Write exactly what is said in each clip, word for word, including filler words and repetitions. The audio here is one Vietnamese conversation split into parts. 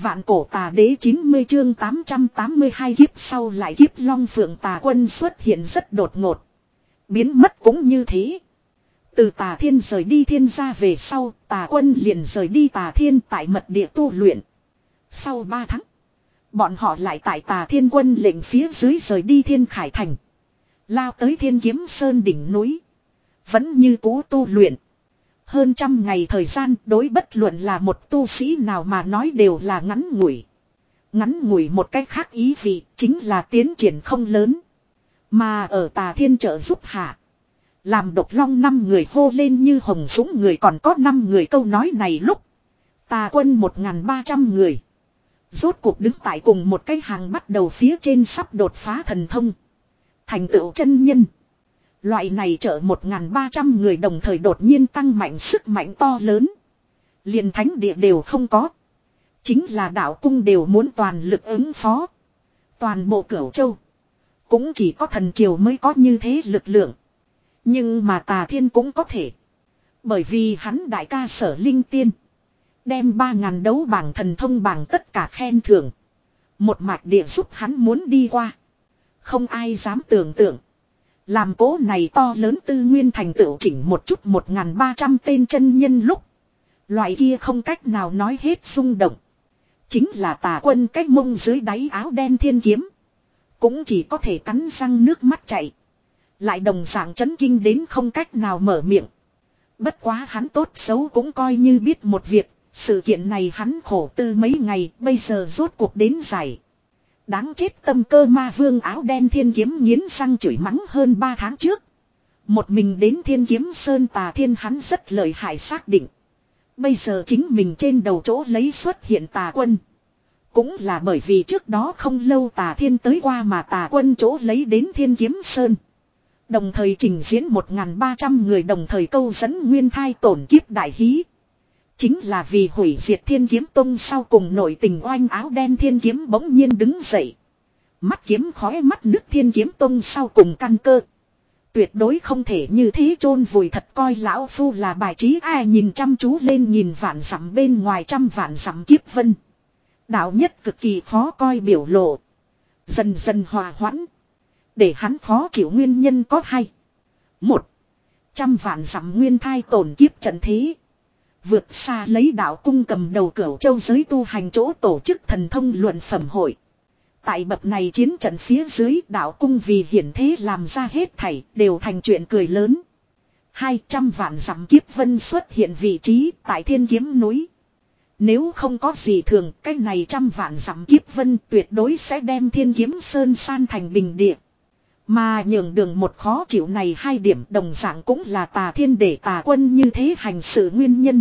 Vạn cổ tà đế chín mươi chương tám trăm tám mươi hai kiếp sau lại kiếp long phượng tà quân xuất hiện rất đột ngột. Biến mất cũng như thế. Từ tà thiên rời đi thiên gia về sau, tà quân liền rời đi tà thiên tại mật địa tu luyện. Sau ba tháng, bọn họ lại tại tà thiên quân lệnh phía dưới rời đi thiên khải thành. Lao tới thiên kiếm sơn đỉnh núi. Vẫn như cũ tu luyện. Hơn trăm ngày thời gian đối bất luận là một tu sĩ nào mà nói đều là ngắn ngủi. Ngắn ngủi một cách khác ý vị chính là tiến triển không lớn. Mà ở tà thiên trợ giúp hạ. Làm độc long năm người hô lên như hồng dũng người còn có năm người câu nói này lúc. Tà quân một nghìn ba trăm người. Rốt cuộc đứng tại cùng một cái hàng bắt đầu phía trên sắp đột phá thần thông. Thành tựu chân nhân. Loại này trợ một nghìn ba trăm người đồng thời đột nhiên tăng mạnh sức mạnh to lớn. Liền thánh địa đều không có. Chính là đạo cung đều muốn toàn lực ứng phó. Toàn bộ Cửu Châu. Cũng chỉ có thần triều mới có như thế lực lượng. Nhưng mà tà thiên cũng có thể. Bởi vì hắn đại ca Sở Linh Tiên. Đem ba ngàn đấu bảng thần thông bảng tất cả khen thưởng. Một mạch địa giúp hắn muốn đi qua. Không ai dám tưởng tượng. Làm cố này to lớn tư nguyên thành tựu chỉnh một chút một nghìn ba trăm tên chân nhân lúc. Loại kia không cách nào nói hết rung động. Chính là tà quân cách mông dưới đáy áo đen thiên kiếm. Cũng chỉ có thể cắn răng nước mắt chảy. Lại đồng dạng chấn kinh đến không cách nào mở miệng. Bất quá hắn tốt xấu cũng coi như biết một việc. Sự kiện này hắn khổ tư mấy ngày bây giờ rốt cuộc đến giải. Đáng chết tâm cơ ma vương áo đen thiên kiếm nghiến răng chửi mắng hơn ba tháng trước. Một mình đến thiên kiếm sơn tà thiên hắn rất lợi hại xác định. Bây giờ chính mình trên đầu chỗ lấy xuất hiện tà quân. Cũng là bởi vì trước đó không lâu tà thiên tới qua mà tà quân chỗ lấy đến thiên kiếm sơn. Đồng thời trình diễn một nghìn ba trăm người đồng thời câu dẫn nguyên thai tổn kiếp đại hí. Chính là vì hủy diệt thiên kiếm tông sau cùng nội tình oanh áo đen thiên kiếm bỗng nhiên đứng dậy. Mắt kiếm khói mắt nước thiên kiếm tông sau cùng căn cơ. Tuyệt đối không thể như thế chôn vùi thật coi lão phu là bài trí ai nhìn chăm chú lên nhìn vạn dặm bên ngoài trăm vạn dặm kiếp vân. Đạo nhất cực kỳ khó coi biểu lộ. Dần dần hòa hoãn. Để hắn khó chịu nguyên nhân có hai. Một. Trăm vạn dặm nguyên thai tổn kiếp trận thế. Vượt xa lấy đạo cung cầm đầu Cửu Châu giới tu hành chỗ tổ chức thần thông luận phẩm hội. Tại bậc này chiến trận phía dưới đạo cung vì hiển thế làm ra hết thảy đều thành chuyện cười lớn. Hai trăm vạn dặm kiếp vân xuất hiện vị trí tại thiên kiếm núi. Nếu không có gì thường cái này trăm vạn dặm kiếp vân tuyệt đối sẽ đem thiên kiếm sơn san thành bình địa. Mà nhường đường một khó chịu này hai điểm đồng dạng cũng là tà thiên để tà quân như thế hành sự nguyên nhân.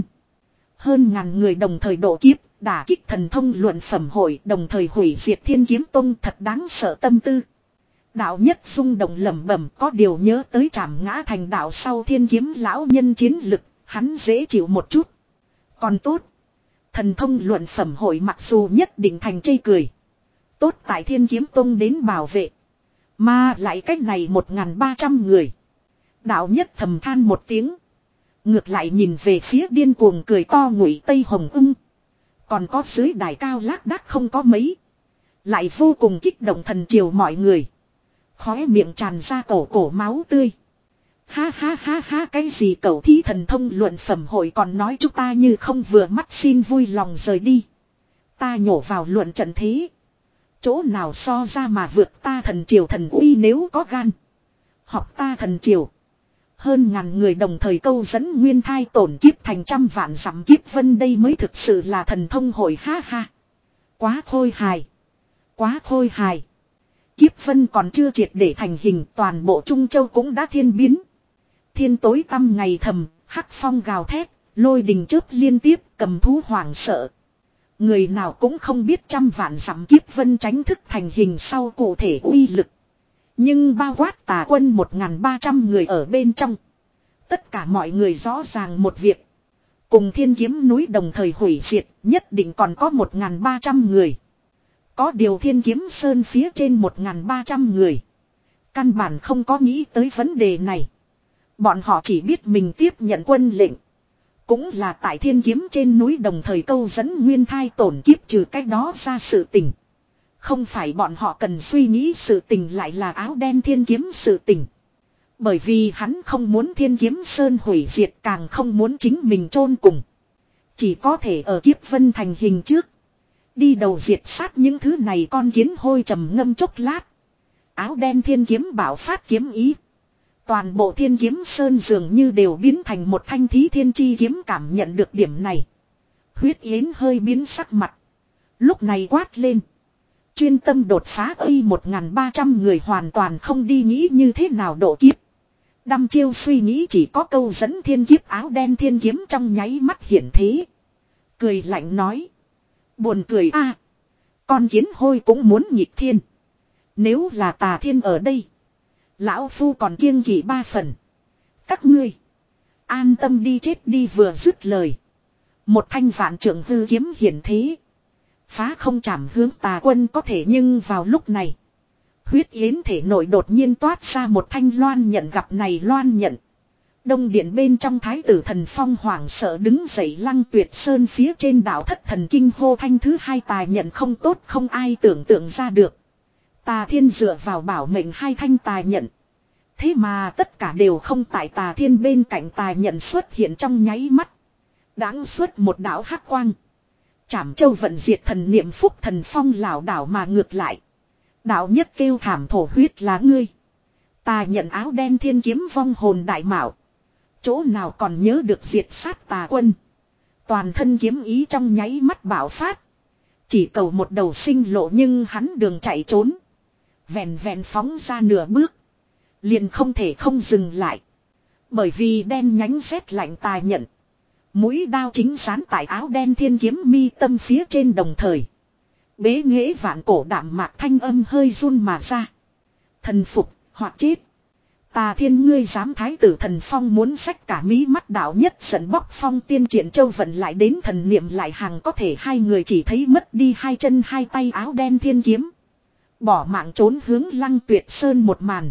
Hơn ngàn người đồng thời độ kiếp, đả kích thần thông luận phẩm hội đồng thời hủy diệt thiên kiếm tông thật đáng sợ tâm tư. Đạo nhất rung động lẩm bẩm có điều nhớ tới trảm ngã thành đạo sau thiên kiếm lão nhân chiến lực, hắn dễ chịu một chút. Còn tốt. Thần thông luận phẩm hội mặc dù nhất định thành chây cười. Tốt tại thiên kiếm tông đến bảo vệ. Mà lại cách này một nghìn ba trăm người. Đạo nhất thầm than một tiếng. Ngược lại nhìn về phía điên cuồng cười to Ngụy Tây Hồng ưng. Còn có dưới đài cao lác đác không có mấy. Lại vô cùng kích động thần triều mọi người. Khóe miệng tràn ra cổ cổ máu tươi. Ha ha ha ha cái gì cẩu thí thần thông luận phẩm hội còn nói chúng ta như không vừa mắt xin vui lòng rời đi. Ta nhổ vào luận trận thế. Chỗ nào so ra mà vượt ta thần triều thần uy nếu có gan. Học ta thần triều. Hơn ngàn người đồng thời câu dẫn nguyên thai tổn kiếp thành trăm vạn dặm kiếp vân đây mới thực sự là thần thông hội ha ha. Quá khôi hài. Quá khôi hài. Kiếp vân còn chưa triệt để thành hình toàn bộ Trung Châu cũng đã thiên biến. Thiên tối tăm ngày thầm, hắc phong gào thét, lôi đình chớp liên tiếp cầm thú hoảng sợ. Người nào cũng không biết trăm vạn dặm kiếp vân tránh thức thành hình sau cụ thể uy lực. Nhưng bao quát tà quân một nghìn ba trăm người ở bên trong. Tất cả mọi người rõ ràng một việc. Cùng thiên kiếm núi đồng thời hủy diệt nhất định còn có một nghìn ba trăm người. Có điều thiên kiếm sơn phía trên một nghìn ba trăm người. Căn bản không có nghĩ tới vấn đề này. Bọn họ chỉ biết mình tiếp nhận quân lệnh. Cũng là tại thiên kiếm trên núi đồng thời câu dẫn nguyên thai tổn kiếp trừ cách đó ra sự tình. Không phải bọn họ cần suy nghĩ sự tình lại là áo đen thiên kiếm sự tình. Bởi vì hắn không muốn thiên kiếm sơn hủy diệt, càng không muốn chính mình chôn cùng. Chỉ có thể ở kiếp vân thành hình trước. Đi đầu diệt sát những thứ này con kiến hôi trầm ngâm chốc lát. Áo đen thiên kiếm bảo phát kiếm ý. Toàn bộ thiên kiếm sơn dường như đều biến thành một thanh thí thiên chi kiếm, cảm nhận được điểm này. Huyết yến hơi biến sắc mặt. Lúc này quát lên. Chuyên tâm đột phá y một nghìn ba trăm người hoàn toàn không đi nghĩ như thế nào độ kiếp. Đăm chiêu suy nghĩ chỉ có câu dẫn thiên kiếp, áo đen thiên kiếm trong nháy mắt hiển thế. Cười lạnh nói. Buồn cười a, con kiến hôi cũng muốn nhịp thiên. Nếu là tà thiên ở đây, lão phu còn kiêng kỵ ba phần. Các ngươi an tâm đi chết đi. Vừa dứt lời, một thanh vạn trượng hư kiếm hiển thế. Phá không chạm hướng tà quân có thể, nhưng vào lúc này huyết yến thể nội đột nhiên toát ra một thanh loan nhận. Gặp này loan nhận, đông điện bên trong thái tử Thần Phong hoảng sợ đứng dậy. Lăng Tuyệt Sơn phía trên đảo Thất Thần kinh hô thanh thứ hai tài nhận không tốt, không ai tưởng tượng ra được. Tà thiên dựa vào bảo mệnh hai thanh tài nhận. Thế mà tất cả đều không tại tà thiên bên cạnh. Tài nhận xuất hiện trong nháy mắt, đáng xuất một đảo hắc quang. Trảm châu vận diệt thần niệm phúc. Thần Phong lảo đảo mà ngược lại. Đạo nhất kêu thảm thổ huyết là ngươi. Tà nhận áo đen thiên kiếm vong hồn đại mạo. Chỗ nào còn nhớ được diệt sát tà quân. Toàn thân kiếm ý trong nháy mắt bạo phát. Chỉ cầu một đầu sinh lộ, nhưng hắn đường chạy trốn. Vẹn vẹn phóng ra nửa bước, liền không thể không dừng lại. Bởi vì đen nhánh rét lạnh tà nhận. Mũi đao chính dán tại áo đen thiên kiếm mi tâm phía trên, đồng thời bế nghệ vạn cổ đạm mạc thanh âm hơi run mà ra. Thần phục hoặc chết. Tà thiên ngươi dám thái tử Thần Phong muốn xách cả mí mắt. Đạo nhất giận bóc phong tiên triển châu vận lại đến thần niệm lại hàng, có thể hai người chỉ thấy mất đi hai chân hai tay. Áo đen thiên kiếm bỏ mạng trốn hướng Lăng Tuyệt Sơn một màn.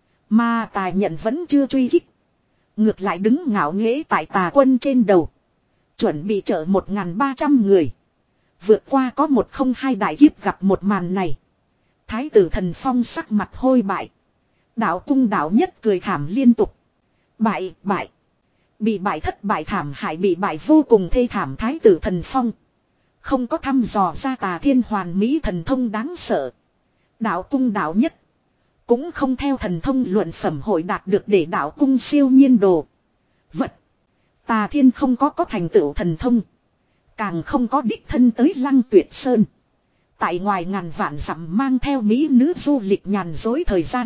Mà tà nhận vẫn chưa truy kích, ngược lại đứng ngạo nghễ tại tà quân trên đầu, chuẩn bị chở một nghìn ba trăm người vượt qua có một không hai đại kiếp. Gặp một màn này, thái tử Thần Phong sắc mặt hôi bại. Đạo cung đạo nhất cười thảm liên tục. Bại, bại. Bị bại thất bại thảm hại, bị bại vô cùng thê thảm. Thái tử Thần Phong không có thăm dò ra tà thiên hoàn mỹ thần thông đáng sợ. Đạo cung đạo nhất cũng không theo thần thông luận phẩm hội đạt được để đạo cung siêu nhiên đồ vật. Tà thiên không có có thành tựu thần thông, càng không có đích thân tới Lăng Tuyệt Sơn. Tại ngoài ngàn vạn dặm mang theo mỹ nữ du lịch nhàn dối thời gian,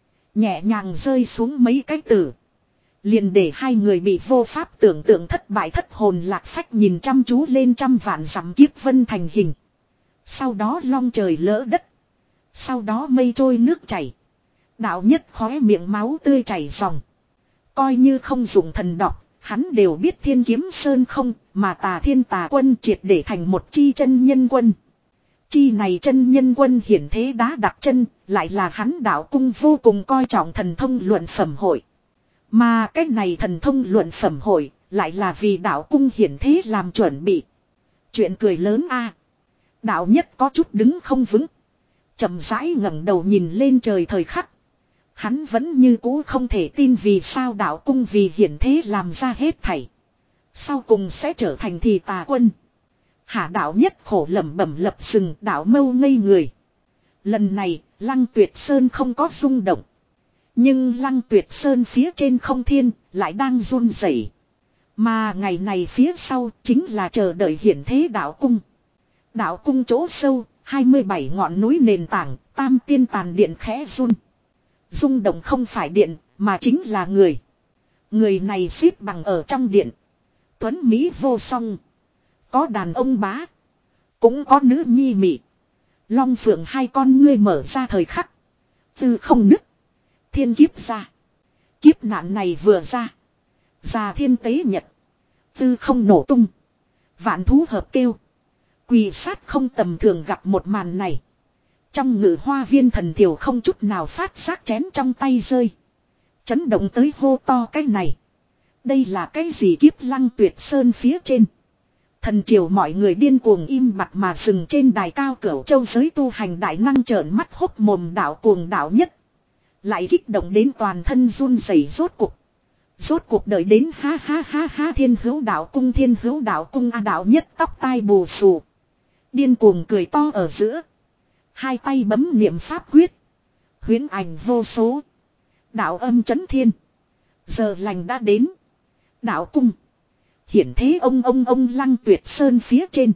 nhẹ nhàng rơi xuống mấy cái từ, liền để hai người bị vô pháp tưởng tượng thất bại thất hồn lạc phách nhìn chăm chú lên trăm vạn dặm kiếp vân thành hình. Sau đó long trời lỡ đất. Sau đó mây trôi nước chảy. Đạo nhất khóe miệng máu tươi chảy ròng. Coi như không dùng thần đọc, hắn đều biết thiên kiếm sơn không, mà tà thiên tà quân triệt để thành một chi chân nhân quân. Chi này chân nhân quân hiển thế đá đặt chân, lại là hắn đạo cung vô cùng coi trọng thần thông luận phẩm hội. Mà cái này thần thông luận phẩm hội, lại là vì đạo cung hiển thế làm chuẩn bị. Chuyện cười lớn a. Đạo nhất có chút đứng không vững, chậm rãi ngẩng đầu nhìn lên trời. Thời khắc, hắn vẫn như cũ không thể tin vì sao đạo cung vì hiển thế làm ra hết thảy, sau cùng sẽ trở thành thì tà quân. Hạ đạo nhất khổ lẩm bẩm lập sừng, đạo mâu ngây người. Lần này Lăng Tuyệt Sơn không có rung động, nhưng Lăng Tuyệt Sơn phía trên không thiên lại đang run rẩy. Mà ngày này phía sau chính là chờ đợi hiển thế đạo cung. Đạo cung chỗ sâu, hai mươi bảy ngọn núi nền tảng, tam tiên tàn điện khẽ run. Rung động không phải điện, mà chính là người. Người này xếp bằng ở trong điện. Tuấn Mỹ vô song. Có đàn ông bá, cũng có nữ nhi mị. Long phượng hai con ngươi mở ra thời khắc, tư không nứt, thiên kiếp ra. Kiếp nạn này vừa ra, già thiên tế nhật, tư không nổ tung, vạn thú hợp kêu. Quỳ sát không tầm thường. Gặp một màn này, trong ngự hoa viên thần thiểu không chút nào phát giác chén trong tay rơi, chấn động tới hô to cái này. Đây là cái gì kiếp Lăng Tuyệt Sơn phía trên. Thần triều mọi người điên cuồng im bặt mà dừng trên đài cao Cửu Châu giới tu hành đại năng trợn mắt hốc mồm đạo cuồng đạo nhất. Lại kích động đến toàn thân run rẩy rốt cuộc. Rốt cuộc đợi đến ha ha ha ha thiên hữu đạo cung thiên hữu đạo cung a đạo nhất tóc tai bù xù. Điên cuồng cười to ở giữa. Hai tay bấm niệm pháp quyết. Huyễn ảnh vô số. Đạo âm chấn thiên. Giờ lành đã đến. Đạo cung. Hiển thế ông ông ông Lăng Tuyệt Sơn phía trên.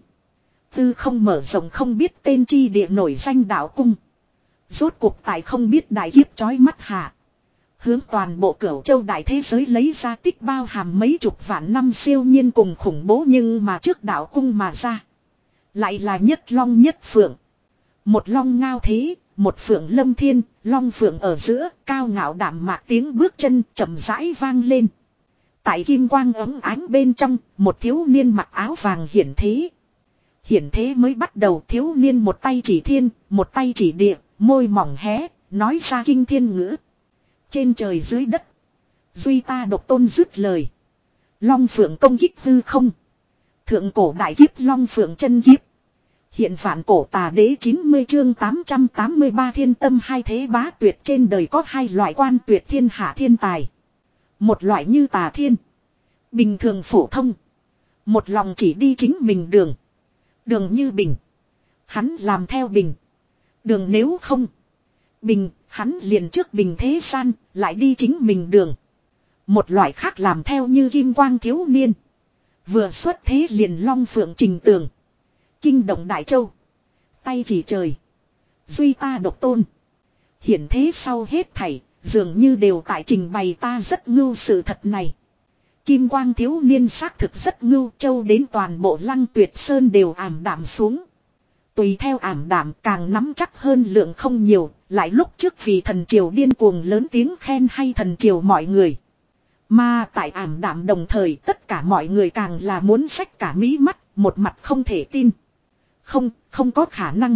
Tư không mở rộng không biết tên chi địa nổi danh đạo cung. Rốt cuộc tại không biết đại kiếp chói mắt hạ. Hướng toàn bộ Cửu Châu đại thế giới lấy ra tích bao hàm mấy chục vạn năm siêu nhiên cùng khủng bố nhưng mà trước đạo cung mà ra. Lại là nhất long nhất phượng. Một long ngao thế, một phượng lâm thiên, long phượng ở giữa, cao ngạo đạm mạc tiếng bước chân chậm rãi vang lên. Tại kim quang ấm ánh bên trong, một thiếu niên mặc áo vàng hiển thế. Hiển thế mới bắt đầu thiếu niên một tay chỉ thiên, một tay chỉ địa, môi mỏng hé, nói ra kinh thiên ngữ. Trên trời dưới đất. Duy ta độc tôn dứt lời. Long phượng công kích hư không. Thượng cổ đại kiếp long phượng chân kiếp. Hiện vạn cổ tà đế chín mươi chương tám trăm tám mươi ba thiên tâm hai thế bá tuyệt trên đời có hai loại quan tuyệt thiên hạ thiên tài. Một loại như tà thiên. Bình thường phổ thông. Một lòng chỉ đi chính mình đường. Đường như bình. Hắn làm theo bình. Đường nếu không. Bình, hắn liền trước bình thế gian, lại đi chính mình đường. Một loại khác làm theo như kim quang thiếu niên. Vừa xuất thế liền long phượng trình tường. Kinh động Đại Châu. Tay chỉ trời. Duy ta độc tôn. Hiển thế sau hết thảy, dường như đều tại trình bày ta rất ngưu sự thật này. Kim quang thiếu niên xác thực rất ngưu, châu đến toàn bộ Lăng Tuyệt Sơn đều ảm đạm xuống. Tùy theo ảm đạm càng nắm chắc hơn lượng không nhiều, lại lúc trước vì thần triều điên cuồng lớn tiếng khen hay thần triều mọi người. Mà tại ảm đạm đồng thời tất cả mọi người càng là muốn xách cả mí mắt, một mặt không thể tin. Không, không có khả năng.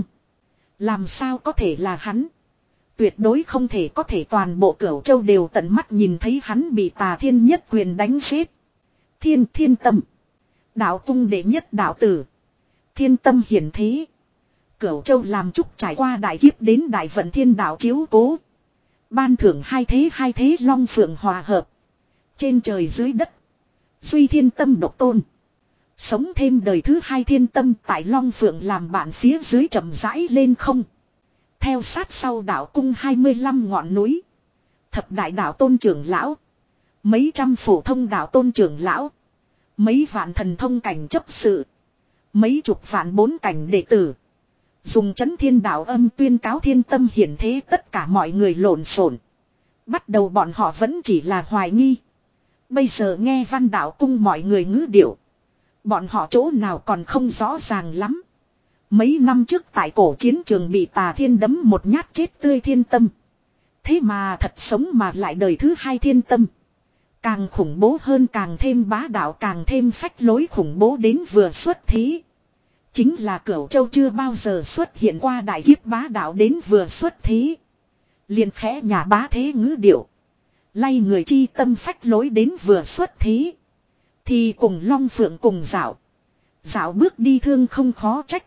Làm sao có thể là hắn? Tuyệt đối không thể có thể toàn bộ Cửu Châu đều tận mắt nhìn thấy hắn bị Tà Thiên nhất quyền đánh chết. Thiên thiên tâm. Đạo cung đệ nhất đạo tử. Thiên tâm hiển thế. Cửu Châu làm chúc trải qua đại kiếp đến đại vận thiên đạo chiếu cố. Ban thưởng hai thế hai thế long phượng hòa hợp. Trên trời dưới đất. Duy thiên tâm độc tôn. Sống thêm đời thứ hai thiên tâm tại long phượng làm bạn phía dưới chậm rãi lên không. Theo sát sau đạo cung hai mươi lăm ngọn núi. Thập đại đạo tôn trưởng lão. Mấy trăm phổ thông đạo tôn trưởng lão. Mấy vạn thần thông cảnh chấp sự. Mấy chục vạn bốn cảnh đệ tử. Dùng chấn thiên đạo âm tuyên cáo thiên tâm hiển thế tất cả mọi người lộn xộn. Bắt đầu bọn họ vẫn chỉ là hoài nghi. Bây giờ nghe văn đạo cung mọi người ngữ điệu. Bọn họ chỗ nào còn không rõ ràng lắm. Mấy năm trước tại cổ chiến trường bị Tà Thiên đấm một nhát chết tươi thiên tâm. Thế mà thật sống mà lại đời thứ hai thiên tâm. Càng khủng bố hơn càng thêm bá đạo càng thêm phách lối khủng bố đến vừa xuất thế. Chính là Cửu Châu chưa bao giờ xuất hiện qua đại kiếp bá đạo đến vừa xuất thế. Liền khẽ nhà bá thế ngữ điệu. Lay người chi tâm phách lối đến vừa xuất thế. Thì cùng long phượng cùng dạo. Dạo bước đi thương không khó trách.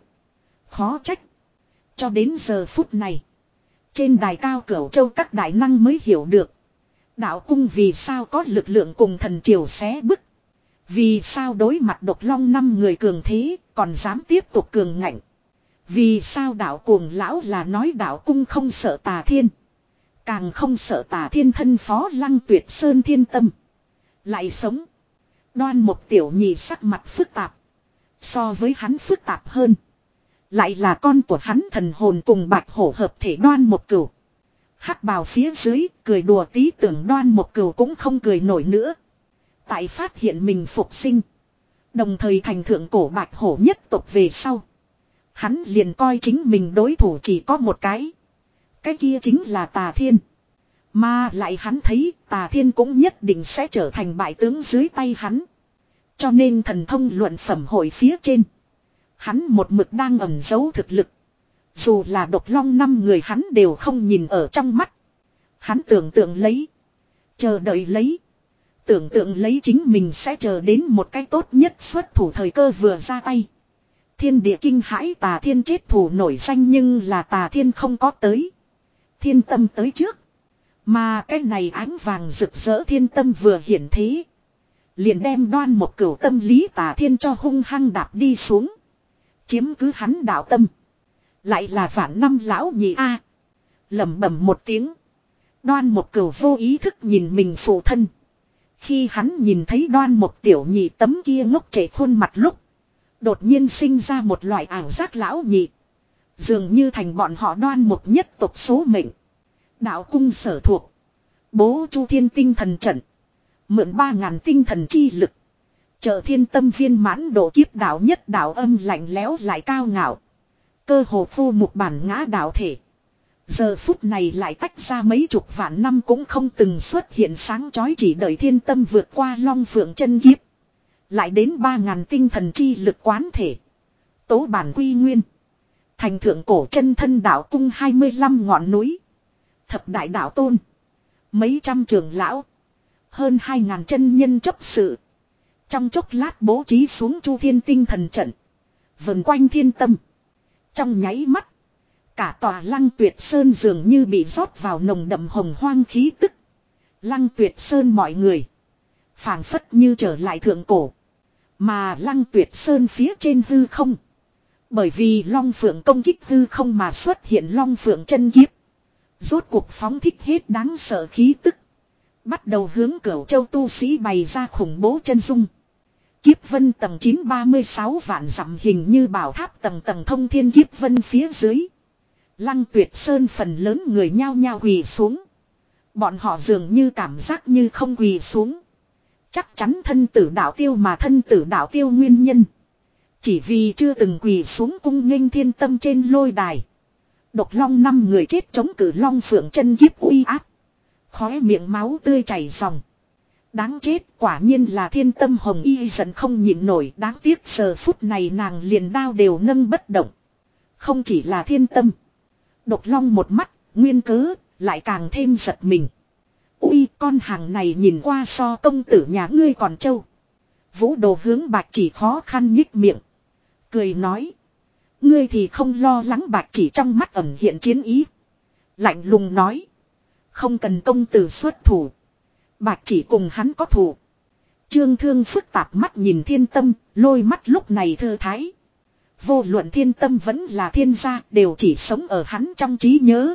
Khó trách. Cho đến giờ phút này. Trên đài cao Cửu Châu các đại năng mới hiểu được. Đạo cung vì sao có lực lượng cùng thần triều xé bức. Vì sao đối mặt độc long năm người cường thế còn dám tiếp tục cường ngạnh. Vì sao đạo cuồng lão là nói đạo cung không sợ Tà Thiên. Càng không sợ Tà Thiên thân phó Lăng Tuyệt Sơn thiên tâm. Lại sống. Đoan một tiểu nhị sắc mặt phức tạp. So với hắn phức tạp hơn. Lại là con của hắn thần hồn cùng bạch hổ hợp thể Đoan một cửu. Hắc bào phía dưới cười đùa tí tưởng Đoan một cửu cũng không cười nổi nữa. Tại phát hiện mình phục sinh. Đồng thời thành thượng cổ bạch hổ nhất tộc về sau. Hắn liền coi chính mình đối thủ chỉ có một cái. Cái kia chính là Tà Thiên. Mà lại hắn thấy Tà Thiên cũng nhất định sẽ trở thành bại tướng dưới tay hắn. Cho nên thần thông luận phẩm hội phía trên. Hắn một mực đang ẩn giấu thực lực. Dù là độc long năm người hắn đều không nhìn ở trong mắt. Hắn tưởng tượng lấy. Chờ đợi lấy. Tưởng tượng lấy chính mình sẽ chờ đến một cái tốt nhất xuất thủ thời cơ vừa ra tay. Thiên địa kinh hãi, Tà Thiên chết thủ nổi danh, nhưng là Tà Thiên không có tới. Thiên Tâm tới trước. Mà cái này ánh vàng rực rỡ Thiên Tâm vừa hiển thế, liền đem Đoan Một Cửu tâm lý Tà Thiên cho hung hăng đạp đi xuống. Chiếm cứ hắn đạo tâm. Lại là vạn năm lão nhị a. À, lẩm bẩm một tiếng. Đoan Một Cửu vô ý thức nhìn mình phụ thân. Khi hắn nhìn thấy Đoan Một Tiểu nhị tấm kia ngốc trệ khuôn mặt lúc, đột nhiên sinh ra một loại ảo giác lão nhị dường như thành bọn họ Đoan Một nhất tộc số mệnh. Đạo cung sở thuộc, bố Chu Thiên tinh thần trận, mượn ba ngàn tinh thần chi lực, trợ Thiên Tâm viên mãn độ kiếp đạo nhất đạo âm lạnh lẽo lại cao ngạo, cơ hồ phu mục bản ngã đạo thể. Giờ phút này lại tách ra mấy chục vạn năm cũng không từng xuất hiện sáng chói, chỉ đợi Thiên Tâm vượt qua long phượng chân kiếp, lại đến ba ngàn tinh thần chi lực quán thể, tố bản quy nguyên, thành thượng cổ chân thân đạo cung hai mươi lăm ngọn núi, thập đại đạo tôn, mấy trăm trưởng lão, hơn hai ngàn chân nhân chấp sự. Trong chốc lát bố trí xuống Chu Thiên tinh thần trận, vần quanh Thiên Tâm. Trong nháy mắt, cả tòa Lăng Tuyệt Sơn dường như bị rót vào nồng đậm hồng hoang khí tức. Lăng Tuyệt Sơn mọi người phảng phất như trở lại thượng cổ. Mà Lăng Tuyệt Sơn phía trên hư không, bởi vì Long Phượng công kích hư không mà xuất hiện Long Phượng chân kiếp, rốt cuộc phóng thích hết đáng sợ khí tức, bắt đầu hướng Cửu Châu tu sĩ bày ra khủng bố chân dung. Kiếp vân tầng chín ba mươi sáu vạn dặm hình như bảo tháp tầng tầng thông thiên kiếp vân phía dưới. Lăng Tuyệt Sơn phần lớn người nhao nhao quỳ xuống. Bọn họ dường như cảm giác như không quỳ xuống, chắc chắn thân tử đạo tiêu, mà thân tử đạo tiêu nguyên nhân chỉ vì chưa từng quỳ xuống cung nghênh Thiên Tâm trên lôi đài. Độc Long năm người chết chống cự Long Phượng chân kiếp uy áp, khóe miệng máu tươi chảy ròng. Đáng chết, quả nhiên là Thiên Tâm. Hồng Y giận không nhịn nổi, đáng tiếc giờ phút này nàng liền đao đều nâng bất động. Không chỉ là Thiên Tâm, Độc Long một mắt, nguyên cớ, lại càng thêm giật mình. Ui, con hàng này nhìn qua so công tử nhà ngươi còn trâu. Vũ Đồ hướng Bạch Chỉ khó khăn nhích miệng, cười nói: ngươi thì không lo lắng? Bạch Chỉ trong mắt ẩn hiện chiến ý, lạnh lùng nói: không cần công tử xuất thủ, Bạch Chỉ cùng hắn có thù. Trương Thương phức tạp mắt nhìn Thiên Tâm, lôi mắt lúc này thư thái. Vô luận Thiên Tâm vẫn là Thiên gia đều chỉ sống ở hắn trong trí nhớ.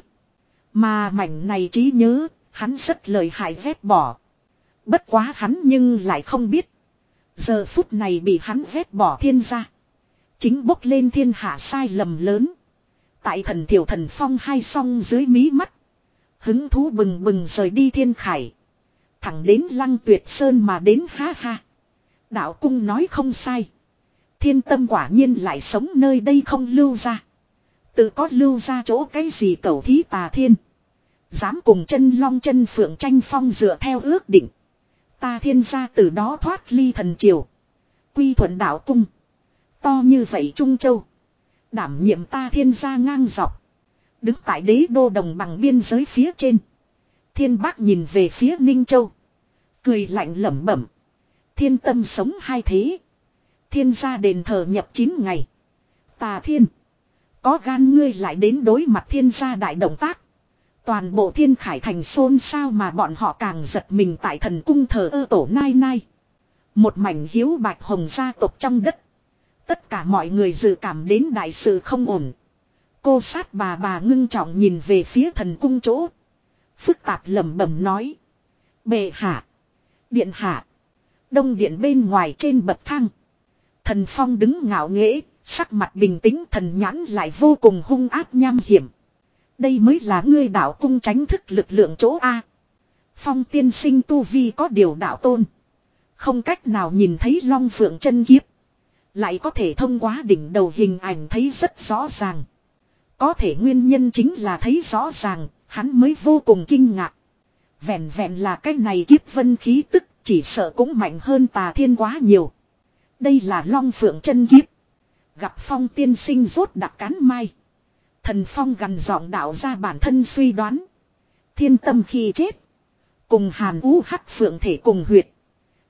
Mà mảnh này trí nhớ, hắn rất lợi hại ghét bỏ. Bất quá hắn nhưng lại không biết, giờ phút này bị hắn ghét bỏ Thiên gia, chính bốc lên thiên hạ sai lầm lớn. Tại Thần Thiểu Thần Phong hai song dưới mí mắt, hứng thú bừng bừng rời đi Thiên Khải, thẳng đến Lăng Tuyệt Sơn mà đến. Ha ha, đạo cung nói không sai, Thiên Tâm quả nhiên lại sống nơi đây không lưu ra. Tự có lưu ra chỗ cái gì cẩu thí Tà Thiên, dám cùng chân Long chân Phượng tranh phong. Dựa theo ước định, Ta Thiên gia từ đó thoát ly thần triều, quy thuận đạo cung. To như vậy Trung Châu, đảm nhiệm Ta Thiên gia ngang dọc. Đứng tại đế đô đồng bằng biên giới phía trên, Thiên Bác nhìn về phía Ninh Châu, cười lạnh lẩm bẩm: Thiên Tâm sống hai thế, Thiên gia đền thờ nhập chín ngày. Tà Thiên, có gan ngươi lại đến đối mặt Thiên gia đại động tác. Toàn bộ Thiên Khải thành xôn xao, mà bọn họ càng giật mình tại thần cung thờ ơ tổ nai nai. Một mảnh hiếu bạch hồng gia tộc trong đất. Tất cả mọi người dự cảm đến đại sự không ổn. Cô sát bà bà ngưng trọng nhìn về phía thần cung chỗ, phức tạp lẩm bẩm nói: bệ hạ, điện hạ. Đông điện bên ngoài trên bậc thang, Thần Phong đứng ngạo nghễ, sắc mặt bình tĩnh, thần nhãn lại vô cùng hung ác nham hiểm. Đây mới là ngươi đạo cung tránh thức lực lượng chỗ A. Phong tiên sinh tu vi có điều đạo tôn, không cách nào nhìn thấy Long Phượng chân kiếp, lại có thể thông qua đỉnh đầu hình ảnh thấy rất rõ ràng. Có thể nguyên nhân chính là thấy rõ ràng, hắn mới vô cùng kinh ngạc. Vẹn vẹn là cái này kiếp vân khí tức, chỉ sợ cũng mạnh hơn Tà Thiên quá nhiều. Đây là Long Phượng chân kiếp. Gặp Phong tiên sinh rốt đặc cán mai, Thần Phong gằn giọng đạo ra bản thân suy đoán. Thiên Tâm khi chết, cùng Hàn Ú Hắc Phượng thể cùng huyệt,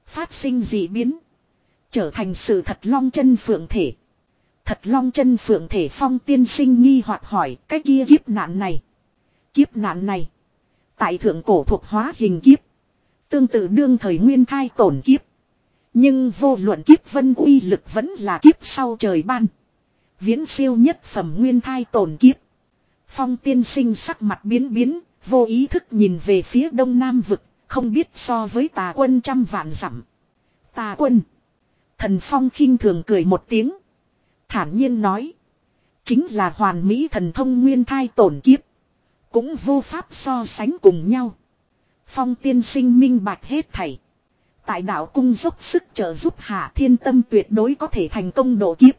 Phát sinh dị biến. Trở thành sự thật long chân phượng thể. Thật long chân phượng thể Phong tiên sinh nghi hoặc hỏi cái kia kiếp nạn này. Kiếp nạn này. Tại thượng cổ thuộc hóa hình kiếp. Tương tự đương thời nguyên thai tổn kiếp. Nhưng vô luận kiếp vân uy lực vẫn là kiếp sau trời ban. Viễn siêu nhất phẩm nguyên thai tổn kiếp. Phong tiên sinh sắc mặt biến biến. Vô ý thức nhìn về phía đông nam vực. Không biết so với tà quân trăm vạn dặm. Tà quân. Thần Phong khinh thường cười một tiếng. Thản nhiên nói. Chính là hoàn mỹ thần thông nguyên thai tổn kiếp. Cũng vô pháp so sánh cùng nhau. Phong tiên sinh minh bạch hết thảy. Tại đạo cung dốc sức trợ giúp Hạ Thiên Tâm tuyệt đối có thể thành công độ kiếp.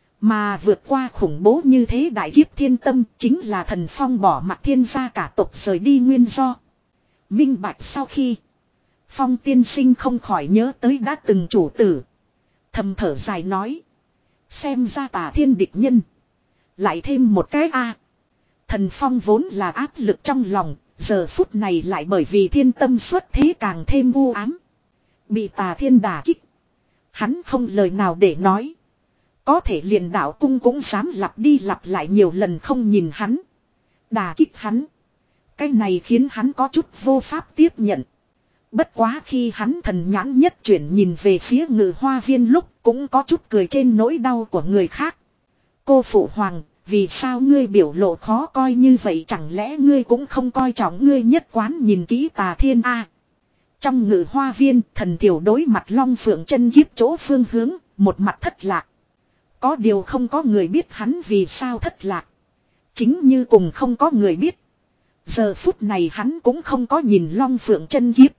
Mà vượt qua khủng bố như thế đại kiếp Thiên Tâm chính là thần Phong bỏ mặt thiên gia cả tộc rời đi nguyên do. Minh bạch sau khi. Phong tiên sinh không khỏi nhớ tới đã từng chủ tử. Thầm thở dài nói. Xem ra Tà Thiên địch nhân. Lại thêm một cái a. Thần Phong vốn là áp lực trong lòng. Giờ phút này lại bởi vì Thiên Tâm xuất thế càng thêm u ám. Bị Tà Thiên đả kích. Hắn không lời nào để nói. Có thể liền đạo cung cũng dám lặp đi lặp lại nhiều lần không nhìn hắn. Đả kích hắn. Cái này khiến hắn có chút vô pháp tiếp nhận. Bất quá khi hắn thần nhãn nhất chuyển nhìn về phía Ngự Hoa Viên lúc cũng có chút cười trên nỗi đau của người khác. Cô phụ hoàng, vì sao ngươi biểu lộ khó coi như vậy, chẳng lẽ ngươi cũng không coi trọng ngươi nhất quán nhìn kỹ Tà Thiên a? Trong Ngự Hoa Viên, thần tiểu đối mặt Long Phượng chân kiếp chỗ phương hướng, một mặt thất lạc. Có điều không có người biết hắn vì sao thất lạc. Chính như cùng không có người biết. Giờ phút này hắn cũng không có nhìn Long Phượng chân kiếp.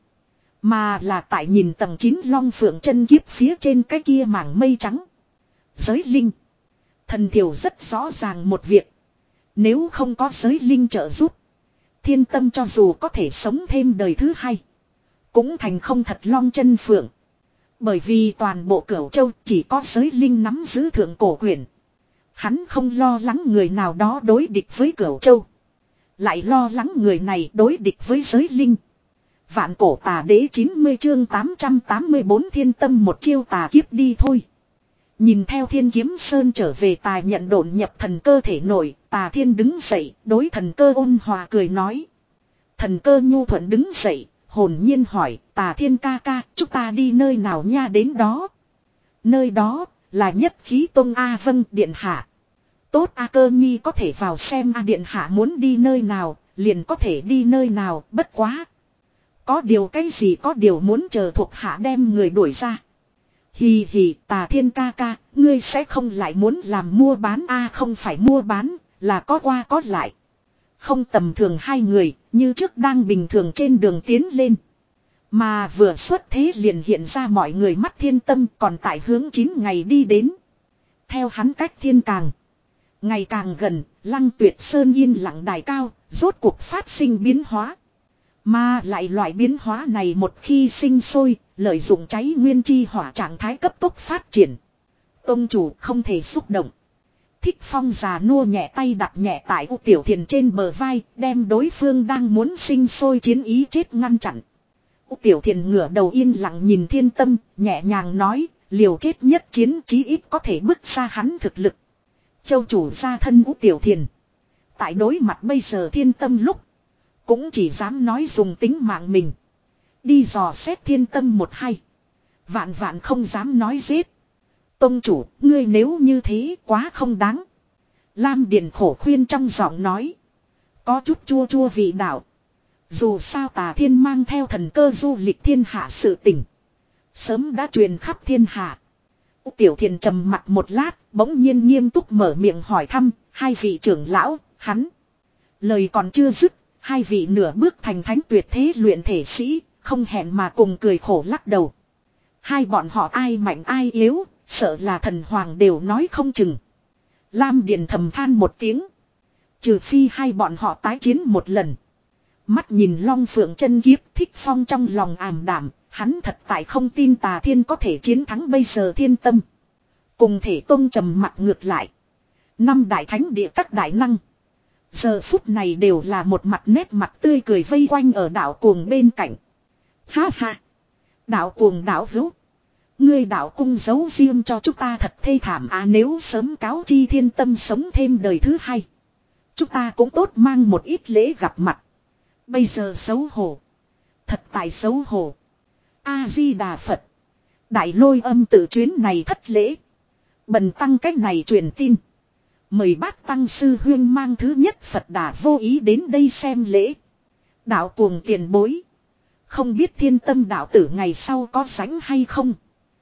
Mà là tại nhìn tầng chín Long Phượng chân kiếp phía trên cái kia mảng mây trắng. Giới linh. Thần thiểu rất rõ ràng một việc. Nếu không có giới linh trợ giúp. Thiên Tâm cho dù có thể sống thêm đời thứ hai. Cũng thành không thật Long chân Phượng. Bởi vì toàn bộ Cửu Châu chỉ có giới linh nắm giữ thượng cổ quyền. Hắn không lo lắng người nào đó đối địch với Cửu Châu. Lại lo lắng người này đối địch với giới linh. Vạn cổ tà đế chín mươi chương tám trăm tám mươi bốn Thiên Tâm một chiêu tà kiếp đi thôi. Nhìn theo Thiên Kiếm Sơn trở về tài nhận độn nhập thần cơ thể nổi, Tà Thiên đứng dậy, đối thần cơ ôn hòa cười nói. Thần cơ nhu thuận đứng dậy, hồn nhiên hỏi, Tà Thiên ca ca, chúng ta đi nơi nào nha? Đến đó. Nơi đó, là Nhất Khí Tông. A vâng điện hạ. Tốt A Cơ nhi có thể vào xem A điện hạ muốn đi nơi nào, liền có thể đi nơi nào, bất quá. Có điều cái gì có điều muốn chờ thuộc hạ đem người đuổi ra. Hì hì Tà Thiên ca ca, ngươi sẽ không lại muốn làm mua bán a? Không phải mua bán, là có qua có lại. Không tầm thường hai người, như trước đang bình thường trên đường tiến lên. Mà vừa xuất thế liền hiện ra mọi người mắt Thiên Tâm còn tại hướng chín ngày đi đến. Theo hắn cách thiên càng. Ngày càng gần, Lăng Tuyệt Sơn yên lặng đài cao, rốt cuộc phát sinh biến hóa. Mà lại loại biến hóa này một khi sinh sôi, lợi dụng cháy nguyên chi hỏa trạng thái cấp tốc phát triển. Tông chủ không thể xúc động. Thích Phong già nua nhẹ tay đặt nhẹ tại U Tiểu Thiền trên bờ vai, đem đối phương đang muốn sinh sôi chiến ý chết ngăn chặn. U Tiểu Thiền ngửa đầu yên lặng nhìn Thiên Tâm, nhẹ nhàng nói, liều chết nhất chiến chí ít có thể bước ra hắn thực lực. Châu chủ gia thân U Tiểu Thiền. Tại đối mặt bây giờ Thiên Tâm lúc, cũng chỉ dám nói dùng tính mạng mình. Đi dò xét Thiên Tâm một hay. Vạn vạn không dám nói giết. Tông chủ, ngươi nếu như thế quá không đáng. Lam Điền khổ khuyên trong giọng nói. Có chút chua chua vị đạo. Dù sao Tà Thiên mang theo thần cơ du lịch thiên hạ sự tình. Sớm đã truyền khắp thiên hạ. Tiểu Thiền trầm mặt một lát, bỗng nhiên nghiêm túc mở miệng hỏi thăm, hai vị trưởng lão, hắn. Lời còn chưa dứt, hai vị nửa bước thành thánh tuyệt thế luyện thể sĩ, không hẹn mà cùng cười khổ lắc đầu. Hai bọn họ ai mạnh ai yếu, sợ là thần hoàng đều nói không chừng. Lam Điền thầm than một tiếng. Trừ phi hai bọn họ tái chiến một lần. Mắt nhìn Long Phượng chân kiếp, Thích Phong trong lòng ảm đảm, hắn thật tại không tin Tà Thiên có thể chiến thắng bây giờ Thiên Tâm. Cùng thể Tông trầm mặt ngược lại. Năm đại thánh địa các đại năng. Giờ phút này đều là một mặt nét mặt tươi cười vây quanh ở đảo cuồng bên cạnh. Ha ha. Đạo cuồng đạo hữu. Ngươi đạo cung giấu riêng cho chúng ta thật thê thảm à, nếu sớm cáo chi Thiên Tâm sống thêm đời thứ hai. Chúng ta cũng tốt mang một ít lễ gặp mặt. Bây giờ xấu hổ. Thật tại xấu hổ. A-di-đà Phật. Đại Lôi Âm tự chuyến này thất lễ. Bần tăng cách này truyền tin. Mời bát tăng sư huyên mang thứ nhất Phật Đà vô ý đến đây xem lễ. Đạo cuồng tiền bối. Không biết Thiên Tâm đạo tử ngày sau có sánh hay không.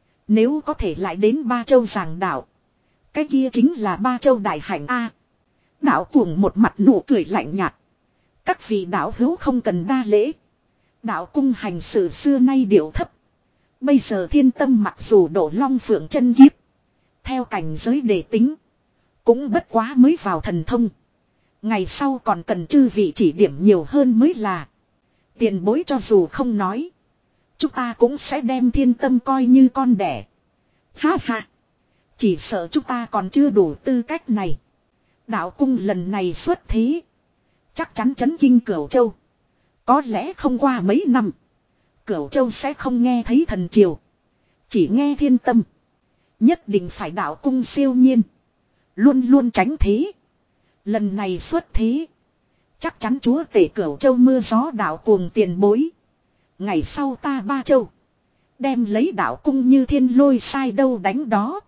Nếu có thể lại đến Ba Châu giảng đạo. Cái kia chính là Ba Châu đại hạnh A. Đạo cuồng một mặt nụ cười lạnh nhạt. Các vị đạo hữu không cần đa lễ. Đạo cung hành sự xưa nay điệu thấp. Bây giờ Thiên Tâm mặc dù đổ long phượng chân kiếp. Theo cảnh giới để tính. Cũng bất quá mới vào thần thông. Ngày sau còn cần chư vị chỉ điểm nhiều hơn mới là. Tiền bối cho dù không nói. Chúng ta cũng sẽ đem Thiên Tâm coi như con đẻ. Ha ha. Chỉ sợ chúng ta còn chưa đủ tư cách này. Đạo cung lần này xuất thế. Chắc chắn chấn kinh Cửu Châu. Có lẽ không qua mấy năm. Cửu Châu sẽ không nghe thấy thần triều. Chỉ nghe Thiên Tâm. Nhất định phải đạo cung siêu nhiên. Luôn luôn tránh thế. Lần này xuất thế. Chắc chắn chúa tể Cửu Châu mưa gió đạo cuồng tiền bối. Ngày sau ta Ba Châu. Đem lấy đạo cung như thiên lôi sai đâu đánh đó.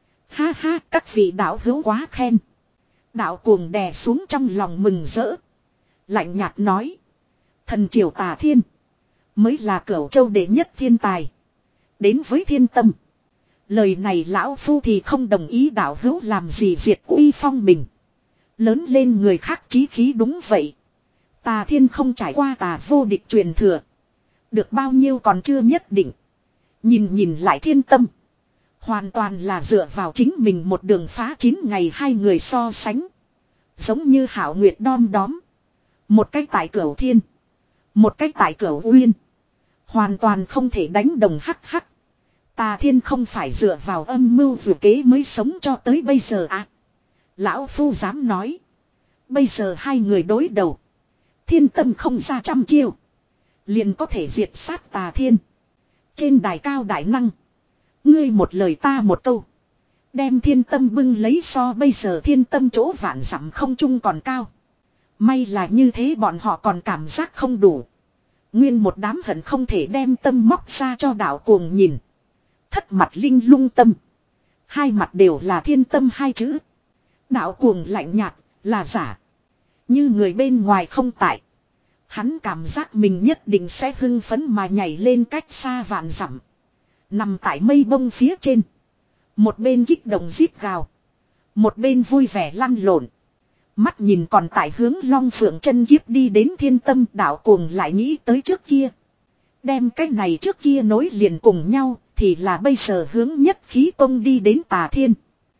Ha ha, các vị đạo hữu quá khen. Đạo cuồng đè xuống trong lòng mừng rỡ. Lạnh nhạt nói. Thần triều Tà Thiên. Mới là Cửu Châu đệ nhất thiên tài. Đến với Thiên Tâm. Lời này lão phu thì không đồng ý, đạo hữu làm gì diệt uy phong mình. Lớn lên người khác chí khí, đúng vậy. Tà Thiên không trải qua tà vô địch truyền thừa. Được bao nhiêu còn chưa nhất định. Nhìn nhìn lại Thiên Tâm. Hoàn toàn là dựa vào chính mình một đường phá chín ngày, hai người so sánh. Giống như Hảo Nguyệt đom đóm. Một cách tại Cửu Thiên. Một cách tại Cửu Uyên. Hoàn toàn không thể đánh đồng hắc hắc. Tà Thiên không phải dựa vào âm mưu vừa kế mới sống cho tới bây giờ à. Lão phu dám nói. Bây giờ hai người đối đầu. Thiên Tâm không ra trăm chiêu. Liền có thể diệt sát Tà Thiên. Trên đài cao đại năng. Ngươi một lời ta một câu. Đem Thiên Tâm bưng lấy, so bây giờ Thiên Tâm chỗ vạn dặm không chung còn cao. May là như thế bọn họ còn cảm giác không đủ. Nguyên một đám hận không thể đem tâm móc ra cho đạo cuồng nhìn. Thất mặt linh lung tâm. Hai mặt đều là Thiên Tâm hai chữ. Đạo cuồng lạnh nhạt, là giả. Như người bên ngoài không tại. Hắn cảm giác mình nhất định sẽ hưng phấn mà nhảy lên cách xa vạn dặm. Nằm tại mây bông phía trên. Một bên kích động rít gào. Một bên vui vẻ lăn lộn. Mắt nhìn còn tại hướng long phượng chân kiếp đi đến Thiên Tâm, đạo cuồng lại nghĩ tới trước kia. Đem cái này trước kia nối liền cùng nhau, thì là bây giờ hướng nhất khí công đi đến Tà Thiên.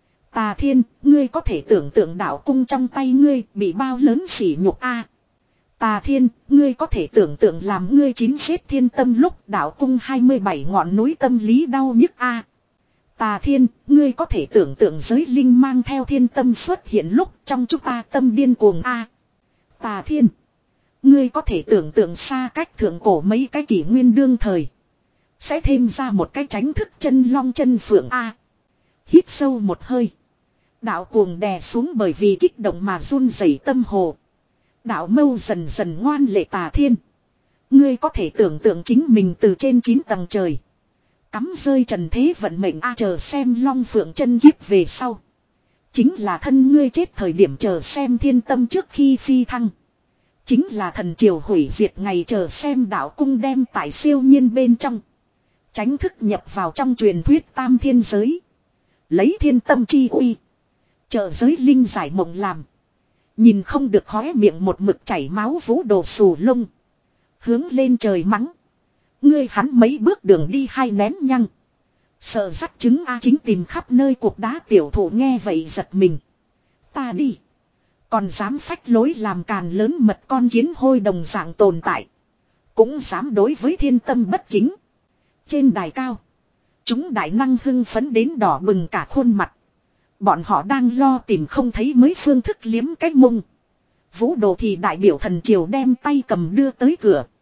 Tà Thiên, ngươi có thể tưởng tượng đạo cung trong tay ngươi bị bao lớn sỉ nhục a. Tà Thiên, ngươi có thể tưởng tượng làm ngươi chín xếp Thiên Tâm lúc đạo cung hai mươi bảy ngọn núi tâm lý đau nhức a. Tà Thiên, ngươi có thể tưởng tượng giới linh mang theo Thiên Tâm xuất hiện lúc trong chúng ta tâm điên cuồng a. Tà Thiên, ngươi có thể tưởng tượng xa cách thượng cổ mấy cái kỷ nguyên đương thời. Sẽ thêm ra một cái tránh thức chân long chân phượng a. Hít sâu một hơi. Đạo cuồng đè xuống bởi vì kích động mà run rẩy tâm hồ. Đạo mâu dần dần ngoan lệ. Tà Thiên, ngươi có thể tưởng tượng chính mình từ trên chín tầng trời. Cắm rơi trần thế vận mệnh a, chờ xem long phượng chân kiếp về sau. Chính là thân ngươi chết thời điểm, chờ xem Thiên Tâm trước khi phi thăng. Chính là thần triều hủy diệt ngày, chờ xem đạo cung đem tại siêu nhiên bên trong. Tránh thức nhập vào trong truyền thuyết tam thiên giới. Lấy Thiên Tâm chi uy. Chờ giới linh giải mộng làm. Nhìn không được khóe miệng một mực chảy máu vũ đồ xù lông. Hướng lên trời mắng. Ngươi hắn mấy bước đường đi hai nén nhăng. Sợ rắc trứng A chính tìm khắp nơi cuộc đá tiểu thủ nghe vậy giật mình. Ta đi. Còn dám phách lối làm càn lớn mật con kiến hôi đồng dạng tồn tại. Cũng dám đối với Thiên Tâm bất kính. Trên đài cao. Chúng đại năng hưng phấn đến đỏ bừng cả khuôn mặt. Bọn họ đang lo tìm không thấy mới phương thức liếm cái mông. Vũ đồ thì đại biểu thần triều đem tay cầm đưa tới cửa.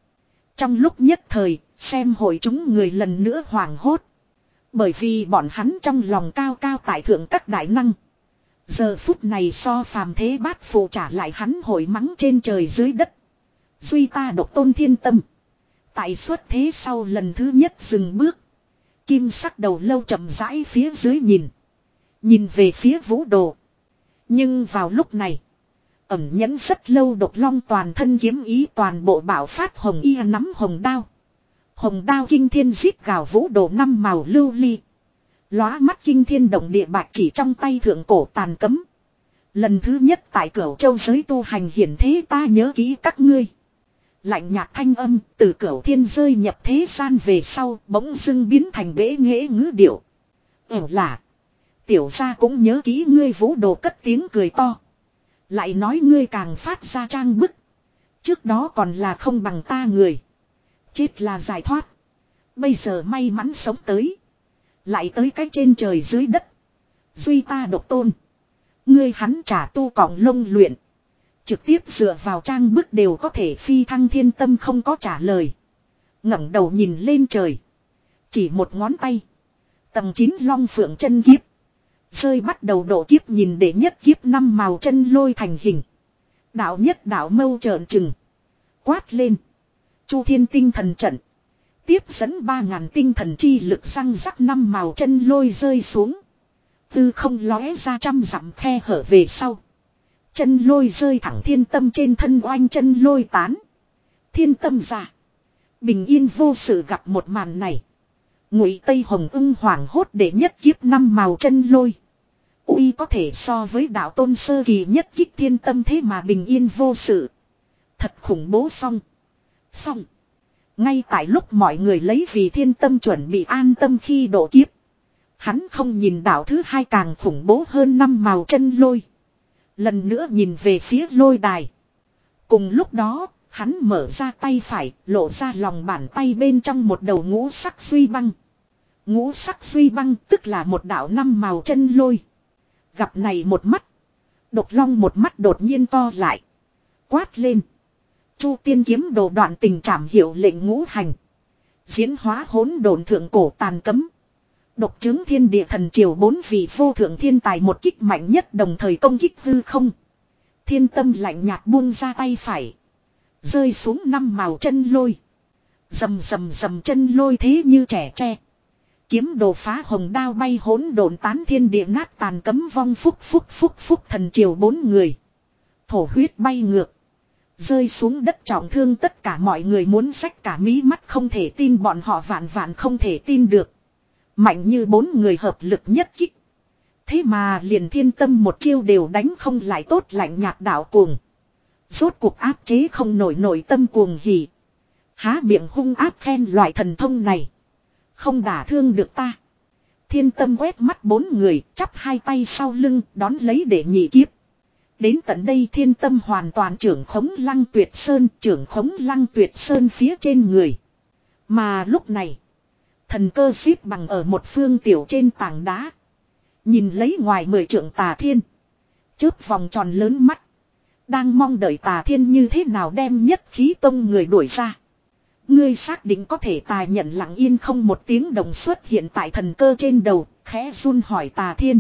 Trong lúc nhất thời, xem hội chúng người lần nữa hoảng hốt. Bởi vì bọn hắn trong lòng cao cao tại thượng các đại năng. Giờ phút này so phàm thế bát phụ trả lại hắn hội mắng trên trời dưới đất. Duy ta độc tôn thiên tâm. Tại xuất thế sau lần thứ nhất dừng bước. Kim sắc đầu lâu chậm rãi phía dưới nhìn. Nhìn về phía vũ đồ. Nhưng vào lúc này. Ẩn nhẫn rất lâu độc long toàn thân kiếm ý toàn bộ bảo phát hồng y nắm hồng đao. Hồng đao kinh thiên giết gào vũ đồ năm màu lưu ly. Lóa mắt kinh thiên động địa bạch chỉ trong tay thượng cổ tàn cấm. Lần thứ nhất tại cửu châu giới tu hành hiển thế ta nhớ kỹ các ngươi. Lạnh nhạt thanh âm từ cửu thiên rơi nhập thế gian về sau bỗng dưng biến thành bể nghễ ngữ điệu. Ừ là. Tiểu gia cũng nhớ kỹ ngươi vũ đồ cất tiếng cười to. Lại nói ngươi càng phát ra trang bức. Trước đó còn là không bằng ta người. Chết là giải thoát. Bây giờ may mắn sống tới. Lại tới cái trên trời dưới đất. Duy ta độc tôn. Ngươi hắn trả tu cọng lông luyện. Trực tiếp dựa vào trang bức đều có thể phi thăng thiên tâm không có trả lời. ngẩng đầu nhìn lên trời. Chỉ một ngón tay. Tầng chín long phượng chân kiếp. Rơi bắt đầu độ kiếp nhìn để nhất kiếp năm màu chân lôi thành hình. Đạo nhất đạo mâu trợn trừng. Quát lên. Chu thiên tinh thần trận. Tiếp dẫn ba ngàn tinh thần chi lực răng rắc năm màu chân lôi rơi xuống. Tư không lóe ra trăm dặm khe hở về sau. Chân lôi rơi thẳng thiên tâm trên thân oanh chân lôi tán. Thiên tâm ra. Bình yên vô sự gặp một màn này. Ngụy Tây Hồng ưng hoảng hốt để nhất kiếp năm màu chân lôi. Uy có thể so với đạo tôn sơ kỳ nhất kích thiên tâm thế mà bình yên vô sự. Thật khủng bố xong. Xong. Ngay tại lúc mọi người lấy vì thiên tâm chuẩn bị an tâm khi độ kiếp. Hắn không nhìn đạo thứ hai càng khủng bố hơn năm màu chân lôi. Lần nữa nhìn về phía lôi đài. Cùng lúc đó, hắn mở ra tay phải, lộ ra lòng bàn tay bên trong một đầu ngũ sắc duy băng. Ngũ sắc duy băng tức là một đạo năm màu chân lôi. Gặp này một mắt. Độc long một mắt đột nhiên to lại. Quát lên. Chu tiên kiếm đồ đoạn tình trảm hiệu lệnh ngũ hành. Diễn hóa hỗn độn thượng cổ tàn cấm. Độc chứng thiên địa thần triều bốn vị vô thượng thiên tài một kích mạnh nhất đồng thời công kích hư không. Thiên tâm lạnh nhạt buông ra tay phải. Rơi xuống năm màu chân lôi. Rầm rầm rầm chân lôi thế như trẻ tre. Kiếm đồ phá hồng đao bay hỗn độn tán thiên địa nát tàn cấm vong phúc phúc phúc phúc thần triều bốn người. Thổ huyết bay ngược. Rơi xuống đất trọng thương tất cả mọi người muốn xách cả mí mắt không thể tin bọn họ vạn vạn không thể tin được. Mạnh như bốn người hợp lực nhất kích. Thế mà liền thiên tâm một chiêu đều đánh không lại tốt lạnh nhạt đạo cuồng. Rốt cuộc áp chế không nổi nổi tâm cuồng hỉ. Há miệng hung áp khen loại thần thông này. Không đả thương được ta. Thiên tâm quét mắt bốn người chắp hai tay sau lưng đón lấy để nhị kiếp. Đến tận đây thiên tâm hoàn toàn trưởng khống Lăng Tuyệt Sơn, trưởng khống Lăng Tuyệt Sơn phía trên người. Mà lúc này, thần cơ xếp bằng ở một phương tiểu trên tảng đá. Nhìn lấy ngoài mười trượng Tà Thiên. Chớp vòng tròn lớn mắt. Đang mong đợi Tà Thiên như thế nào đem nhất khí tông người đuổi ra. Ngươi xác định có thể tài nhận lặng yên không một tiếng đồng xuất hiện tại thần cơ trên đầu, khẽ run hỏi Tà Thiên.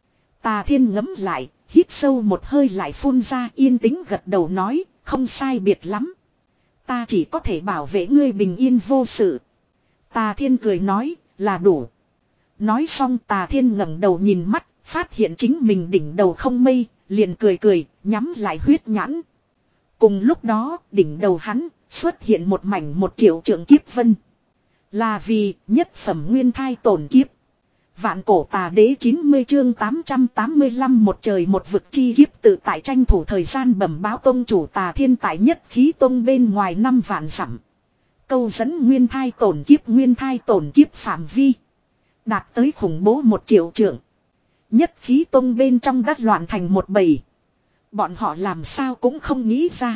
Tà Thiên ngấm lại. Hít sâu một hơi lại phun ra yên tĩnh gật đầu nói, không sai biệt lắm. Ta chỉ có thể bảo vệ ngươi bình yên vô sự. Tà Thiên cười nói, là đủ. Nói xong Tà Thiên ngẩng đầu nhìn mắt, phát hiện chính mình đỉnh đầu không mây, liền cười cười, nhắm lại huyết nhãn. Cùng lúc đó, đỉnh đầu hắn, xuất hiện một mảnh một triệu trượng kiếp vân. Là vì, nhất phẩm nguyên thai tổn kiếp. Vạn cổ tà đế chín mươi chương tám trăm tám mươi lăm một trời một vực chi kiếp tự tại tranh thủ thời gian bẩm báo tông chủ Tà Thiên tại nhất khí tông bên ngoài năm vạn dặm. Câu dẫn nguyên thai tổn kiếp nguyên thai tổn kiếp phạm vi. Đạt tới khủng bố một triệu trượng. Nhất khí tông bên trong đất loạn thành một bầy. Bọn họ làm sao cũng không nghĩ ra.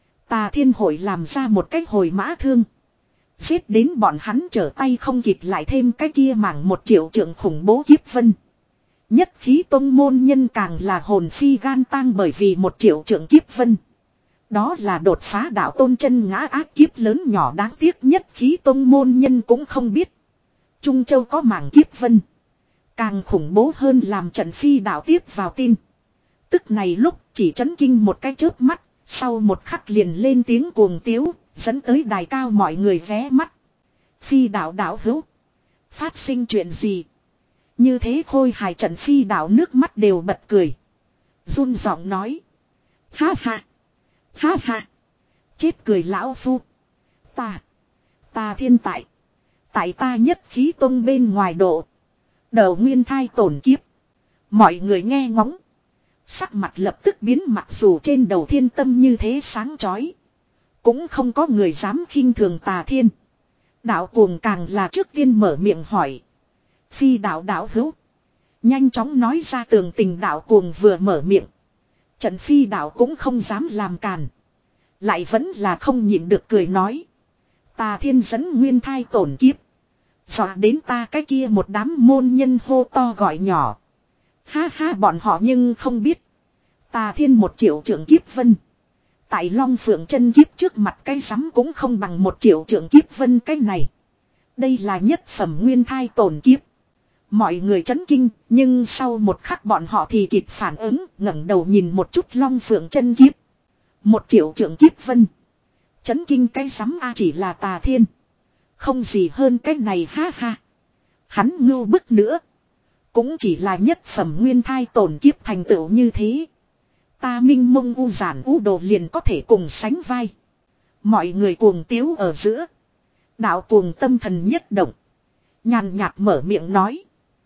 Tà Thiên hội làm ra một cách hồi mã thương. Giết đến bọn hắn trở tay không kịp lại thêm cái kia mảng một triệu trượng khủng bố kiếp vân. Nhất khí tông môn nhân càng là hồn phi gan tang bởi vì một triệu trượng kiếp vân. Đó là đột phá đạo tôn chân ngã ác kiếp lớn nhỏ đáng tiếc nhất khí tông môn nhân cũng không biết. Trung Châu có mảng kiếp vân. Càng khủng bố hơn làm Trần Phi đạo tiếp vào tin. Tức này lúc chỉ chấn kinh một cái chớp mắt, sau một khắc liền lên tiếng cuồng tiếu, dẫn tới đài cao mọi người vé mắt. Phi đạo đạo hữu. Phát sinh chuyện gì? Như thế khôi hài Trần Phi đạo nước mắt đều bật cười. Run giọng nói. Ha ha. Ha ha. Chết cười lão phu. Ta. Ta thiên tại. Tại ta nhất khí tông bên ngoài độ. Đầu nguyên thai tổn kiếp. Mọi người nghe ngóng. Sắc mặt lập tức biến mặc dù trên đầu thiên tâm như thế sáng chói. Cũng không có người dám khinh thường tà thiên. Đạo cuồng càng là trước tiên mở miệng hỏi. Phi đạo đạo hữu. Nhanh chóng nói ra tường tình đạo cuồng vừa mở miệng. Trần Phi đạo cũng không dám làm càn. Lại vẫn là không nhịn được cười nói. Tà thiên dẫn nguyên thai tổn kiếp. Dọa đến ta cái kia một đám môn nhân hô to gọi nhỏ. Ha ha bọn họ nhưng không biết. Tà thiên một triệu trưởng kiếp vân. Tại Long Phượng chân kiếp trước mặt cái rắm cũng không bằng một triệu trưởng kiếp vân cái này. Đây là nhất phẩm nguyên thai tổn kiếp. Mọi người chấn kinh, nhưng sau một khắc bọn họ thì kịp phản ứng, ngẩng đầu nhìn một chút Long Phượng chân kiếp. Một triệu trưởng kiếp vân. Chấn kinh cái rắm a chỉ là tà thiên. Không gì hơn cái này ha ha. Hắn ngưu bức nữa. Cũng chỉ là nhất phẩm nguyên thai tổn kiếp thành tựu như thế. Ta minh mông u giản u đồ liền có thể cùng sánh vai. Mọi người cuồng tiếu ở giữa. Đạo cuồng tâm thần nhất động. Nhàn nhạt mở miệng nói.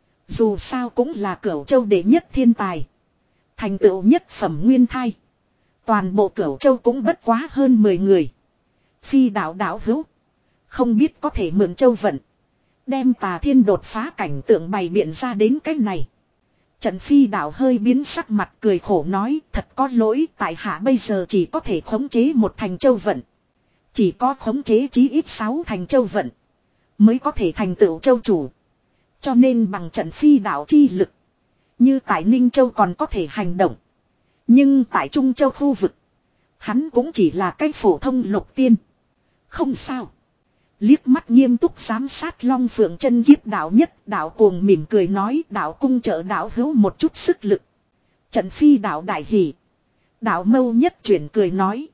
Dù sao cũng là Cửu Châu đệ nhất thiên tài. Thành tựu nhất phẩm nguyên thai. Toàn bộ Cửu Châu cũng bất quá hơn mười người. Phi đạo đạo hữu. Không biết có thể mượn châu vận. Đem tà thiên đột phá cảnh tượng bày biện ra đến cái này. Trần Phi đạo hơi biến sắc mặt cười khổ nói thật có lỗi tại hạ bây giờ chỉ có thể khống chế một thành châu vận. Chỉ có khống chế chí ít sáu thành châu vận. Mới có thể thành tựu châu chủ. Cho nên bằng Trần Phi đạo chi lực. Như tại Ninh Châu còn có thể hành động. Nhưng tại Trung Châu khu vực. Hắn cũng chỉ là cái phổ thông lục tiên. Không sao. Liếc mắt nghiêm túc giám sát Long Phượng chân kiếp đạo nhất đạo cuồng mỉm cười nói đạo cung trợ đạo hữu một chút sức lực. Trần Phi đạo đại hỷ. Đạo mâu nhất chuyển cười nói.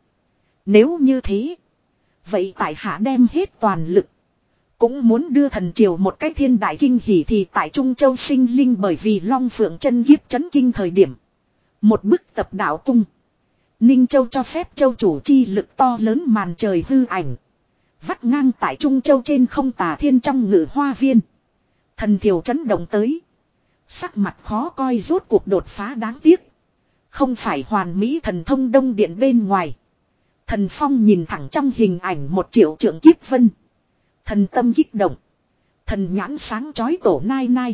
Nếu như thế. Vậy tại hạ đem hết toàn lực. Cũng muốn đưa thần triều một cái thiên đại kinh hỷ thì tại Trung Châu sinh linh bởi vì Long Phượng chân kiếp chấn kinh thời điểm. Một bức tập đạo cung. Ninh Châu cho phép châu chủ chi lực to lớn màn trời hư ảnh. Vắt ngang tại Trung Châu trên không tà thiên trong ngự hoa viên. Thần thiểu chấn động tới. Sắc mặt khó coi rốt cuộc đột phá đáng tiếc. Không phải hoàn mỹ thần thông đông điện bên ngoài. Thần phong nhìn thẳng trong hình ảnh một triệu trượng kiếp vân. Thần tâm kích động. Thần nhãn sáng chói tổ nai nai.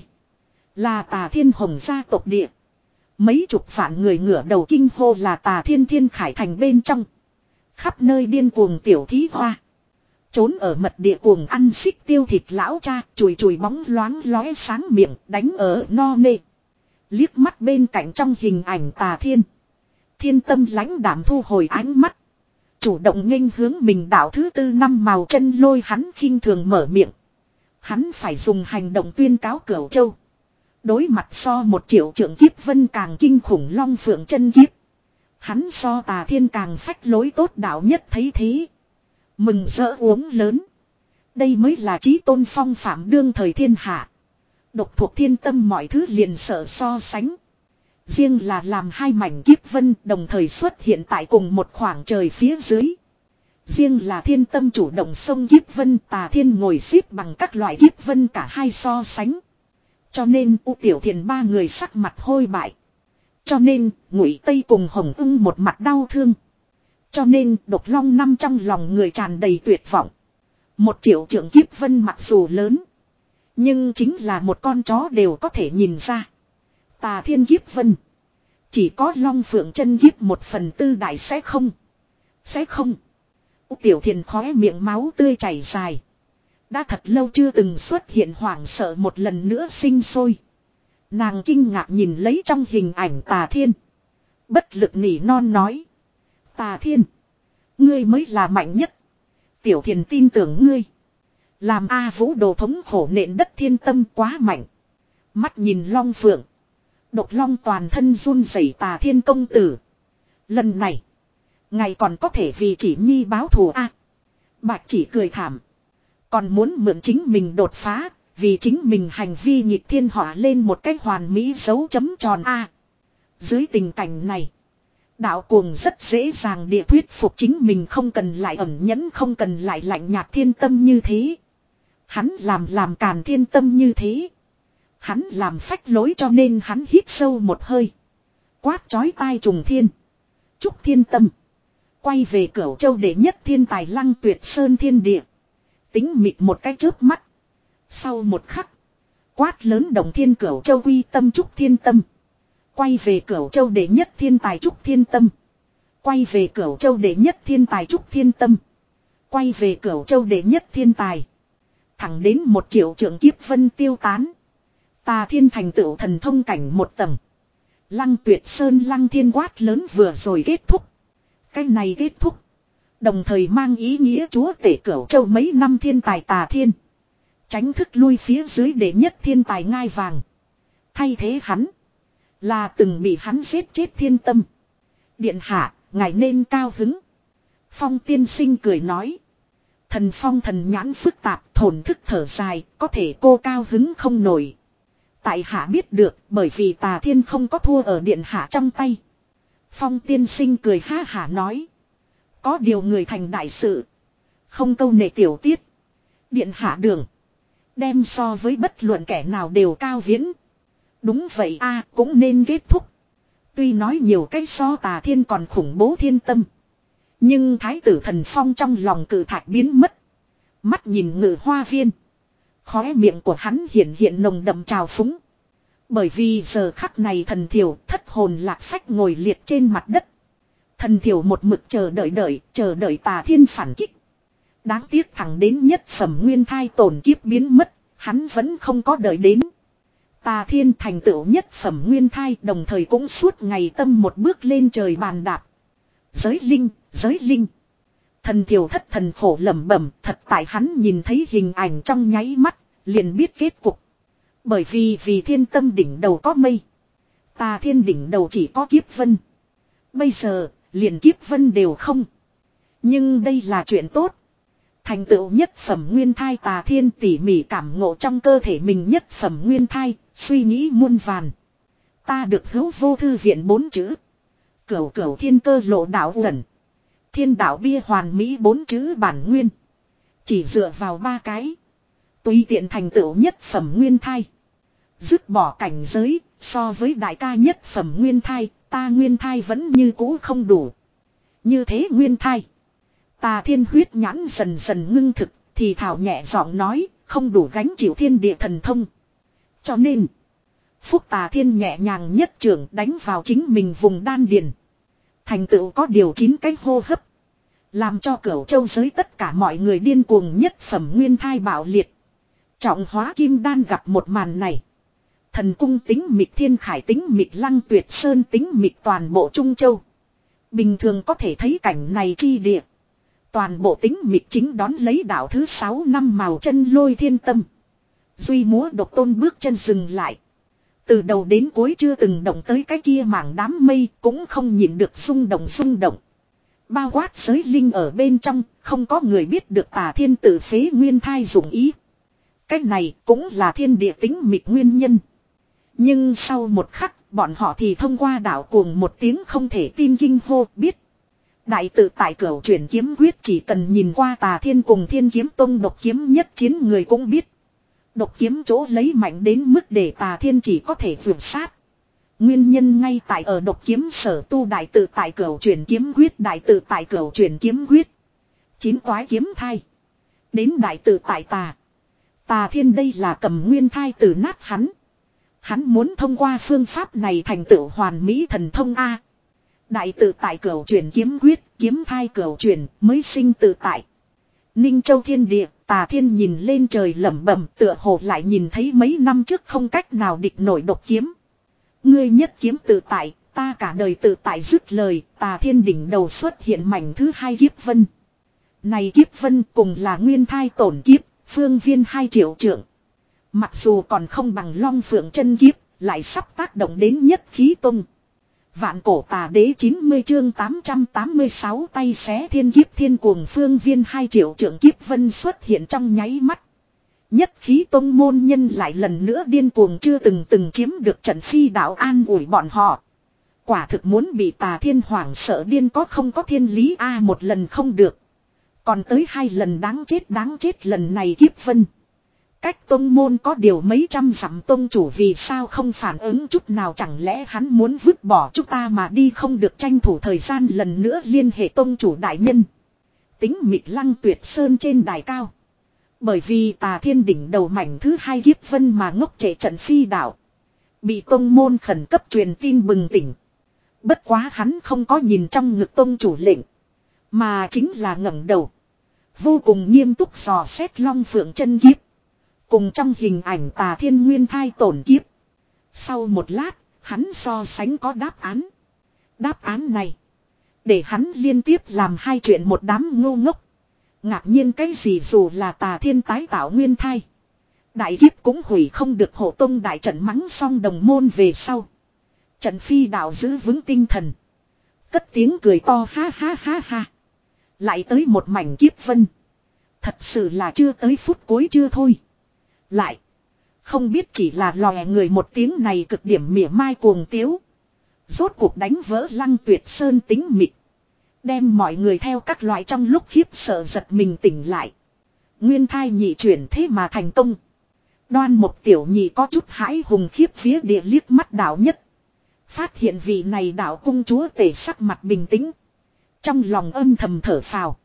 Là tà thiên hồng gia tộc địa. Mấy chục vạn người ngửa đầu kinh hô là tà thiên thiên khải thành bên trong. Khắp nơi điên cuồng tiểu thí hoa. Trốn ở mật địa cuồng ăn xích tiêu thịt lão cha, chùi chùi bóng loáng lóe sáng miệng, đánh ở no nê. Liếc mắt bên cạnh trong hình ảnh tà thiên. Thiên tâm lãnh đảm thu hồi ánh mắt. Chủ động nghênh hướng mình đạo thứ tư năm màu chân lôi hắn khinh thường mở miệng. Hắn phải dùng hành động tuyên cáo Cửu Châu. Đối mặt so một triệu trượng kiếp vân càng kinh khủng Long Phượng chân kiếp. Hắn so tà thiên càng phách lối tốt đạo nhất thấy thế. Mừng rỡ uống lớn. Đây mới là chí tôn phong phạm đương thời thiên hạ. Độc thuộc thiên tâm mọi thứ liền sợ so sánh. Riêng là làm hai mảnh kiếp vân đồng thời xuất hiện tại cùng một khoảng trời phía dưới. Riêng là thiên tâm chủ động sông kiếp vân tà thiên ngồi xếp bằng các loại kiếp vân cả hai so sánh. Cho nên U Tiểu Thiền ba người sắc mặt hôi bại. Cho nên Ngụy Tây cùng Hồng Ưng một mặt đau thương. Cho nên Độc Long năm trong lòng người tràn đầy tuyệt vọng. Một triệu trượng kiếp vân mặc dù lớn. Nhưng chính là một con chó đều có thể nhìn ra. Tà thiên kiếp vân. Chỉ có Long Phượng chân kiếp một phần tư đại sẽ không. Sẽ không. U Tiểu Thiền khóe miệng máu tươi chảy dài. Đã thật lâu chưa từng xuất hiện hoảng sợ một lần nữa sinh sôi. Nàng kinh ngạc nhìn lấy trong hình ảnh tà thiên. Bất lực nỉ non nói. Tà thiên. Ngươi mới là mạnh nhất. Tiểu Thiền tin tưởng ngươi. Làm A Vũ đồ thống khổ nện đất thiên tâm quá mạnh. Mắt nhìn Long Phượng. Độc Long toàn thân run rẩy Tà Thiên công tử. Lần này. Ngài còn có thể vì chỉ nhi báo thù A. Bạch chỉ cười thảm. Còn muốn mượn chính mình đột phá. Vì chính mình hành vi nghịch thiên họa lên một cách hoàn mỹ dấu chấm tròn A. Dưới tình cảnh này. Đạo cuồng rất dễ dàng địa thuyết phục chính mình không cần lại ẩn nhẫn, không cần lại lạnh nhạt thiên tâm như thế. Hắn làm làm càn thiên tâm như thế. Hắn làm phách lối cho nên hắn hít sâu một hơi. Quát chói tai trùng thiên. Trúc thiên tâm. Quay về Cửu Châu đệ nhất thiên tài Lăng Tuyệt Sơn thiên địa. Tính mịt một cái chớp mắt. Sau một khắc. Quát lớn Đồng Thiên Cửu Châu quy tâm Trúc thiên tâm. Quay về Cửu Châu đệ nhất thiên tài Trúc thiên tâm. Quay về Cửu Châu đệ nhất thiên tài Trúc thiên tâm. Quay về Cửu Châu đệ nhất thiên tài. Thẳng đến một triệu trượng kiếp vân tiêu tán. Tà Thiên thành tựu thần thông cảnh một tầng. Lăng Tuyệt Sơn Lăng Thiên quát lớn vừa rồi kết thúc. Cái này kết thúc. Đồng thời mang ý nghĩa chúa tể Cửu Châu mấy năm thiên tài Tà Thiên. Tránh thức lui phía dưới đệ nhất thiên tài ngai vàng. Thay thế hắn. Là từng bị hắn giết chết thiên tâm. Điện hạ, ngài nên cao hứng. Phong tiên sinh cười nói. Thần Phong thần nhãn phức tạp, thổn thức thở dài, có thể cô cao hứng không nổi. Tại hạ biết được, bởi vì Tà Thiên không có thua ở điện hạ trong tay. Phong tiên sinh cười ha hả nói. Có điều người thành đại sự. Không câu nệ tiểu tiết. Điện hạ đường. Đem so với bất luận kẻ nào đều cao viễn. Đúng vậy a, cũng nên kết thúc. Tuy nói nhiều cái so Tà Thiên còn khủng bố thiên tâm. Nhưng Thái tử Thần Phong trong lòng cự thạch biến mất. Mắt nhìn Ngự Hoa Viên. Khóe miệng của hắn hiện hiện nồng đậm trào phúng. Bởi vì giờ khắc này Thần Thiểu thất hồn lạc phách ngồi liệt trên mặt đất. Thần Thiểu một mực chờ đợi đợi, chờ đợi Tà Thiên phản kích. Đáng tiếc thẳng đến nhất phẩm nguyên thai tổn kiếp biến mất, hắn vẫn không có đợi đến. Tà Thiên thành tựu nhất phẩm nguyên thai đồng thời cũng suốt ngày tâm một bước lên trời bàn đạp. Giới linh, giới linh. Thần Thiểu thất thần khổ lẩm bẩm, thật tại hắn nhìn thấy hình ảnh trong nháy mắt, liền biết kết cục. Bởi vì vì thiên tâm đỉnh đầu có mây. Tà Thiên đỉnh đầu chỉ có kiếp vân. Bây giờ, liền kiếp vân đều không. Nhưng đây là chuyện tốt. Thành tựu nhất phẩm nguyên thai Tà Thiên tỉ mỉ cảm ngộ trong cơ thể mình nhất phẩm nguyên thai, suy nghĩ muôn vàn. Ta được hữu vô thư viện bốn chữ. Cửu cửu thiên cơ lộ đạo ẩn. Thiên đạo bia hoàn mỹ bốn chữ bản nguyên. Chỉ dựa vào ba cái. Tùy tiện thành tựu nhất phẩm nguyên thai. Dứt bỏ cảnh giới, so với đại ca nhất phẩm nguyên thai, ta nguyên thai vẫn như cũ không đủ. Như thế nguyên thai. Tà Thiên huyết nhãn dần dần ngưng thực, thì thảo nhẹ giọng nói, không đủ gánh chịu thiên địa thần thông. Cho nên, Phúc Tà Thiên nhẹ nhàng nhất trưởng đánh vào chính mình vùng đan điền. Thành tựu có điều chín cái hô hấp. Làm cho Cửu Châu giới tất cả mọi người điên cuồng nhất phẩm nguyên thai bạo liệt. Trọng hóa kim đan gặp một màn này. Thần cung tính mịt thiên khải tính mịt Lăng Tuyệt Sơn tính mịt toàn bộ Trung Châu. Bình thường có thể thấy cảnh này chi địa. Toàn bộ tính mịt chính đón lấy đạo thứ sáu năm màu chân lôi thiên tâm. Duy múa độc tôn bước chân dừng lại. Từ đầu đến cuối chưa từng động tới cái kia mảng đám mây cũng không nhìn được rung động rung động. Bao quát giới linh ở bên trong, không có người biết được Tà Thiên tự phế nguyên thai dụng ý. Cái này cũng là thiên địa tính mịt nguyên nhân. Nhưng sau một khắc, bọn họ thì thông qua đạo cuồng một tiếng không thể tin kinh hô biết. Đại tự tại Cửu Chuyển kiếm quyết chỉ cần nhìn qua Tà Thiên cùng Thiên Kiếm Tông độc kiếm nhất chiến người cũng biết. Độc kiếm chỗ lấy mạnh đến mức để Tà Thiên chỉ có thể vượt sát. Nguyên nhân ngay tại ở độc kiếm sở tu đại tự tại Cửu Chuyển kiếm quyết, đại tự tại Cửu Chuyển kiếm quyết. Chín toái kiếm thai. Đến đại tự tại Tà. Tà Thiên đây là cầm nguyên thai từ nát hắn. Hắn muốn thông qua phương pháp này thành tựu hoàn mỹ thần thông A. Đại tự tại Cửu Chuyển kiếm quyết, kiếm thai Cửu Chuyển mới sinh tự tại. Ninh Châu thiên địa, Tà Thiên nhìn lên trời lẩm bẩm, tựa hồ lại nhìn thấy mấy năm trước không cách nào địch nổi độc kiếm. Ngươi nhất kiếm tự tại, Ta cả đời tự tại dứt lời, Tà Thiên đỉnh đầu xuất hiện mảnh thứ hai kiếp vân. Này kiếp vân cùng là nguyên thai tổn kiếp, phương viên hai triệu trượng. Mặc dù còn không bằng Long Phượng chân kiếp, lại sắp tác động đến nhất khí tung. Vạn cổ tà đế chín mươi chương tám trăm tám mươi sáu tay xé thiên kiếp thiên cuồng phương viên hai triệu trượng kiếp vân xuất hiện trong nháy mắt. Nhất khí tông môn nhân lại lần nữa điên cuồng chưa từng từng chiếm được trận phi đạo an ủi bọn họ. Quả thực muốn bị Tà Thiên hoảng sợ điên có không có thiên lý a một lần không được. Còn tới hai lần đáng chết đáng chết lần này kiếp vân. Cách tông môn có điều mấy trăm dặm tông chủ vì sao không phản ứng chút nào chẳng lẽ hắn muốn vứt bỏ chúng ta mà đi không được tranh thủ thời gian lần nữa liên hệ tông chủ đại nhân. Tính mịt Lăng Tuyệt Sơn trên đài cao. Bởi vì Tà Thiên đỉnh đầu mảnh thứ hai kiếp vân mà ngốc trệ trận phi đạo. Bị tông môn khẩn cấp truyền tin bừng tỉnh. Bất quá hắn không có nhìn trong ngực tông chủ lệnh. Mà chính là ngẩng đầu. Vô cùng nghiêm túc dò xét Long Phượng chân kiếp. Cùng trong hình ảnh Tà Thiên nguyên thai tổn kiếp. Sau một lát, hắn so sánh có đáp án. Đáp án này. Để hắn liên tiếp làm hai chuyện một đám ngu ngốc. Ngạc nhiên cái gì dù là Tà Thiên tái tạo nguyên thai. Đại kiếp cũng hủy không được hộ tông đại trận mắng xong đồng môn về sau. Trận phi đạo giữ vững tinh thần. Cất tiếng cười to ha ha ha ha. Lại tới một mảnh kiếp vân. Thật sự là chưa tới phút cuối chưa thôi. Lại. Không biết chỉ là lòe người một tiếng này cực điểm mỉa mai cuồng tiếu. Rốt cuộc đánh vỡ Lăng Tuyệt Sơn tính mịt. Đem mọi người theo các loại trong lúc khiếp sợ giật mình tỉnh lại. Nguyên thai nhị chuyển thế mà thành tông. Đoan một tiểu nhị có chút hãi hùng khiếp phía địa liếc mắt đạo nhất. Phát hiện vị này đạo cung chúa tể sắc mặt bình tĩnh. Trong lòng âm thầm thở phào.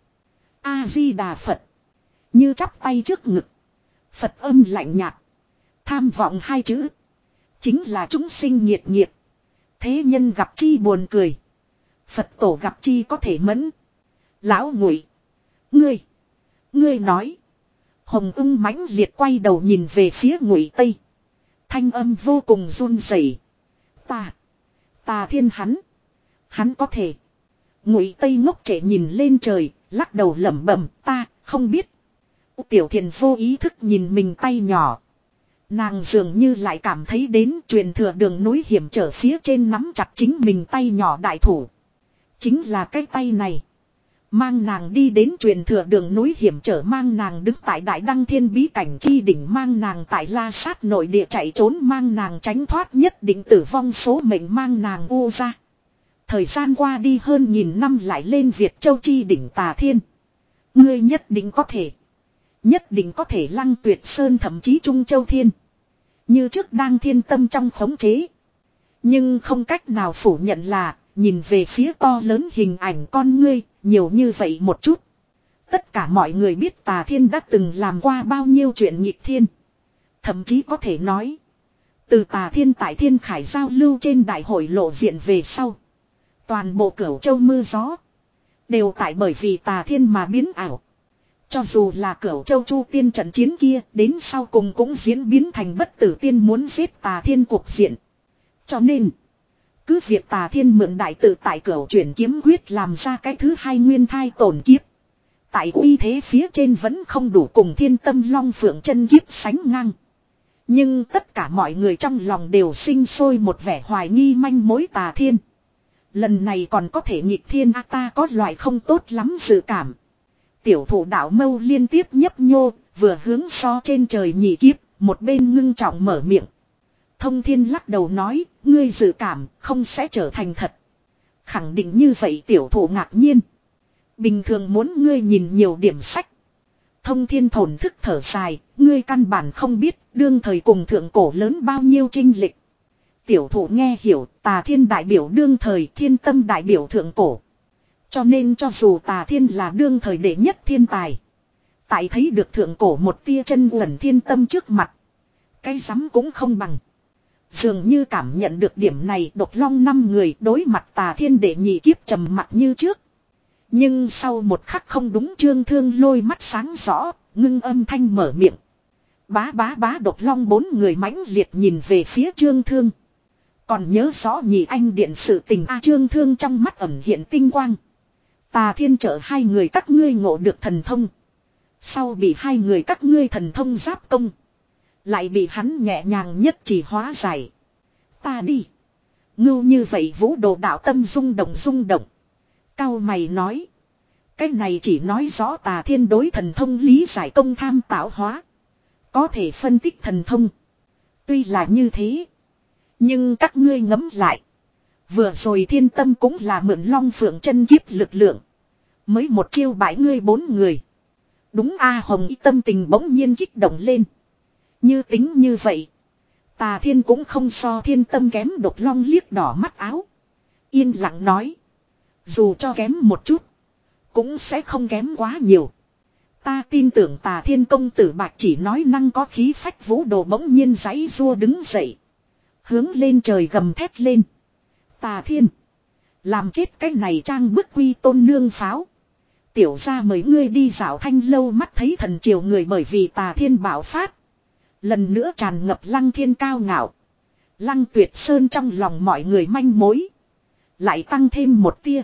A-di-đà Phật. Như chắp tay trước ngực. Phật âm lạnh nhạt. Tham vọng hai chữ. Chính là chúng sinh nhiệt nghiệp. Thế nhân gặp chi buồn cười. Phật tổ gặp chi có thể mẫn. Lão Ngụy. Ngươi. Ngươi nói. Hồng ưng mãnh liệt quay đầu nhìn về phía Ngụy Tây. Thanh âm vô cùng run rẩy. Ta. Tà Thiên hắn. Hắn có thể. Ngụy Tây ngốc trệ nhìn lên trời. Lắc đầu lẩm bẩm ta không biết. Tiểu Thiền vô ý thức nhìn mình tay nhỏ. Nàng dường như lại cảm thấy đến truyền thừa đường núi hiểm trở phía trên nắm chặt chính mình tay nhỏ đại thủ. Chính là cái tay này. Mang nàng đi đến truyền thừa đường núi hiểm trở mang nàng đứng tại đại đăng thiên bí cảnh chi đỉnh mang nàng tại la sát nội địa chạy trốn mang nàng tránh thoát nhất định tử vong số mệnh mang nàng u ra. Thời gian qua đi hơn nghìn năm lại lên Việt Châu chi đỉnh Tà Thiên. Ngươi nhất định có thể. Nhất định có thể Lăng Tuyệt Sơn thậm chí Trung Châu Thiên. Như trước đang thiên tâm trong khống chế. Nhưng không cách nào phủ nhận là nhìn về phía to lớn hình ảnh con ngươi, nhiều như vậy một chút. Tất cả mọi người biết Tà Thiên đã từng làm qua bao nhiêu chuyện nghịch thiên. Thậm chí có thể nói. Từ Tà Thiên tại Thiên Khải giao lưu trên đại hội lộ diện về sau. Toàn bộ Cửu Châu mưa gió. Đều tại bởi vì Tà Thiên mà biến ảo. Cho dù là Cửu Châu Chu Tiên trận chiến kia đến sau cùng cũng diễn biến thành bất tử tiên muốn giết Tà Thiên cuộc diện. Cho nên. Cứ việc Tà Thiên mượn đại tự tại Cửu Chuyển kiếm quyết làm ra cái thứ hai nguyên thai tổn kiếp. Tại uy thế phía trên vẫn không đủ cùng Thiên Tâm Long Phượng chân kiếp sánh ngang. Nhưng tất cả mọi người trong lòng đều sinh sôi một vẻ hoài nghi manh mối Tà Thiên. Lần này còn có thể nghịch thiên a ta có loại không tốt lắm dự cảm. Tiểu thủ đạo mâu liên tiếp nhấp nhô, vừa hướng so trên trời nhị kiếp, một bên ngưng trọng mở miệng. Thông Thiên lắc đầu nói, ngươi dự cảm không sẽ trở thành thật. Khẳng định như vậy tiểu thủ ngạc nhiên. Bình thường muốn ngươi nhìn nhiều điểm sách. Thông Thiên thổn thức thở dài, ngươi căn bản không biết đương thời cùng thượng cổ lớn bao nhiêu chinh lịch. Tiểu thủ nghe hiểu, Tà Thiên đại biểu đương thời, Thiên Tâm đại biểu thượng cổ. Cho nên cho dù Tà Thiên là đương thời đệ nhất thiên tài. Tại thấy được thượng cổ một tia chân uẩn Thiên Tâm trước mặt. Cái rắm cũng không bằng. Dường như cảm nhận được điểm này độc long năm người đối mặt Tà Thiên đệ nhị kiếp trầm mặc như trước. Nhưng sau một khắc không đúng Trương Thương lôi mắt sáng rõ, ngưng âm thanh mở miệng. Bá bá bá độc long bốn người mãnh liệt nhìn về phía Trương Thương. Còn nhớ rõ nhị anh điện sự tình A Trương Thương trong mắt ẩn hiện tinh quang. Tà Thiên trợ hai người các ngươi ngộ được thần thông. Sau bị hai người các ngươi thần thông giáp công. Lại bị hắn nhẹ nhàng nhất chỉ hóa giải. Ta đi. Ngưu như vậy vũ đồ đạo tâm rung động rung động. Cao mày nói. Cái này chỉ nói rõ Tà Thiên đối thần thông lý giải công tham tạo hóa. Có thể phân tích thần thông. Tuy là như thế. Nhưng các ngươi ngẫm lại. Vừa rồi Thiên Tâm cũng là mượn Long Phượng chân kiếp lực lượng. Mới một chiêu bãi ngươi bốn người. Đúng A Hồng Y tâm tình bỗng nhiên kích động lên. Như tính như vậy. Tà Thiên cũng không so Thiên Tâm kém độc long liếc đỏ mắt áo. Yên lặng nói. Dù cho kém một chút. Cũng sẽ không kém quá nhiều. Ta tin tưởng Tà Thiên công tử bạch chỉ nói năng có khí phách vũ đồ bỗng nhiên giãy rua đứng dậy. Hướng lên trời gầm thét lên. Tà Thiên. Làm chết cái này trang bức quy tôn nương pháo. Tiểu ra mời ngươi đi dạo thanh lâu mắt thấy thần triều người bởi vì Tà Thiên bạo phát. Lần nữa tràn ngập Lăng Thiên cao ngạo. Lăng Tuyệt Sơn trong lòng mọi người manh mối. Lại tăng thêm một tia.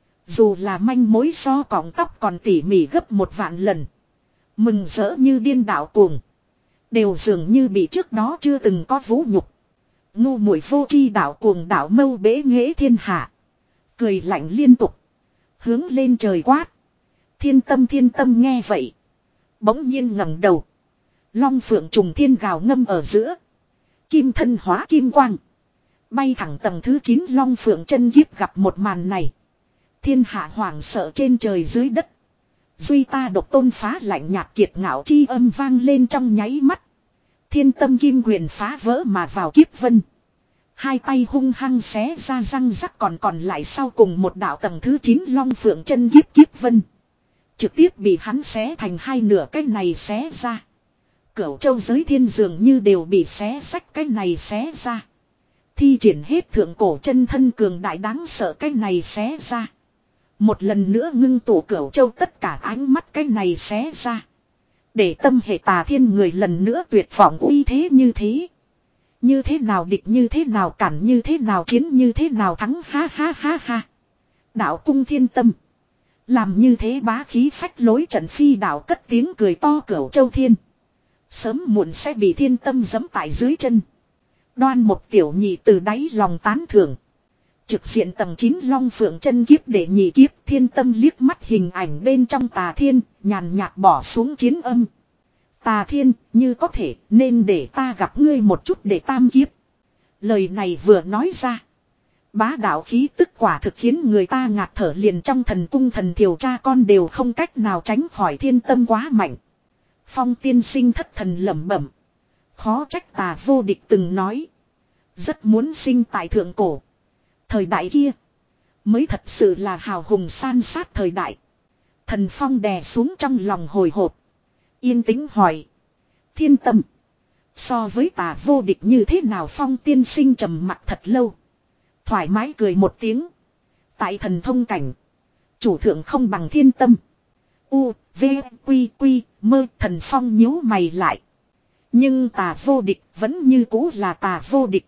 Dù là manh mối so cọng tóc còn tỉ mỉ gấp một vạn lần. Mừng rỡ như điên đảo cuồng. Đều dường như bị trước đó chưa từng có vũ nhục. Ngu muội vô tri đảo cuồng đảo mâu bế nghệ thiên hạ. Cười lạnh liên tục. Hướng lên trời quát. Thiên Tâm Thiên Tâm nghe vậy. Bỗng nhiên ngẩng đầu. Long phượng trùng thiên gào ngâm ở giữa. Kim thân hóa kim quang. Bay thẳng tầng thứ chín Long phượng chân kiếp gặp một màn này. Thiên hạ hoảng sợ trên trời dưới đất. Duy ta độc tôn phá lạnh nhạt kiệt ngạo chi âm vang lên trong nháy mắt. Thiên Tâm kim quyền phá vỡ mà vào kiếp vân. Hai tay hung hăng xé ra răng rắc còn còn lại sau cùng một đạo tầng thứ chín Long phượng chân kiếp kiếp vân. Trực tiếp bị hắn xé thành hai nửa cái này xé ra. Cửu châu giới thiên dường như đều bị xé sách cái này xé ra. Thi triển hết thượng cổ chân thân cường đại đáng sợ cái này xé ra. Một lần nữa ngưng tụ cửu châu tất cả ánh mắt cái này xé ra. Để tâm hệ Tà Thiên người lần nữa tuyệt vọng uy thế như thế. Như thế nào địch như thế nào cản như thế nào chiến như thế nào thắng ha ha ha ha. Đạo cung Thiên Tâm. Làm như thế bá khí phách lối trận phi đạo cất tiếng cười to cửu châu thiên. Sớm muộn sẽ bị Thiên Tâm giẫm tại dưới chân. Đoan một tiểu nhị từ đáy lòng tán thưởng. Trực diện tầng chín Long phượng chân kiếp để nhị kiếp Thiên Tâm liếc mắt hình ảnh bên trong Tà Thiên, nhàn nhạt bỏ xuống chiến âm. Tà Thiên, như có thể nên để ta gặp ngươi một chút để tam kiếp. Lời này vừa nói ra. Bá đạo khí tức quả thực khiến người ta ngạt thở liền trong thần cung thần thiều cha con đều không cách nào tránh khỏi Thiên Tâm quá mạnh. Phong tiên sinh thất thần lẩm bẩm. Khó trách Tà vô địch từng nói. Rất muốn sinh tại thượng cổ. Thời đại kia. Mới thật sự là hào hùng san sát thời đại. Thần Phong đè xuống trong lòng hồi hộp. Yên tĩnh hỏi. Thiên Tâm. So với Tà vô địch như thế nào Phong tiên sinh trầm mặc thật lâu. Thoải mái cười một tiếng. Tại thần thông cảnh. Chủ thượng không bằng Thiên Tâm. U, V, Quy, Quy, mơ Thần Phong nhíu mày lại. Nhưng Tà vô địch vẫn như cũ là Tà vô địch.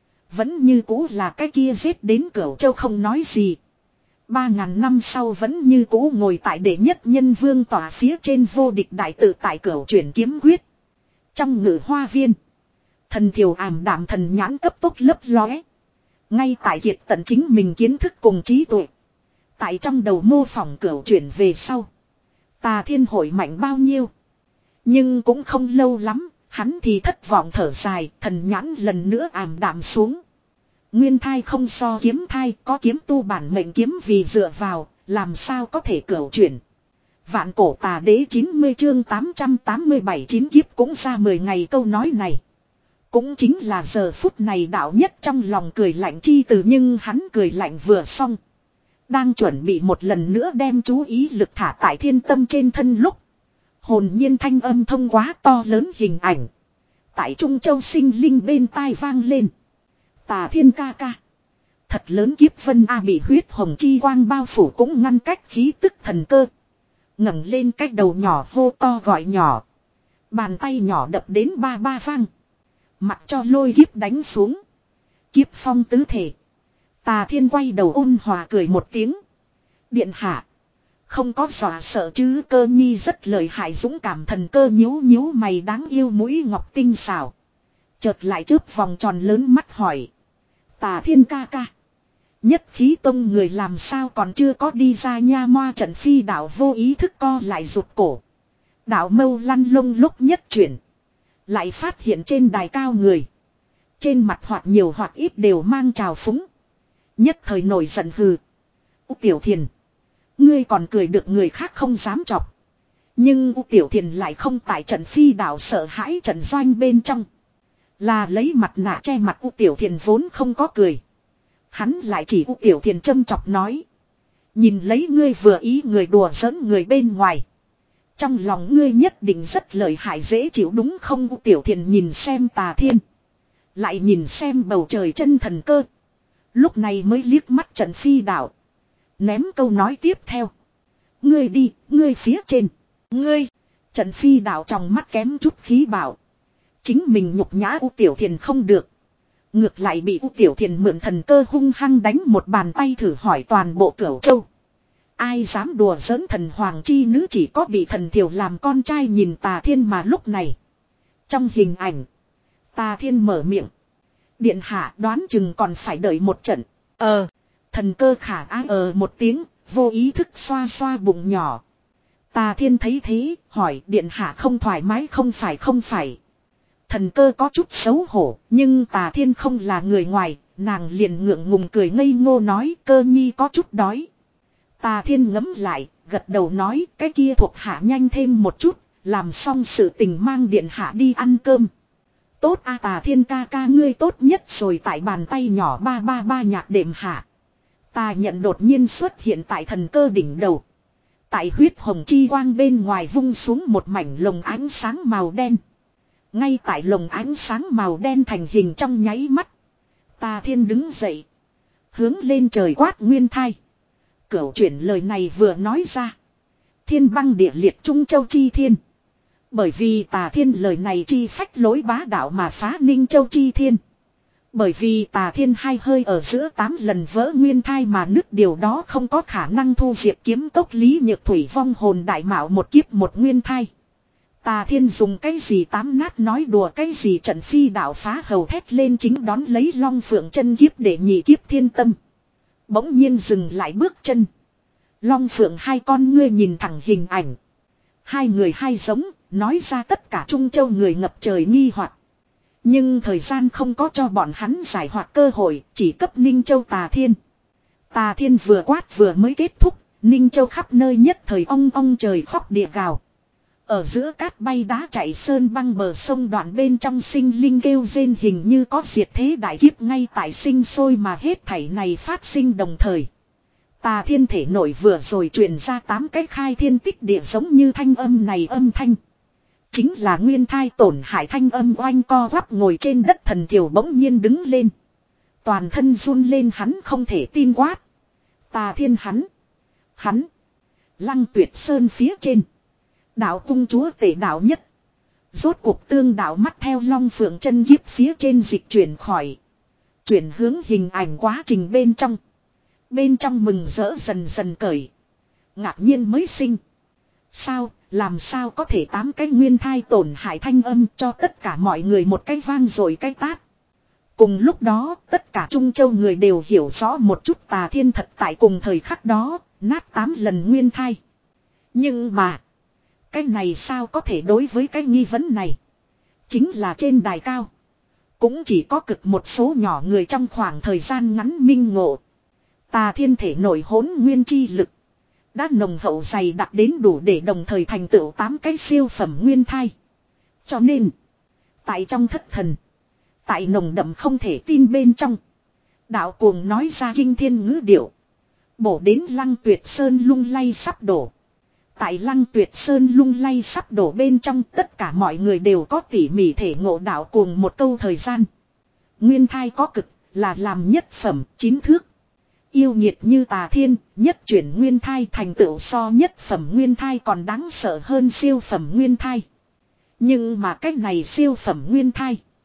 Vẫn như cũ là cái kia giết đến Cửu Châu không nói gì. Ba ngàn năm sau vẫn như cũ ngồi tại đệ nhất nhân vương tòa phía trên vô địch đại tự tại Cửu chuyển kiếm quyết. Trong ngự hoa viên. Thần thiều ảm đạm thần nhãn cấp tốc lấp lóe. Ngay tại kiệt tận chính mình kiến thức cùng trí tuệ. Tại trong đầu mô phỏng Cửu chuyển về sau. Tà Thiên hội mạnh bao nhiêu. Nhưng cũng không lâu lắm. Hắn thì thất vọng thở dài, thần nhãn lần nữa ảm đạm xuống. Nguyên thai không so kiếm thai, có kiếm tu bản mệnh kiếm vì dựa vào, làm sao có thể cửu chuyển. Vạn cổ Tà đế chín mươi chương tám trăm tám mươi bảy chín kiếp cũng ra mười ngày câu nói này. Cũng chính là giờ phút này đạo nhất trong lòng cười lạnh chi từ nhưng hắn cười lạnh vừa xong. Đang chuẩn bị một lần nữa đem chú ý lực thả tại Thiên Tâm trên thân lúc. Hồn nhiên thanh âm thông quá to lớn hình ảnh. Tại Trung Châu sinh linh bên tai vang lên. Tà Thiên ca ca. Thật lớn kiếp vân A bị huyết hồng chi quang bao phủ cũng ngăn cách khí tức thần cơ. Ngẩng lên cách đầu nhỏ hô to gọi nhỏ. Bàn tay nhỏ đập đến ba ba vang. Mặc cho lôi kiếp đánh xuống. Kiếp phong tứ thể. Tà Thiên quay đầu ôn hòa cười một tiếng. Điện hạ. Không có dọa sợ chứ, Cơ Nhi rất lợi hại dũng cảm. Thần Cơ nhíu nhíu mày đáng yêu mũi ngọc tinh xảo. Chợt lại chớp vòng tròn lớn mắt hỏi. Tà Thiên ca ca. Nhất khí tông người làm sao còn chưa có đi ra nha. Moa Trận Phi đạo vô ý thức co lại rụt cổ. Đạo mâu lăn lông lúc nhất chuyển. Lại phát hiện trên đài cao người. Trên mặt hoặc nhiều hoặc ít đều mang trào phúng. Nhất thời nổi giận hừ. U Tiểu Thiền. Ngươi còn cười được người khác không dám chọc. Nhưng U Tiểu Thiền lại không tại Trận Phi đạo sợ hãi trận doanh bên trong. Là lấy mặt nạ che mặt. U Tiểu Thiền vốn không có cười. Hắn lại chỉ U Tiểu Thiền châm chọc nói. Nhìn lấy ngươi vừa ý người đùa giỡn người bên ngoài. Trong lòng ngươi nhất định rất lợi hại dễ chịu đúng không? U Tiểu Thiền nhìn xem Tà Thiên. Lại nhìn xem bầu trời chân thần Cơ. Lúc này mới liếc mắt Trận Phi đạo. Ném câu nói tiếp theo. Ngươi đi, ngươi phía trên. Ngươi. Trận Phi đạo trong mắt kém chút khí bảo. Chính mình nhục nhã U Tiểu Thiền không được. Ngược lại bị U Tiểu Thiền mượn thần cơ hung hăng đánh một bàn tay thử hỏi toàn bộ Cửu Châu. Ai dám đùa giỡn thần hoàng chi nữ, chỉ có bị thần thiểu làm con trai nhìn Tà Thiên. Mà lúc này. Trong hình ảnh. Tà Thiên mở miệng. Điện hạ đoán chừng còn phải đợi một trận. Ờ. Thần cơ khả ái ờ một tiếng. Vô ý thức xoa xoa bụng nhỏ. Tà Thiên thấy thế. Hỏi điện hạ không thoải mái không phải không phải. Thần cơ có chút xấu hổ. Nhưng Tà Thiên không là người ngoài. Nàng liền ngượng ngùng cười ngây ngô nói. Cơ Nhi có chút đói. Tà Thiên ngấm lại. Gật đầu nói. Cái kia thuộc hạ nhanh thêm một chút. Làm xong sự tình mang điện hạ đi ăn cơm. Tốt a Tà Thiên ca ca ngươi tốt nhất rồi. Tại bàn tay nhỏ ba ba ba nhạc đệm hạ. Tà nhận đột nhiên xuất hiện tại thần cơ đỉnh đầu. Tại huyết hồng chi quang bên ngoài vung xuống một mảnh lồng ánh sáng màu đen. Ngay tại lồng ánh sáng màu đen thành hình trong nháy mắt. Tà Thiên đứng dậy. Hướng lên trời quát Nguyên Thai. Cửu chuyển lời này vừa nói ra. Thiên băng địa liệt Trung Châu chi thiên. Bởi vì Tà Thiên lời này chi phách lối bá đạo mà phá Ninh Châu chi thiên. Bởi vì Tà Thiên hai hơi ở giữa tám lần vỡ Nguyên Thai mà nứt, điều đó không có khả năng thu diệt kiếm cốc Lý Nhược Thủy vong hồn đại mạo một kiếp một Nguyên Thai. Tà Thiên dùng cái gì tám nát nói đùa cái gì. Trận Phi đạo phá hầu thét lên chính đón lấy Long Phượng chân kiếp để nhị kiếp thiên tâm. Bỗng nhiên dừng lại bước chân. Long Phượng hai con ngươi nhìn thẳng hình ảnh. Hai người hai giống, nói ra tất cả Trung Châu người ngập trời nghi hoặc. Nhưng thời gian không có cho bọn hắn giải hoạt cơ hội, chỉ cấp Ninh Châu Tà Thiên. Tà Thiên vừa quát vừa mới kết thúc, Ninh Châu khắp nơi nhất thời ong ong trời khóc địa gào. Ở giữa cát bay đá chạy sơn băng bờ sông đoạn bên trong sinh linh kêu rên, hình như có diệt thế đại kiếp ngay tại sinh sôi. Mà hết thảy này phát sinh đồng thời. Tà Thiên thể nội vừa rồi truyền ra tám cái khai thiên tích địa giống như thanh âm này âm thanh. Chính là Nguyên Thai tổn hại thanh âm. Oanh co quắp ngồi trên đất thần thiểu bỗng nhiên đứng lên. Toàn thân run lên, hắn không thể tin quát. Tà Thiên hắn. Hắn. Lăng Tuyệt Sơn phía trên. Đạo cung chúa tể đạo nhất. Rốt cuộc tương đạo mắt theo Long Phượng chân kiếp phía trên dịch chuyển khỏi. Chuyển hướng hình ảnh quá trình bên trong. Bên trong mừng rỡ dần dần cởi. Ngạc nhiên mới sinh. Sao, làm sao có thể tám cái Nguyên Thai tổn hại thanh âm, cho tất cả mọi người một cái vang rồi cái tát. Cùng lúc đó, tất cả Trung Châu người đều hiểu rõ một chút Tà Thiên thật tại cùng thời khắc đó, nát tám lần Nguyên Thai. Nhưng mà, cái này sao có thể đối với cái nghi vấn này. Chính là trên đài cao. Cũng chỉ có cực một số nhỏ người trong khoảng thời gian ngắn minh ngộ. Tà Thiên thể nổi hỗn nguyên chi lực. Đã nồng hậu dày đặc đến đủ để đồng thời thành tựu tám cái siêu phẩm Nguyên Thai. Cho nên, tại trong thất thần, tại nồng đậm không thể tin bên trong, đạo cuồng nói ra kinh thiên ngữ điệu. Bổ đến Lăng Tuyệt Sơn lung lay sắp đổ. Tại Lăng Tuyệt Sơn lung lay sắp đổ bên trong, tất cả mọi người đều có tỉ mỉ thể ngộ đạo cuồng một câu thời gian. Nguyên Thai có cực, là làm nhất phẩm, chín thước. Yêu nghiệt như Tà Thiên, nhất chuyển Nguyên Thai thành tựu so nhất phẩm Nguyên Thai còn đáng sợ hơn siêu phẩm Nguyên Thai. Nhưng mà cách này siêu phẩm Nguyên Thai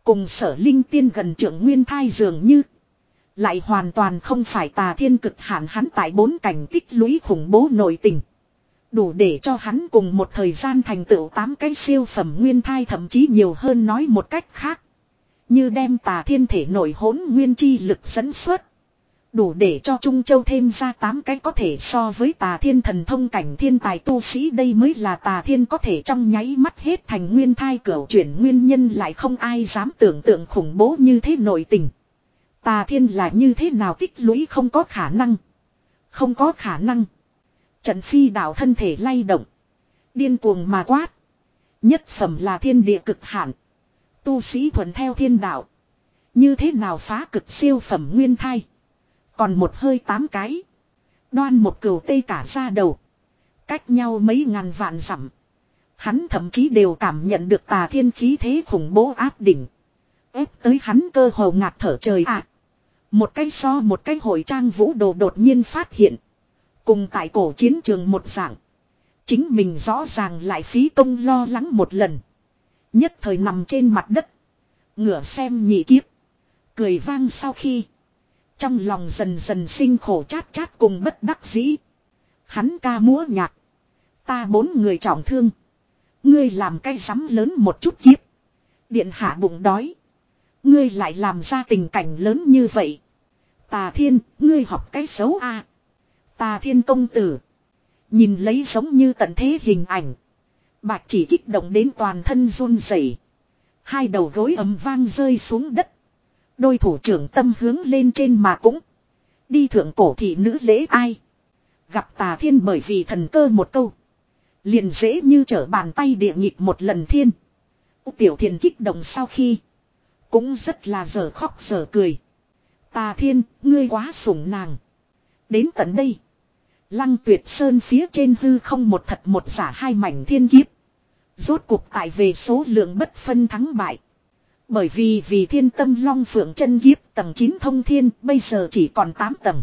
Cùng Sở Linh Tiên gần trượng nguyên thai dường như. Lại hoàn toàn không phải Tà Thiên cực hạn hắn tại bốn cảnh tích lũy khủng bố nội tình. Đủ để cho hắn cùng một thời gian thành tựu tám cái siêu phẩm nguyên thai, thậm chí nhiều hơn, nói một cách khác. Như đem Tà Thiên thể nội hỗn nguyên chi lực dẫn xuất. Đủ để cho Trung Châu thêm ra tám cái có thể so với Tà Thiên thần thông cảnh thiên tài tu sĩ, đây mới là Tà Thiên có thể trong nháy mắt hết thành nguyên thai cửu chuyển nguyên nhân, lại không ai dám tưởng tượng khủng bố như thế nội tình. Tà Thiên là như thế nào tích lũy, không có khả năng. Không có khả năng. Trận Phi đạo thân thể lay động. Điên cuồng mà quát. Nhất phẩm là thiên địa cực hạn. Tu sĩ thuận theo thiên đạo. Như thế nào phá cực siêu phẩm nguyên thai. Còn một hơi tám cái. Đoan một cừu tê cả ra đầu. Cách nhau mấy ngàn vạn dặm. Hắn thậm chí đều cảm nhận được Tà Thiên khí thế khủng bố áp đỉnh. Ép tới hắn cơ hồ ngạt thở trời ạ. À. Một cái so một cái hội trang vũ đồ đột nhiên phát hiện. Cùng tại cổ chiến trường một dạng. Chính mình rõ ràng lại phí công lo lắng một lần. Nhất thời nằm trên mặt đất. Ngửa xem nhị kiếp. Cười vang sau khi. Trong lòng dần dần sinh khổ chát chát cùng bất đắc dĩ. Hắn ca múa nhạc. Ta bốn người trọng thương. Ngươi làm cái rắm lớn một chút kiếp. Điện hạ bụng đói. Ngươi lại làm ra tình cảnh lớn như vậy. Tà Thiên, ngươi học cái xấu a. À. Tà Thiên công tử. Nhìn lấy giống như tận thế hình ảnh. Bạch chỉ kích động đến toàn thân run rẩy. Hai đầu gối ấm vang rơi xuống đất. Đôi thủ trưởng tâm hướng lên trên mà cũng. Đi thượng cổ thị nữ lễ ai. Gặp Tà Thiên bởi vì thần cơ một câu. Liền dễ như trở bàn tay địa nhịp một lần thiên. Tiểu Thiền kích động sau khi. Cũng rất là giờ khóc giờ cười. Tà Thiên, ngươi quá sủng nàng. Đến tận đây. Lăng Tuyệt Sơn phía trên hư không một thật một giả hai mảnh thiên kiếp. Rốt cuộc tại về số lượng bất phân thắng bại. Bởi vì vì Thiên Tâm Long Phượng chân kiếp tầng chín thông thiên bây giờ chỉ còn tám tầng.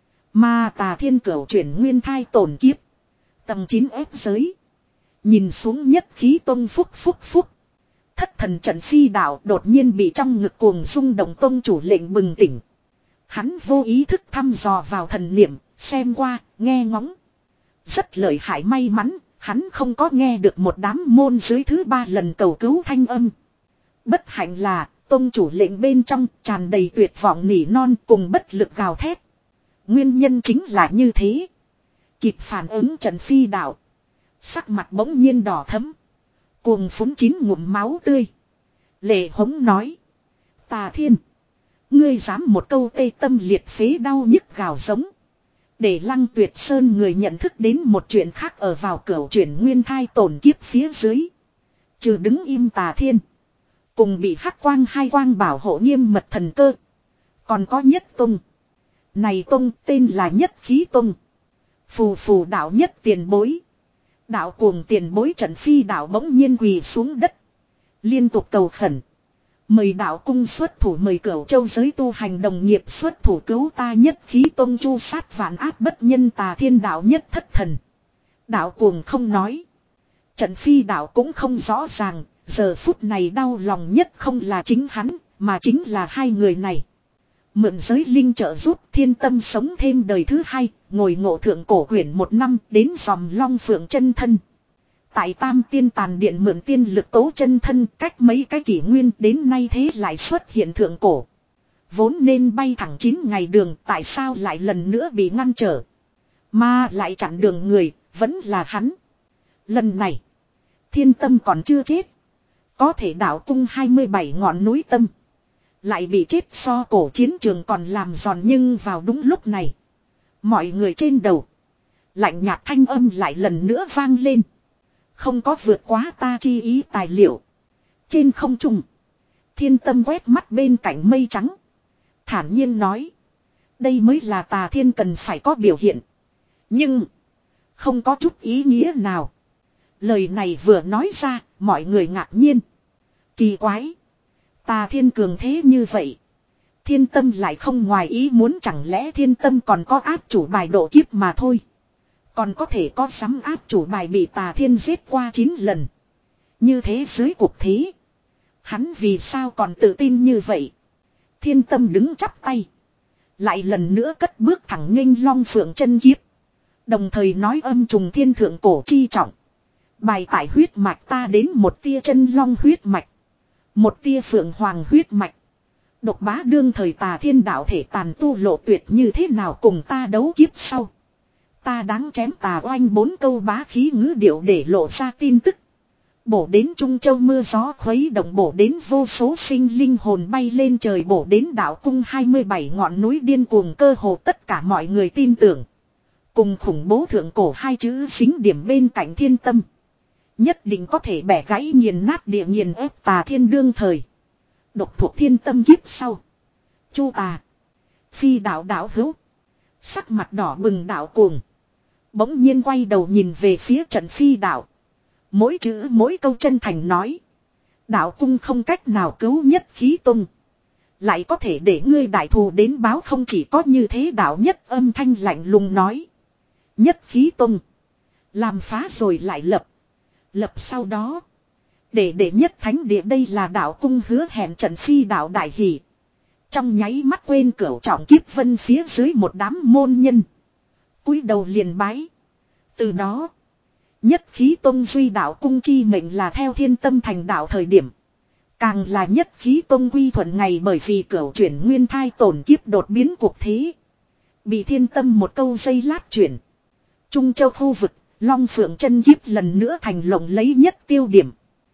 Mà Tà Thiên cửu chuyển nguyên thai tổn kiếp. Tầng chín ép giới. Nhìn xuống nhất khí tông phúc phúc phúc. Thất thần Trận Phi đạo đột nhiên bị trong ngực cuồng rung động tông chủ lệnh bừng tỉnh. Hắn vô ý thức thăm dò vào thần niệm, xem qua, nghe ngóng. Rất lợi hại, may mắn, hắn không có nghe được một đám môn dưới thứ ba lần cầu cứu thanh âm. Bất hạnh là, tông chủ lệnh bên trong tràn đầy tuyệt vọng nỉ non cùng bất lực gào thét. Nguyên nhân chính là như thế. Kịp phản ứng Trận Phi đạo. Sắc mặt bỗng nhiên đỏ thẫm. Cuồng phúng chín ngụm máu tươi. Lệ hống nói. Tà Thiên. Ngươi dám một câu tê tâm liệt phế đau nhức gào giống. Để Lăng Tuyệt Sơn người nhận thức đến một chuyện khác, ở vào cửu chuyển nguyên thai tổn kiếp phía dưới. Trừ đứng im Tà Thiên. Cùng bị hắc quang hai quang bảo hộ nghiêm mật thần cơ. Còn có Nhất Tông. Này Tông tên là Nhất Khí Tông. Phù phù đạo nhất tiền bối. Đạo cuồng tiền bối Trận Phi đạo bỗng nhiên quỳ xuống đất. Liên tục cầu khẩn. Mời đạo cung xuất thủ, mời Cửu Châu giới tu hành đồng nghiệp xuất thủ cứu ta Nhất Khí Tông chu sát vạn ác bất nhân Tà Thiên đạo nhất thất thần. Đạo cuồng không nói. Trận Phi đạo cũng không rõ ràng. Giờ phút này đau lòng nhất không là chính hắn, mà chính là hai người này. Mượn giới linh trợ giúp Thiên Tâm sống thêm đời thứ hai, ngồi ngộ thượng cổ quyển một năm đến dòm Long Phượng chân thân. Tại Tam Tiên Tàn Điện mượn tiên lực tố chân thân, cách mấy cái kỷ nguyên đến nay thế lại xuất hiện thượng cổ. Vốn nên bay thẳng chín ngày đường, tại sao lại lần nữa bị ngăn trở. Mà lại chặn đường người, vẫn là hắn. Lần này, Thiên Tâm còn chưa chết. Có thể đạo cung hai mươi bảy ngọn núi tâm. Lại bị chết so cổ chiến trường còn làm giòn, nhưng vào đúng lúc này. Mọi người trên đầu. Lạnh nhạt thanh âm lại lần nữa vang lên. Không có vượt quá ta chi ý tài liệu. Trên không trung. Thiên Tâm quét mắt bên cạnh mây trắng. Thản nhiên nói. Đây mới là Tà Thiên cần phải có biểu hiện. Nhưng. Không có chút ý nghĩa nào. Lời này vừa nói ra. Mọi người ngạc nhiên. Kỳ quái. Tà Thiên cường thế như vậy. Thiên Tâm lại không ngoài ý muốn, chẳng lẽ Thiên Tâm còn có áp chủ bài độ kiếp mà thôi. Còn có thể có sắm áp chủ bài bị Tà Thiên giết qua chín lần. Như thế dưới cuộc thế. Hắn vì sao còn tự tin như vậy? Thiên Tâm đứng chắp tay. Lại lần nữa cất bước thẳng nghênh Long Phượng chân kiếp. Đồng thời nói âm trùng thiên thượng cổ chi trọng. Bài tải huyết mạch ta đến một tia chân long huyết mạch. Một tia phượng hoàng huyết mạch. Độc bá đương thời Tà Thiên đạo thể tàn tu lộ tuyệt như thế nào cùng ta đấu kiếp sau. Ta đáng chém tà oanh bốn câu bá khí ngữ điệu để lộ ra tin tức. Bổ đến Trung Châu mưa gió khuấy động, bổ đến vô số sinh linh hồn bay lên trời, bổ đến đạo cung hai mươi bảy ngọn núi điên cuồng, cơ hồ tất cả mọi người tin tưởng. Cùng khủng bố thượng cổ hai chữ xính điểm bên cạnh Thiên Tâm. Nhất định có thể bẻ gãy nghiền nát địa nghiền ép Tà Thiên đương thời. Độc thuộc Thiên Tâm kiếp sau. Chu Tà. Phi đạo đạo hữu. Sắc mặt đỏ bừng đạo cuồng. Bỗng nhiên quay đầu nhìn về phía Trần Phi đạo. Mỗi chữ mỗi câu chân thành nói. Đạo cung không cách nào cứu nhất khí tung. Lại có thể để ngươi đại thù đến báo, không chỉ có như thế. Đạo nhất âm thanh lạnh lùng nói. Nhất khí tung. Làm phá rồi lại lập. Lập sau đó. Để để nhất thánh địa, đây là đạo cung hứa hẹn. Trần Phi đạo đại hỷ. Trong nháy mắt quên cửu trọng kiếp vân phía dưới một đám môn nhân. Cúi đầu liền bái. Từ đó. Nhất khí tông duy đạo cung chi mệnh là theo Thiên Tâm thành đạo thời điểm. Càng là nhất khí tông quy thuận ngày, bởi vì cửu chuyển nguyên thai tổn kiếp đột biến cuộc thế. Bị Thiên Tâm một câu giây lát chuyển. Trung Châu khu vực, Long Phượng chân kiếp lần nữa thành lộng lấy nhất tiêu điểm.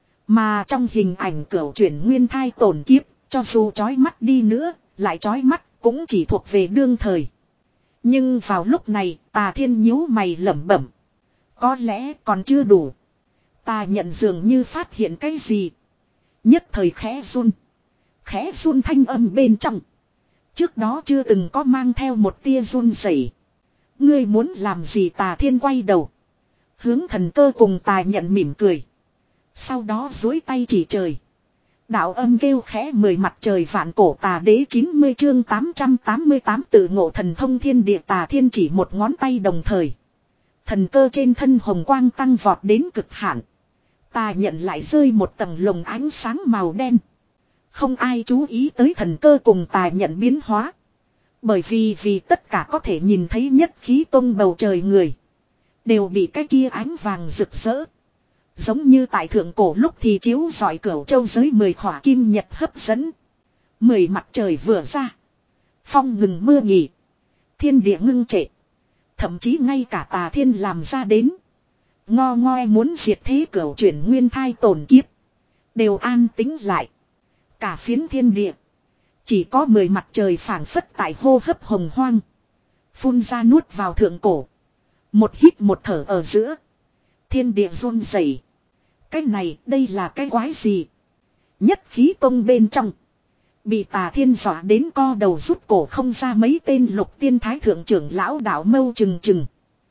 Mà trong hình ảnh cửu chuyển nguyên thai tổn kiếp, cho dù chói mắt đi nữa, lại chói mắt cũng chỉ thuộc về đương thời. Nhưng vào lúc này, Tà Thiên nhíu mày lẩm bẩm. Có lẽ còn chưa đủ. Ta nhận dường như phát hiện cái gì. Nhất thời khẽ run. Khẽ run thanh âm bên trong. Trước đó chưa từng có mang theo một tia run rẩy. Ngươi muốn làm gì? Tà Thiên quay đầu. Hướng Thần Cơ cùng Tà Nhận mỉm cười. Sau đó duỗi tay chỉ trời. Đạo âm kêu khẽ mười mặt trời vạn cổ. Tà đế chín mươi chương tám trăm tám mươi tám tự ngộ thần thông thiên địa. Tà Thiên chỉ một ngón tay đồng thời. Thần Cơ trên thân hồng quang tăng vọt đến cực hạn. Tà Nhận lại rơi một tầng lồng ánh sáng màu đen. Không ai chú ý tới Thần Cơ cùng Tà Nhận biến hóa. Bởi vì vì tất cả có thể nhìn thấy nhất khí tông bầu trời người. Đều bị cái kia ánh vàng rực rỡ. Giống như tại thượng cổ lúc thì chiếu rọi cửu châu giới mười khỏa kim nhật hấp dẫn. Mười mặt trời vừa ra. Phong ngừng mưa nghỉ. Thiên địa ngưng trệ. Thậm chí ngay cả Tà Thiên làm ra đến. Ngo ngoe muốn diệt thế cửu chuyển nguyên thai tổn kiếp. Đều an tĩnh lại. Cả phiến thiên địa. Chỉ có mười mặt trời phảng phất tại hô hấp hồng hoang. Phun ra nuốt vào thượng cổ. Một hít một thở ở giữa. Thiên địa run rẩy. Cái này đây là cái quái gì? Nhất khí tông bên trong. Bị Tà Thiên dọa đến co đầu rút cổ không ra mấy tên lục tiên thái thượng trưởng lão đạo mâu trừng trừng.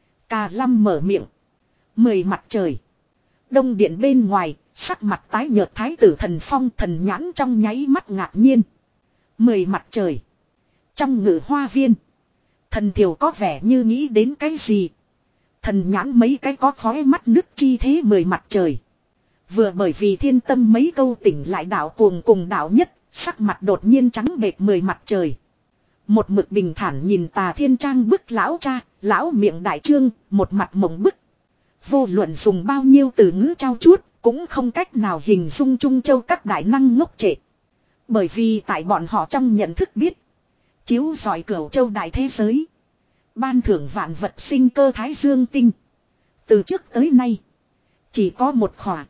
Cà Lâm mở miệng. Mười mặt trời. Đông điện bên ngoài, sắc mặt tái nhợt thái tử Thần Phong thần nhãn trong nháy mắt ngạc nhiên. Mười mặt trời. Trong ngự hoa viên. Thần Thiều có vẻ như nghĩ đến cái gì. Thần nhãn mấy cái có khói mắt nước chi thế mười mặt trời. Vừa bởi vì Thiên Tâm mấy câu tỉnh lại đạo cuồng cùng đạo nhất. Sắc mặt đột nhiên trắng bệch mười mặt trời. Một mực bình thản nhìn Tà Thiên trang bức lão cha, lão miệng đại trương, một mặt mộng bức. Vô luận dùng bao nhiêu từ ngữ trao chuốt, cũng không cách nào hình dung Trung Châu các đại năng ngốc trệ. Bởi vì tại bọn họ trong nhận thức biết, chiếu rọi cửu châu đại thế giới, ban thưởng vạn vật sinh cơ thái dương tinh. Từ trước tới nay, chỉ có một khỏa.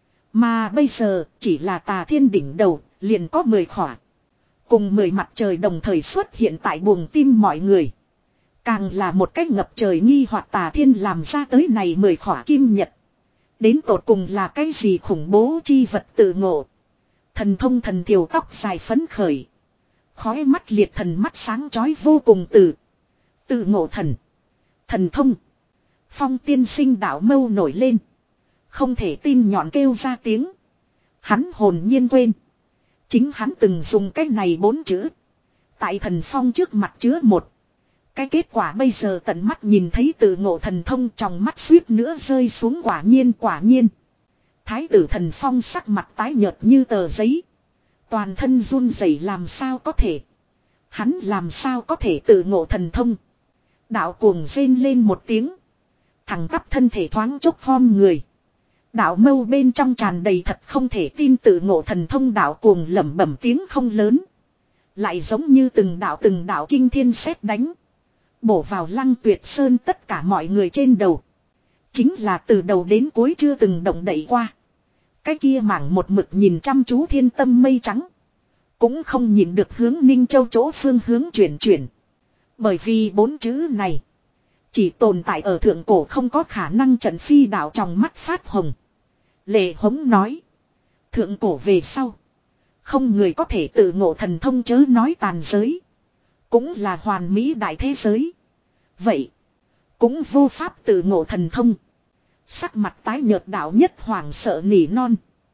Mà bây giờ, chỉ là Tà Thiên đỉnh đầu, liền có mười khỏa. Cùng mười mặt trời đồng thời xuất hiện tại buồng tim mọi người. Càng là một cách ngập trời nghi hoặc Tà Thiên làm ra tới này mười khỏa kim nhật. Đến tột cùng là cái gì khủng bố chi vật tự ngộ. Thần thông Thần Thiều tóc dài phấn khởi. Khói mắt liệt thần mắt sáng chói vô cùng từ. Tự ngộ thần. Thần thông. Phong tiên sinh đạo mâu nổi lên. Không thể tin nhọn kêu ra tiếng. Hắn hồn nhiên quên. Chính hắn từng dùng cái này bốn chữ. Tại Thần Phong trước mặt chứa một. Cái kết quả bây giờ tận mắt nhìn thấy tự ngộ thần thông trong mắt suýt nữa rơi xuống quả nhiên quả nhiên. Thái tử Thần Phong sắc mặt tái nhợt như tờ giấy. Toàn thân run rẩy làm sao có thể. Hắn làm sao có thể tự ngộ thần thông. Đạo cuồng rên lên một tiếng. Thẳng tắp thân thể thoáng chốc khom người. Đạo mâu bên trong tràn đầy thật không thể tin tự ngộ thần thông, đạo cuồng lẩm bẩm tiếng không lớn. Lại giống như từng đạo từng đạo kinh thiên sét đánh. Bổ vào Lăng Tuyệt Sơn tất cả mọi người trên đầu. Chính là từ đầu đến cuối chưa từng động đậy qua. Cái kia mảng một mực nhìn chăm chú thiên tâm mây trắng. Cũng không nhìn được hướng Ninh Châu chỗ phương hướng chuyển chuyển. Bởi vì bốn chữ này chỉ tồn tại ở thượng cổ, không có khả năng. Trần Phi đạo trong mắt phát hồng. Lệ hống nói. Thượng cổ về sau. Không người có thể tự ngộ thần thông, chớ nói tàn giới. Cũng là hoàn mỹ đại thế giới. Vậy. Cũng vô pháp tự ngộ thần thông. Sắc mặt tái nhợt đạo nhất hoảng sợ nỉ non.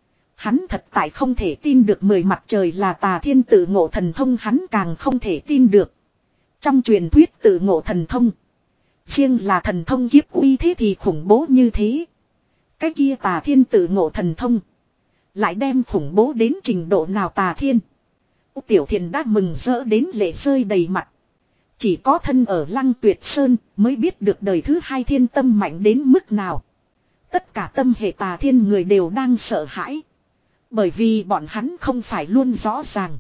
Hắn thật tại không thể tin được mười mặt trời là Tà Thiên tự ngộ thần thông, hắn càng không thể tin được. Trong truyền thuyết tự ngộ thần thông. Riêng là thần thông kiếp uy thế thì khủng bố như thế. Cái kia Tà Thiên tự ngộ thần thông. Lại đem khủng bố đến trình độ nào Tà Thiên. Tiểu Thiền đã mừng rỡ đến lệ rơi đầy mặt. Chỉ có thân ở Lăng Tuyệt Sơn mới biết được đời thứ hai thiên tâm mạnh đến mức nào. Tất cả tâm hệ Tà Thiên người đều đang sợ hãi. Bởi vì bọn hắn không phải luôn rõ ràng.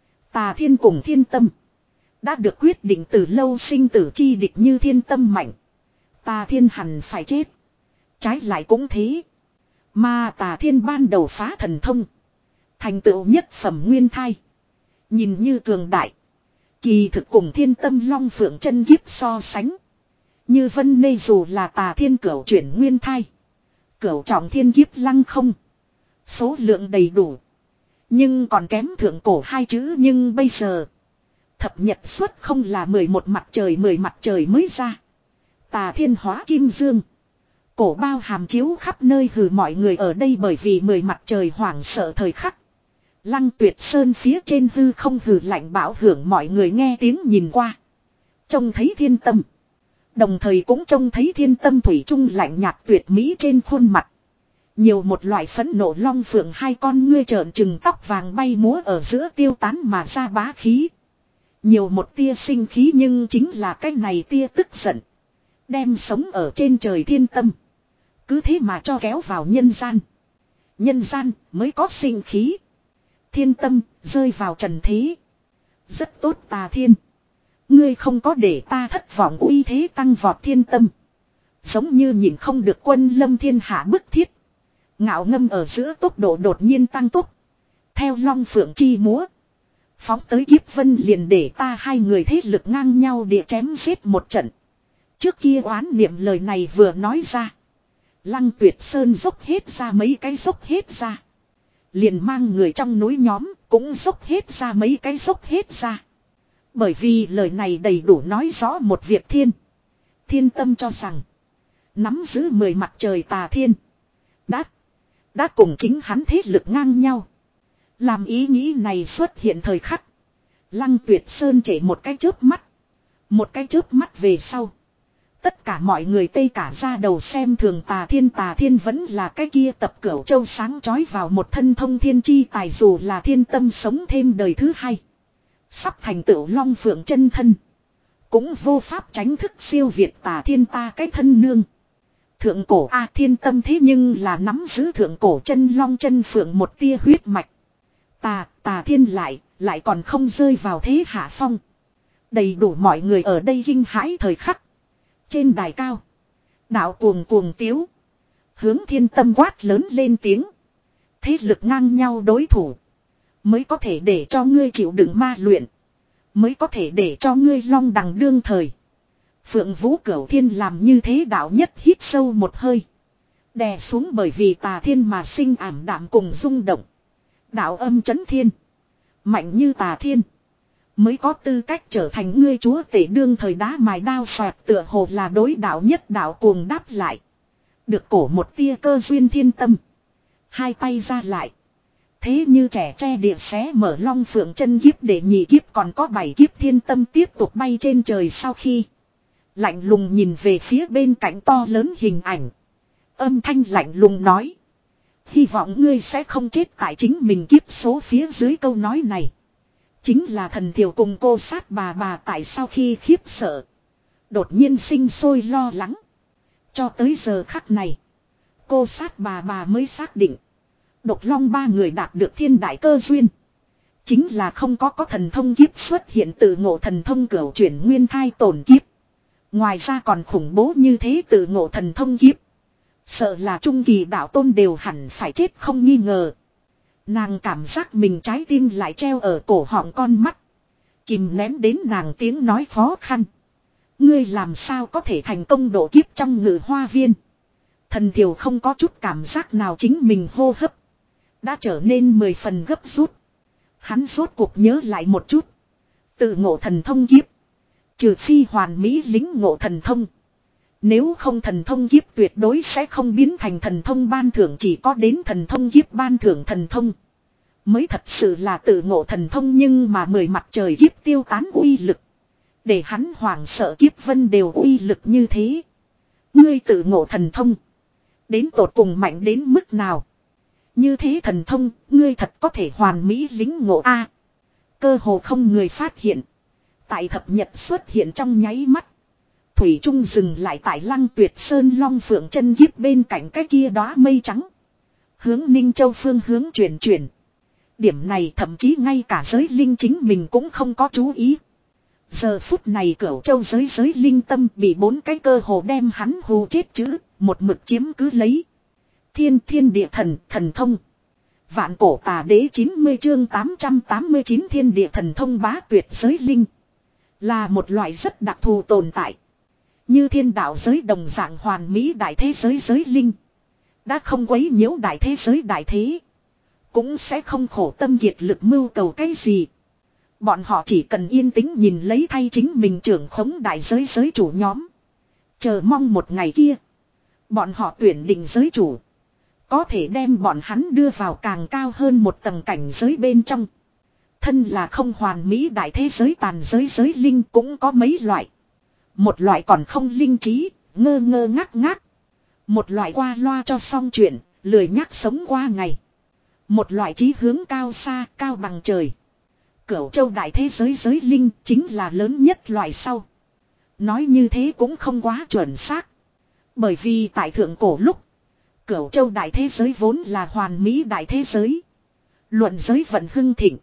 Tà Thiên cùng thiên tâm đã được quyết định từ lâu, sinh tử chi địch. Như thiên tâm mạnh, Tà Thiên hẳn phải chết. Trái lại cũng thế. Mà Tà Thiên ban đầu phá thần thông, thành tựu nhất phẩm nguyên thai, nhìn như cường đại, kỳ thực cùng thiên tâm long phượng chân kiếp so sánh. Như vân nê dù là Tà Thiên cửu chuyển nguyên thai, cửu trọng thiên kiếp lăng không, số lượng đầy đủ, nhưng còn kém thượng cổ hai chữ. Nhưng bây giờ thập nhật xuất không là mười một mặt trời, mười mặt trời mới ra. Tà Thiên hóa kim dương, cổ bao hàm chiếu khắp nơi. Hừ, mọi người ở đây bởi vì mười mặt trời hoảng sợ thời khắc. Lăng Tuyệt Sơn phía trên hư không hừ lạnh bão hưởng, mọi người nghe tiếng nhìn qua, trông thấy thiên tâm. Đồng thời cũng trông thấy thiên tâm thủy chung lạnh nhạt tuyệt mỹ trên khuôn mặt. Nhiều một loại phẫn nộ, long phượng hai con ngươi trợn trừng, tóc vàng bay múa ở giữa tiêu tán mà ra bá khí. Nhiều một tia sinh khí, nhưng chính là cái này tia tức giận. Đem sống ở trên trời thiên tâm cứ thế mà cho kéo vào nhân gian. Nhân gian mới có sinh khí. Thiên tâm rơi vào trần thế. Rất tốt Tà Thiên. Ngươi không có để ta thất vọng, uy thế tăng vọt thiên tâm. Giống như nhìn không được quân lâm thiên hạ bức thiết. Ngạo ngâm ở giữa tốc độ đột nhiên tăng tốc. Theo long phượng chi múa, phóng tới kiếp vân, liền để ta hai người thế lực ngang nhau địa chém giết một trận. Trước kia oán niệm lời này vừa nói ra, Lăng Tuyệt Sơn dốc hết ra mấy cái, dốc hết ra. Liền mang người trong núi nhóm cũng dốc hết ra mấy cái, dốc hết ra. Bởi vì lời này đầy đủ nói rõ một việc. Thiên Thiên tâm cho rằng nắm giữ mười mặt trời Tà Thiên Đã Đã cùng chính hắn thế lực ngang nhau. Làm ý nghĩ này xuất hiện thời khắc, Lăng Tuyệt Sơn trễ một cái chớp mắt. Một cái chớp mắt về sau, tất cả mọi người tê cả ra đầu xem thường Tà Thiên. Tà Thiên vẫn là cái kia tập cửu châu sáng chói vào một thân thông thiên chi tài, dù là thiên tâm sống thêm đời thứ hai, sắp thành tựu long phượng chân thân, cũng vô pháp tránh thức siêu việt Tà Thiên. Ta cái thân nương. Thượng cổ A thiên tâm thế nhưng là nắm giữ thượng cổ chân long chân phượng một tia huyết mạch. Tà, Tà Thiên lại, lại còn không rơi vào thế hạ phong. Đầy đủ mọi người ở đây kinh hãi thời khắc. Trên đài cao, đạo cuồng cuồng tiếu, hướng thiên tâm quát lớn lên tiếng. Thế lực ngang nhau đối thủ, mới có thể để cho ngươi chịu đựng ma luyện, mới có thể để cho ngươi long đằng đương thời. Phượng Vũ Cửu Thiên làm như thế. Đạo nhất hít sâu một hơi, đè xuống bởi vì Tà Thiên mà sinh ảm đạm cùng rung động. Đạo âm chấn thiên, mạnh như Tà Thiên mới có tư cách trở thành ngươi chúa tể đương thời. Đá mài đao xoẹt tựa hồ là đối đạo nhất. Đạo cuồng đáp lại, được cổ một tia cơ duyên thiên tâm, hai tay ra lại, thế như trẻ tre địa xé mở long phượng chân kiếp để nhị kiếp còn có bảy kiếp. Thiên tâm tiếp tục bay trên trời, sau khi lạnh lùng nhìn về phía bên cạnh to lớn hình ảnh, âm thanh lạnh lùng nói: Hy vọng ngươi sẽ không chết tại chính mình kiếp số phía dưới câu nói này. Chính là thần thiểu cùng cô sát bà bà tại sao khi khiếp sợ. Đột nhiên sinh sôi lo lắng. Cho tới giờ khắc này. Cô sát bà bà mới xác định. Độc long ba người đạt được thiên đại cơ duyên. Chính là không có có thần thông kiếp xuất hiện tự ngộ thần thông cửu chuyển nguyên thai tổn kiếp. Ngoài ra còn khủng bố như thế tự ngộ thần thông kiếp. Sợ là trung kỳ đạo tôn đều hẳn phải chết không nghi ngờ. Nàng cảm giác mình trái tim lại treo ở cổ họng con mắt. Kìm nén đến nàng tiếng nói khó khăn. Ngươi làm sao có thể thành công độ kiếp trong ngự hoa viên. Thần thiểu không có chút cảm giác nào chính mình hô hấp. Đã trở nên mười phần gấp rút. Hắn rốt cuộc nhớ lại một chút. Tự ngộ thần thông kiếp. Trừ phi hoàn mỹ lính ngộ thần thông. Nếu không thần thông kiếp tuyệt đối sẽ không biến thành thần thông ban thưởng, chỉ có đến thần thông kiếp ban thưởng thần thông. Mới thật sự là tự ngộ thần thông, nhưng mà mười mặt trời kiếp tiêu tán uy lực. Để hắn hoảng sợ kiếp vân đều uy lực như thế. Ngươi tự ngộ thần thông. Đến tột cùng mạnh đến mức nào. Như thế thần thông, ngươi thật có thể hoàn mỹ lính ngộ a. Cơ hồ không người phát hiện. Tại thập nhật xuất hiện trong nháy mắt. Thủy Trung dừng lại tại Lăng Tuyệt Sơn Long Phượng chân kiếp bên cạnh cái kia đóa mây trắng. Hướng Ninh Châu phương hướng chuyển chuyển. Điểm này thậm chí ngay cả giới linh chính mình cũng không có chú ý. Giờ phút này Cửu Châu giới giới linh tâm bị bốn cái cơ hồ đem hắn hù chết chữ, một mực chiếm cứ lấy. Thiên thiên địa thần, thần thông. Vạn cổ tà đế chín mươi chương tám trăm tám mươi chín thiên địa thần thông bá tuyệt giới linh. Là một loại rất đặc thù tồn tại. Như thiên đạo giới đồng dạng hoàn mỹ đại thế giới giới linh. Đã không quấy nhiễu đại thế giới đại thế. Cũng sẽ không khổ tâm kiệt lực mưu cầu cái gì. Bọn họ chỉ cần yên tĩnh nhìn lấy thay chính mình trưởng khống đại giới giới chủ nhóm. Chờ mong một ngày kia. Bọn họ tuyển định giới chủ. Có thể đem bọn hắn đưa vào càng cao hơn một tầng cảnh giới bên trong. Thân là không hoàn mỹ đại thế giới tàn giới giới linh cũng có mấy loại. Một loại còn không linh trí, ngơ ngơ ngác ngác. Một loại qua loa cho xong chuyện, lười nhắc sống qua ngày. Một loại chí hướng cao xa, cao bằng trời. Cửu Châu đại thế giới giới linh chính là lớn nhất loại sau. Nói như thế cũng không quá chuẩn xác. Bởi vì tại thượng cổ lúc, Cửu Châu đại thế giới vốn là hoàn mỹ đại thế giới. Luận giới vận hưng thịnh.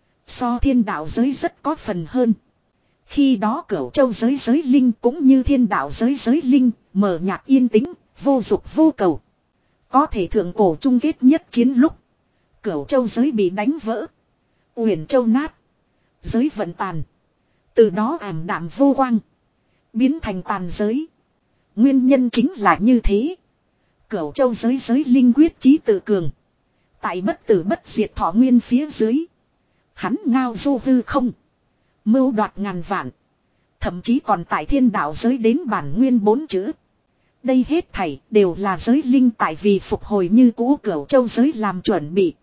So thiên đạo giới rất có phần hơn. Khi đó Cửu Châu giới giới linh cũng như thiên đạo giới giới linh, mờ nhạt yên tĩnh, vô dục vô cầu. Có thể thượng cổ chung kết nhất chiến lúc, Cửu Châu giới bị đánh vỡ. Uyển Châu nát. Giới vận tàn. Từ đó ảm đạm vô quang. Biến thành tàn giới. Nguyên nhân chính là như thế. Cửu Châu giới giới linh quyết chí tự cường. Tại bất tử bất diệt thọ nguyên phía dưới. Hắn ngao du hư không. Mưu đoạt ngàn vạn. Thậm chí còn tại thiên đạo giới đến bản nguyên bốn chữ. Đây hết thảy đều là giới linh tại vì phục hồi như cũ Cửu Châu giới làm chuẩn bị.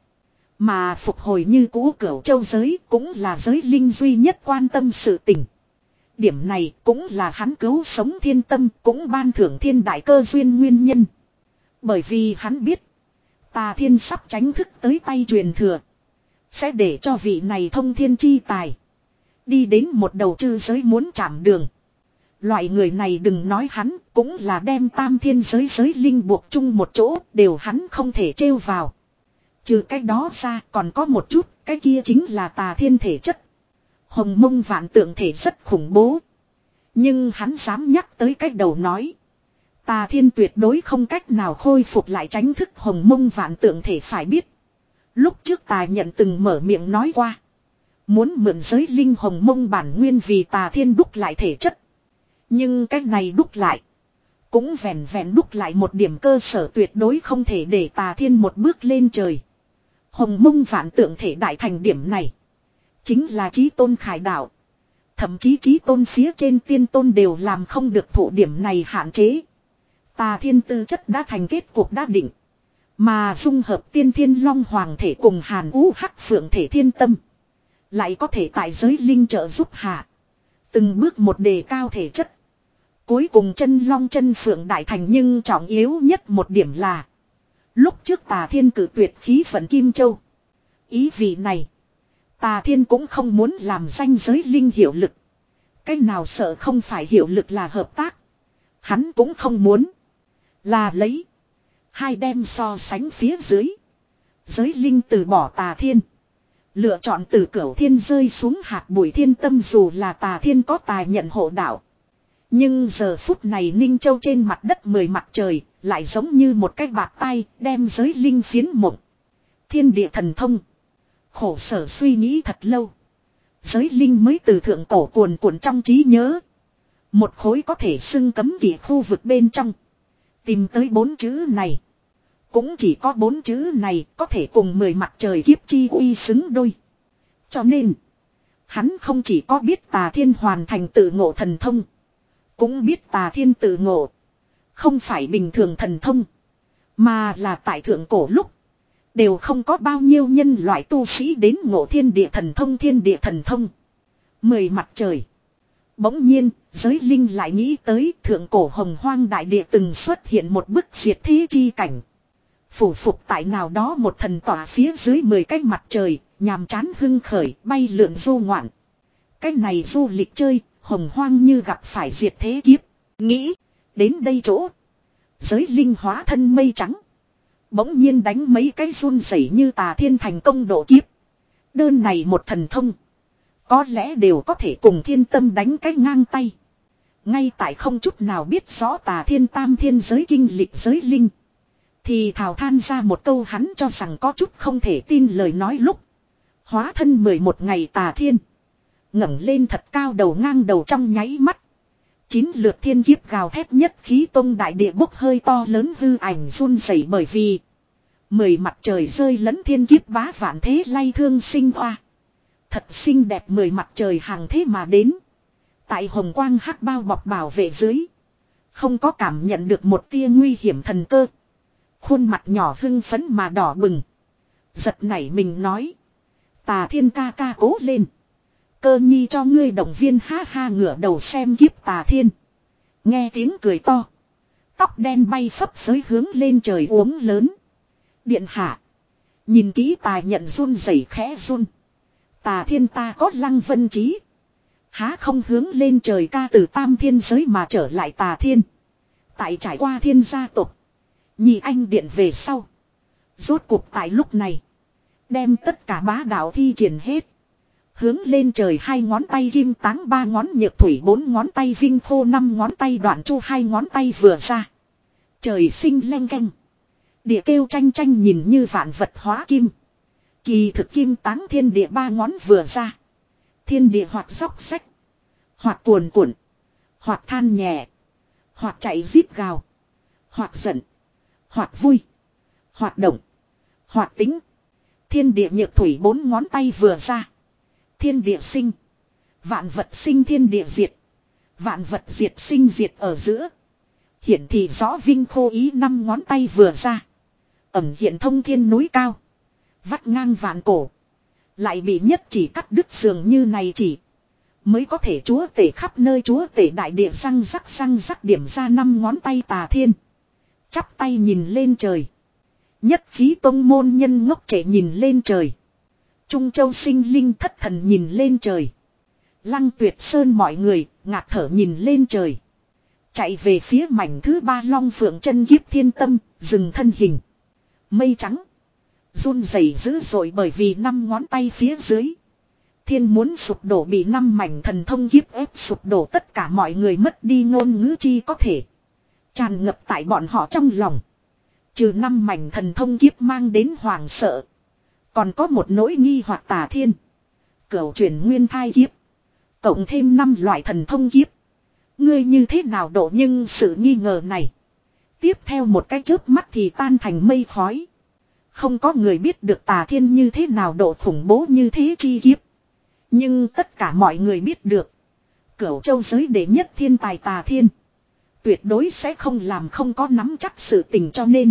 Mà phục hồi như cũ Cửu Châu giới cũng là giới linh duy nhất quan tâm sự tình. Điểm này cũng là hắn cứu sống thiên tâm, cũng ban thưởng thiên đại cơ duyên nguyên nhân. Bởi vì hắn biết, Tà Thiên sắp tránh thức tới tay truyền thừa. Sẽ để cho vị này thông thiên chi tài. Đi đến một đầu chư giới muốn chạm đường. Loại người này đừng nói hắn, cũng là đem tam thiên giới giới linh buộc chung một chỗ, đều hắn không thể trêu vào. Trừ cái đó ra còn có một chút, cái kia chính là Tà Thiên thể chất. Hồng Mông Vạn Tượng thể rất khủng bố. Nhưng hắn dám nhắc tới cách đầu nói. Tà Thiên tuyệt đối không cách nào khôi phục lại tránh thức Hồng Mông Vạn Tượng thể, phải biết. Lúc trước Tà Nhận từng mở miệng nói qua. Muốn mượn giới linh Hồng Mông bản nguyên vì Tà Thiên đúc lại thể chất. Nhưng cách này đúc lại. Cũng vẹn vẹn đúc lại một điểm cơ sở, tuyệt đối không thể để Tà Thiên một bước lên trời. Hồng Mông Vạn Tượng thể đại thành điểm này. Chính là chí tôn khải đạo. Thậm chí chí tôn phía trên tiên tôn đều làm không được thụ điểm này hạn chế. Tà Thiên tư chất đã thành kết cuộc đã định. Mà dung hợp tiên thiên long hoàng thể cùng hàn ú hắc phượng thể thiên tâm. Lại có thể tại giới linh trợ giúp hạ. Từng bước một đề cao thể chất. Cuối cùng chân long chân phượng đại thành, nhưng trọng yếu nhất một điểm là. Lúc trước Tà Thiên cử tuyệt khí vận Kim Châu. Ý vị này. Tà Thiên cũng không muốn làm danh giới linh hiệu lực. Cái nào sợ không phải hiệu lực là hợp tác. Hắn cũng không muốn. Là lấy. Hai đem so sánh phía dưới. Giới linh từ bỏ Tà Thiên. Lựa chọn từ cửu thiên rơi xuống hạt bụi thiên tâm dù là Tà Thiên có tài nhận hộ đạo. Nhưng giờ phút này Ninh Châu trên mặt đất mười mặt trời. Lại giống như một cái bạt tay đem giới linh phiến mộng. Thiên địa thần thông. Khổ sở suy nghĩ thật lâu. Giới linh mới từ thượng cổ cuồn cuộn trong trí nhớ. Một khối có thể xưng cấm kỵ khu vực bên trong. Tìm tới bốn chữ này. Cũng chỉ có bốn chữ này có thể cùng mười mặt trời kiếp chi uy xứng đôi. Cho nên. Hắn không chỉ có biết Tà Thiên hoàn thành tự ngộ thần thông. Cũng biết Tà Thiên tự ngộ. Không phải bình thường thần thông. Mà là tại thượng cổ lúc. Đều không có bao nhiêu nhân loại tu sĩ đến ngộ thiên địa thần thông thiên địa thần thông. Mười mặt trời. Bỗng nhiên, giới linh lại nghĩ tới thượng cổ hồng hoang đại địa từng xuất hiện một bức diệt thế chi cảnh. Phủ phục tại nào đó một thần tỏa phía dưới mười cái mặt trời, nhàm chán hưng khởi, bay lượn du ngoạn. Cái này du lịch chơi, hồng hoang như gặp phải diệt thế kiếp. Nghĩ, đến đây chỗ. Giới linh hóa thân mây trắng. Bỗng nhiên đánh mấy cái run rẩy như Tà Thiên thành công độ kiếp. Đơn này một thần thông. Có lẽ đều có thể cùng thiên tâm đánh cái ngang tay. Ngay tại không chút nào biết rõ Tà Thiên tam thiên giới kinh lịch giới linh. Thì thào than ra một câu hắn cho rằng có chút không thể tin lời nói lúc. Hóa thân mười một ngày Tà Thiên. Ngẩng lên thật cao đầu ngang đầu trong nháy mắt. Chín lượt thiên kiếp gào thét nhất khí tông đại địa bốc hơi to lớn hư ảnh run rẩy bởi vì. Mười mặt trời rơi lẫn thiên kiếp bá vạn thế lay thương sinh hoa. Thật xinh đẹp mười mặt trời hàng thế mà đến. Tại hồng quang hắc bao bọc bảo vệ dưới. Không có cảm nhận được một tia nguy hiểm thần cơ. Khuôn mặt nhỏ hưng phấn mà đỏ bừng. Giật nảy mình nói. Tà Thiên ca ca cố lên. Cơ nhi cho ngươi động viên ha ha ngửa đầu xem kiếp Tà Thiên. Nghe tiếng cười to. Tóc đen bay phấp phới hướng lên trời uống lớn. Điện hạ. Nhìn kỹ tài nhận run rẩy khẽ run. Tà Thiên ta có lăng vân trí. Há không hướng lên trời ca từ tam thiên giới mà trở lại Tà Thiên. Tại trải qua thiên gia tộc. Nhị anh điện về sau. Rốt cuộc tại lúc này. Đem tất cả bá đạo thi triển hết. Hướng lên trời hai ngón tay kim táng ba ngón nhược thủy bốn ngón tay vinh khô năm ngón tay đoạn chu hai ngón tay vừa ra. Trời sinh leng canh. Địa kêu tranh tranh nhìn như vạn vật hóa kim. Kỳ thực kim táng thiên địa ba ngón vừa ra. Thiên địa hoặc róc sách. Hoặc cuồn cuộn. Hoặc than nhẹ. Hoặc chạy rít gào. Hoặc giận. Hoặc vui. Hoặc động. Hoặc tính. Thiên địa nhược thủy bốn ngón tay vừa ra. Thiên địa sinh. Vạn vật sinh thiên địa diệt. Vạn vật diệt sinh diệt ở giữa. Hiển thị rõ vinh khô ý năm ngón tay vừa ra. Ẩm hiện thông thiên núi cao. Vắt ngang vạn cổ. Lại bị nhất chỉ cắt đứt dường như này chỉ. Mới có thể chúa tể khắp nơi chúa tể đại địa răng rắc răng rắc điểm ra năm ngón tay Tà Thiên. Chắp tay nhìn lên trời. Nhất khí tông môn nhân ngốc trẻ nhìn lên trời. Trung Châu sinh linh thất thần nhìn lên trời. Lăng Tuyệt Sơn mọi người ngạt thở nhìn lên trời. Chạy về phía mảnh thứ ba long phượng chân kiếp thiên tâm, dừng thân hình. Mây trắng. Run rẩy dữ dội bởi vì năm ngón tay phía dưới. Thiên muốn sụp đổ bị năm mảnh thần thông kiếp ép sụp đổ tất cả mọi người mất đi ngôn ngữ chi có thể. Tràn ngập tại bọn họ trong lòng. Trừ năm mảnh thần thông kiếp mang đến hoàng sợ. Còn có một nỗi nghi hoặc Tà Thiên. Cửu chuyển nguyên thai kiếp. Cộng thêm năm loại thần thông kiếp. Ngươi như thế nào độ nhưng sự nghi ngờ này. Tiếp theo một cái chớp mắt thì tan thành mây khói. Không có người biết được Tà Thiên như thế nào độ khủng bố như thế chi kiếp. Nhưng tất cả mọi người biết được. Cửu châu giới đệ nhất thiên tài Tà Thiên. Tuyệt đối sẽ không làm không có nắm chắc sự tình cho nên.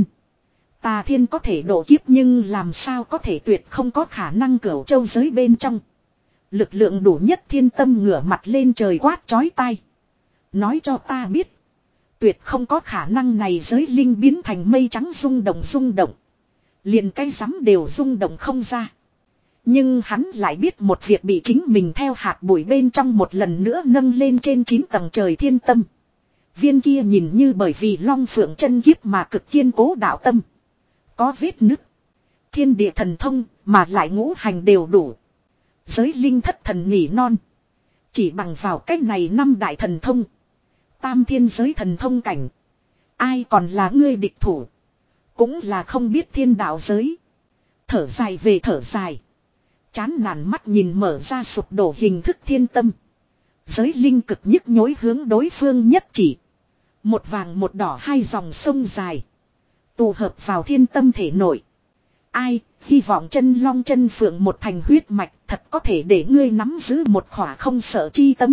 Tà Thiên có thể độ kiếp nhưng làm sao có thể tuyệt không có khả năng cửu châu giới bên trong. Lực lượng đủ nhất thiên tâm ngửa mặt lên trời quát chói tai. Nói cho ta biết. Tuyệt không có khả năng này giới linh biến thành mây trắng rung động rung động. Liền cái rắm đều rung động không ra. Nhưng hắn lại biết một việc bị chính mình theo hạt bụi bên trong một lần nữa nâng lên trên chín tầng trời thiên tâm. Viên kia nhìn như bởi vì long phượng chân kiếp mà cực kiên cố đạo tâm. Có vết nứt. Thiên địa thần thông mà lại ngũ hành đều đủ. Giới linh thất thần nỉ non. Chỉ bằng vào cách này năm đại thần thông. Tam thiên giới thần thông cảnh. Ai còn là ngươi địch thủ. Cũng là không biết thiên đạo giới. Thở dài về thở dài. Chán nản mắt nhìn mở ra sụp đổ hình thức thiên tâm. Giới linh cực nhức nhối hướng đối phương nhất chỉ. Một vàng một đỏ hai dòng sông dài. Tụ hợp vào thiên tâm thể nội. Ai, hy vọng chân long chân phượng một thành huyết mạch thật có thể để ngươi nắm giữ một khỏa không sợ chi tâm.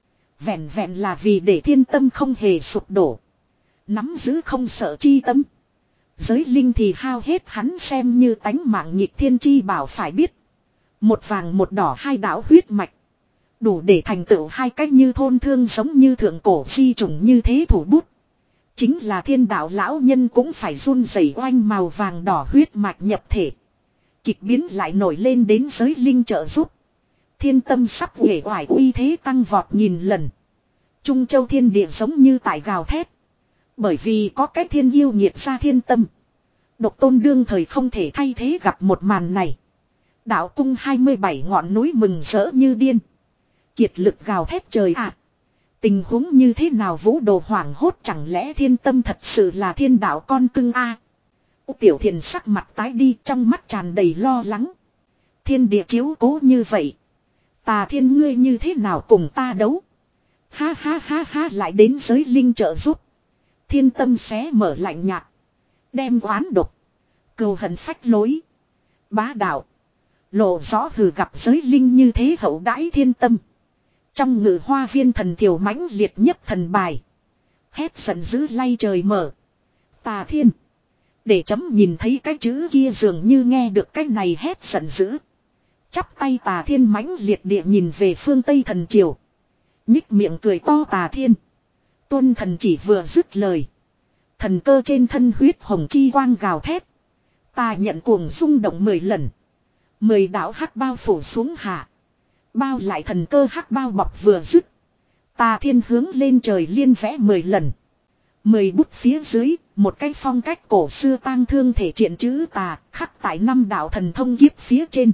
Vẹn vẹn là vì để thiên tâm không hề sụp đổ. Nắm giữ không sợ chi tâm. Giới linh thì hao hết hắn xem như tánh mạng nhịp thiên chi bảo phải biết. Một vàng một đỏ hai đảo huyết mạch. Đủ để thành tựu hai cách như thôn thương giống như thượng cổ phi trùng như thế thủ bút. Chính là thiên đạo lão nhân cũng phải run rẩy oanh màu vàng đỏ huyết mạch nhập thể. Kịch biến lại nổi lên đến giới linh trợ giúp. Thiên tâm sắp uể oải uy thế tăng vọt nghìn lần. Trung châu thiên địa giống như tại gào thét. Bởi vì có cái thiên yêu nhiệt ra thiên tâm. Độc tôn đương thời không thể thay thế gặp một màn này. Đạo cung hai mươi bảy ngọn núi mừng rỡ như điên. Kiệt lực gào thét trời ạ. Tình huống như thế nào vũ đồ hoảng hốt chẳng lẽ thiên tâm thật sự là thiên đạo con cưng a à? Tiểu thiền sắc mặt tái đi trong mắt tràn đầy lo lắng. Thiên địa chiếu cố như vậy. Tà thiên ngươi như thế nào cùng ta đấu. Ha ha ha ha lại đến giới linh trợ giúp. Thiên tâm xé mở lạnh nhạt. Đem oán độc. Cừu hận phách lối. Bá đạo. Lộ rõ hừ gặp giới linh như thế hậu đãi thiên tâm. Trong ngự hoa viên thần thiểu mãnh liệt nhất thần bài. Hét giận dữ lay trời mở. Tà thiên. Để chấm nhìn thấy cái chữ kia dường như nghe được cái này hét giận dữ. Chắp tay tà thiên mãnh liệt địa nhìn về phương Tây thần triều. Nhích miệng cười to tà thiên. Tuân thần chỉ vừa dứt lời. Thần cơ trên thân huyết hồng chi quang gào thét. Ta nhận cuồng rung động mười lần. Mười đạo hắc bao phủ xuống hạ. Bao lại thần cơ hắc bao bọc vừa dứt. Tà thiên hướng lên trời liên vẽ mười lần. Mười bút phía dưới, một cái phong cách cổ xưa tang thương thể triện chữ tà, khắc tại năm đạo thần thông kiếp phía trên.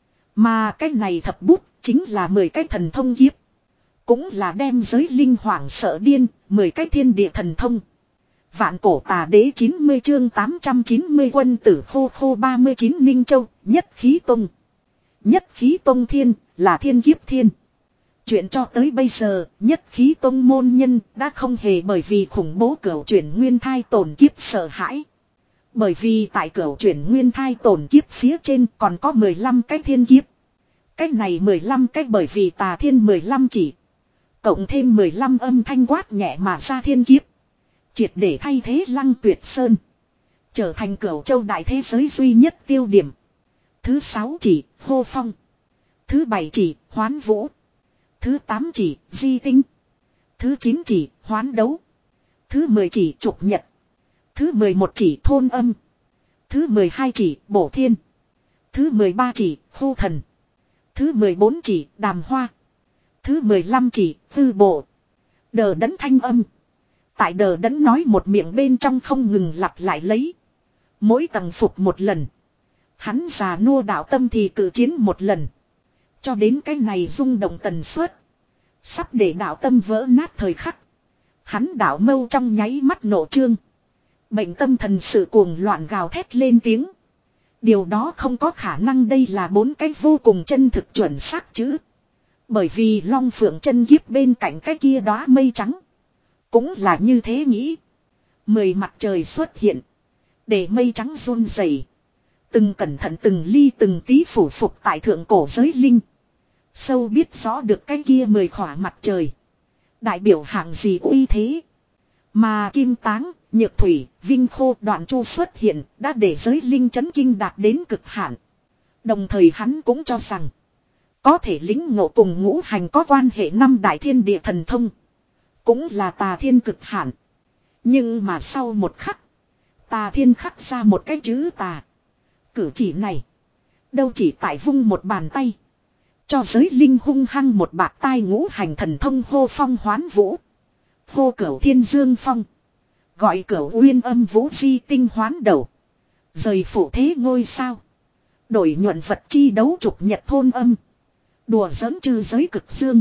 Mà cái này thập bút, chính là mười cái thần thông kiếp. Cũng là đem giới linh hoảng sợ điên, mười cái thiên địa thần thông. Vạn cổ tà đế chín mươi chương tám trăm chín mươi quân tử khô khô ba mươi chín Ninh Châu, nhất khí tông. Nhất khí tông thiên, là thiên kiếp thiên. Chuyện cho tới bây giờ, nhất khí tông môn nhân đã không hề bởi vì khủng bố cửu chuyển nguyên thai tổn kiếp sợ hãi. Bởi vì tại cửu chuyển nguyên thai tổn kiếp phía trên còn có mười lăm cái thiên kiếp. Cái này mười lăm cái bởi vì tà thiên mười lăm chỉ. Cộng thêm mười lăm âm thanh quát nhẹ mà ra thiên kiếp. Triệt để thay thế Lăng Tuyệt Sơn. Trở thành cửu châu đại thế giới duy nhất tiêu điểm. Thứ sáu chỉ, hô phong. Thứ bảy chỉ, hoán vũ. Thứ tám chỉ, di tinh. Thứ chín chỉ, hoán đấu. Thứ mười chỉ, trục nhật. Thứ mười một chỉ, thôn âm. Thứ mười hai chỉ, bổ thiên. Thứ mười ba chỉ, khu thần. Thứ mười bốn chỉ, đàm hoa. Thứ mười lăm chỉ, tư bộ. Đờ đẫn thanh âm. Tại đờ đẫn nói một miệng bên trong không ngừng lặp lại lấy. Mỗi tầng phục một lần. Hắn già nua đạo tâm thì cử chiến một lần. Cho đến cái này rung động tần suất. Sắp để đạo tâm vỡ nát thời khắc. Hắn đạo mâu trong nháy mắt nổ trương. Bệnh tâm thần sự cuồng loạn gào thét lên tiếng. Điều đó không có khả năng đây là bốn cái vô cùng chân thực chuẩn xác chữ. Bởi vì long phượng chân kiếp bên cạnh cái kia đóa mây trắng. Cũng là như thế nghĩ. Mười mặt trời xuất hiện. Để mây trắng run rẩy. Từng cẩn thận từng ly từng tí phủ phục tại thượng cổ giới linh. Sâu biết rõ được cái kia mười khỏa mặt trời. Đại biểu hạng gì uy thế. Mà kim táng, nhược thủy, vinh khô đoạn chu xuất hiện đã để giới linh chấn kinh đạt đến cực hạn. Đồng thời hắn cũng cho rằng. Có thể lĩnh ngộ cùng ngũ hành có quan hệ năm đại thiên địa thần thông. Cũng là tà thiên cực hạn. Nhưng mà sau một khắc. Tà Thiên khắc ra một cái chữ tà. Cử chỉ này. Đâu chỉ tại vung một bàn tay. Cho giới linh hung hăng một bạt tai ngũ hành thần thông hô phong hoán vũ. Hô cửu thiên dương phong. Gọi cửu uyên âm vũ di tinh hoán đầu. Rời phủ thế ngôi sao. Đổi nhuận vật chi đấu trục nhật thôn âm. Đùa giỡn trừ giới cực dương.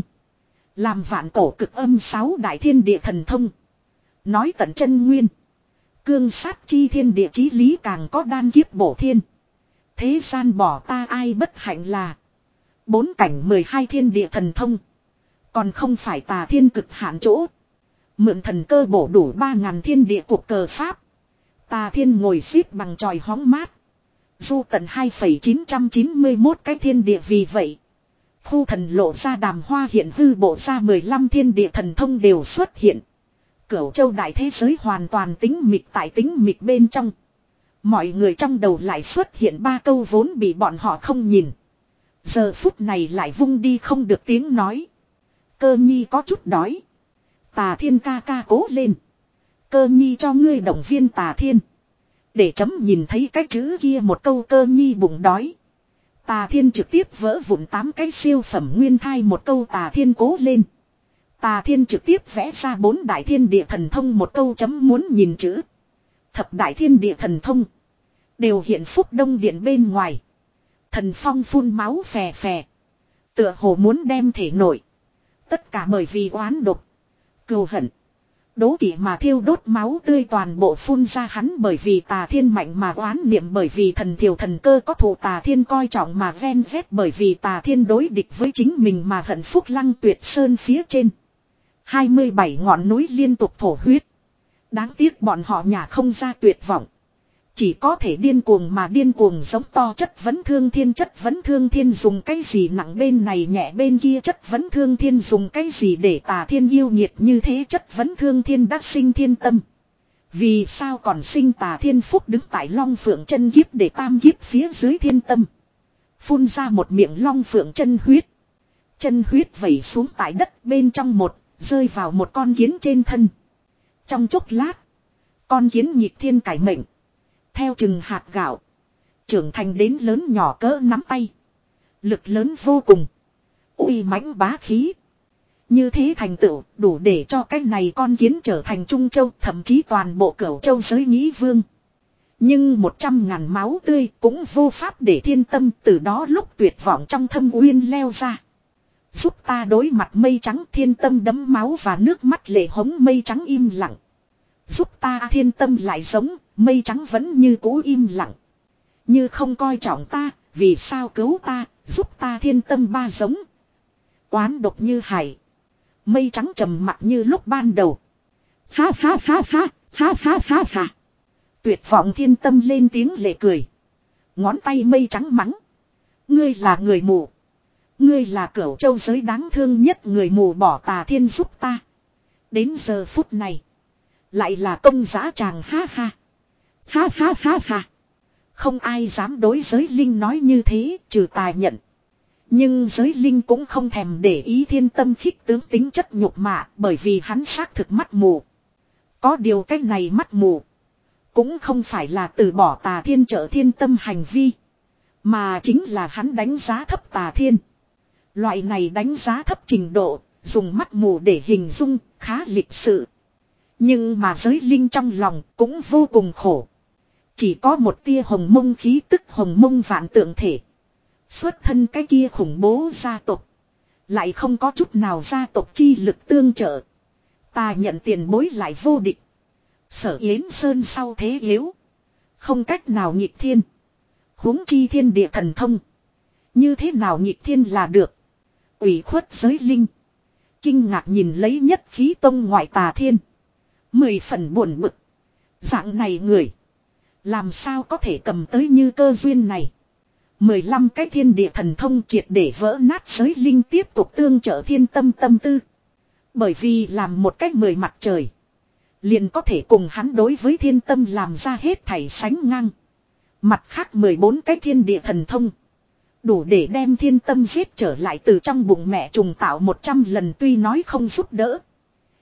Làm vạn cổ cực âm sáu đại thiên địa thần thông. Nói tận chân nguyên. Cương sát chi thiên địa chí lý càng có đan kiếp bổ thiên. Thế gian bỏ ta ai bất hạnh là. Bốn cảnh mười hai thiên địa thần thông. Còn không phải Tà Thiên cực hạn chỗ. Mượn thần cơ bổ đủ ba ngàn thiên địa cuộc cờ pháp. Tà Thiên ngồi xếp bằng tròi hóng mát. Du tận hai phẩy chín trăm chín mươi mốt cái thiên địa vì vậy. Khu thần lộ ra đàm hoa hiện hư bộ ra mười lăm thiên địa thần thông đều xuất hiện. Cửu châu đại thế giới hoàn toàn tính mịch tại tính mịch bên trong. Mọi người trong đầu lại xuất hiện ba câu vốn bị bọn họ không nhìn. Giờ phút này lại vung đi không được tiếng nói. Cơ nhi có chút đói. Tà Thiên ca ca cố lên. Cơ nhi cho ngươi động viên Tà Thiên. Để chấm nhìn thấy cái chữ kia một câu cơ nhi bụng đói. Tà Thiên trực tiếp vỡ vụn tám cái siêu phẩm nguyên thai một câu Tà Thiên cố lên. Tà Thiên trực tiếp vẽ ra bốn đại thiên địa thần thông một câu chấm muốn nhìn chữ. Thập đại thiên địa thần thông. Đều hiện phúc đông điện bên ngoài. Thần phong phun máu phè phè. Tựa hồ muốn đem thể nổi. Tất cả bởi vì oán độc. Cừu hận. Đố kỵ mà thiêu đốt máu tươi toàn bộ phun ra hắn bởi vì Tà Thiên mạnh mà oán niệm bởi vì thần thiểu thần cơ có thụ Tà Thiên coi trọng mà ven vét bởi vì Tà Thiên đối địch với chính mình mà hận phúc lăng tuyệt sơn phía trên. hai mươi bảy ngọn núi liên tục thổ huyết. Đáng tiếc bọn họ nhà không ra tuyệt vọng. Chỉ có thể điên cuồng mà điên cuồng giống to chất vấn thương thiên chất vấn thương thiên dùng cái gì nặng bên này nhẹ bên kia chất vấn thương thiên dùng cái gì để Tà Thiên yêu nghiệt như thế chất vấn thương thiên đã sinh thiên tâm. Vì sao còn sinh Tà Thiên phúc đứng tại long phượng chân kiếp để tam kiếp phía dưới thiên tâm. Phun ra một miệng long phượng chân huyết. Chân huyết vẩy xuống tại đất bên trong một, rơi vào một con kiến trên thân. Trong chốc lát, con kiến nhịp thiên cải mệnh. Theo chừng hạt gạo. Trưởng thành đến lớn nhỏ cỡ nắm tay. Lực lớn vô cùng. Uy mãnh bá khí. Như thế thành tựu đủ để cho cái này con kiến trở thành Trung Châu thậm chí toàn bộ Cửu Châu giới nghĩ vương. Nhưng một trăm ngàn máu tươi cũng vô pháp để thiên tâm từ đó lúc tuyệt vọng trong thâm uyên leo ra. Giúp ta đối mặt mây trắng thiên tâm đấm máu và nước mắt lệ hống mây trắng im lặng. Giúp ta thiên tâm lại giống, mây trắng vẫn như cũ im lặng. Như không coi trọng ta, vì sao cứu ta, giúp ta thiên tâm ba giống. Oán độc như hải. Mây trắng trầm mặc như lúc ban đầu. Ha ha ha ha, ha ha ha ha. Tuyệt vọng thiên tâm lên tiếng lệ cười. Ngón tay mây trắng mắng. Ngươi là người mù. Ngươi là Cửu Châu giới đáng thương nhất người mù bỏ Tà Thiên giúp ta. Đến giờ phút này. Lại là công giá chàng ha ha. Ha ha ha ha. Không ai dám đối giới linh nói như thế trừ Tài nhận. Nhưng giới linh cũng không thèm để ý thiên tâm khích tướng tính chất nhục mạ bởi vì hắn xác thực mắt mù. Có điều cái này mắt mù. Cũng không phải là từ bỏ Tà Thiên trợ thiên tâm hành vi. Mà chính là hắn đánh giá thấp Tà Thiên. Loại này đánh giá thấp trình độ, dùng mắt mù để hình dung, khá lịch sự. Nhưng mà giới linh trong lòng cũng vô cùng khổ. Chỉ có một tia hồng mông khí tức hồng mông vạn tượng thể. Xuất thân cái kia khủng bố gia tộc. Lại không có chút nào gia tộc chi lực tương trợ. Ta nhận tiền bối lại vô địch. Sở Yến Sơn sau thế yếu. Không cách nào nhịp thiên. Huống chi thiên địa thần thông. Như thế nào nhịp thiên là được. Ủy khuất giới linh. Kinh ngạc nhìn lấy nhất khí tông ngoại Tà Thiên. Mười phần buồn bực. Dạng này người. Làm sao có thể cầm tới như cơ duyên này. Mười lăm cái thiên địa thần thông triệt để vỡ nát giới linh tiếp tục tương trợ thiên tâm tâm tư. Bởi vì làm một cách mười mặt trời. Liền có thể cùng hắn đối với thiên tâm làm ra hết thảy sánh ngang. Mặt khác mười bốn cái thiên địa thần thông. Đủ để đem thiên tâm giết trở lại từ trong bụng mẹ trùng tạo một trăm lần tuy nói không giúp đỡ.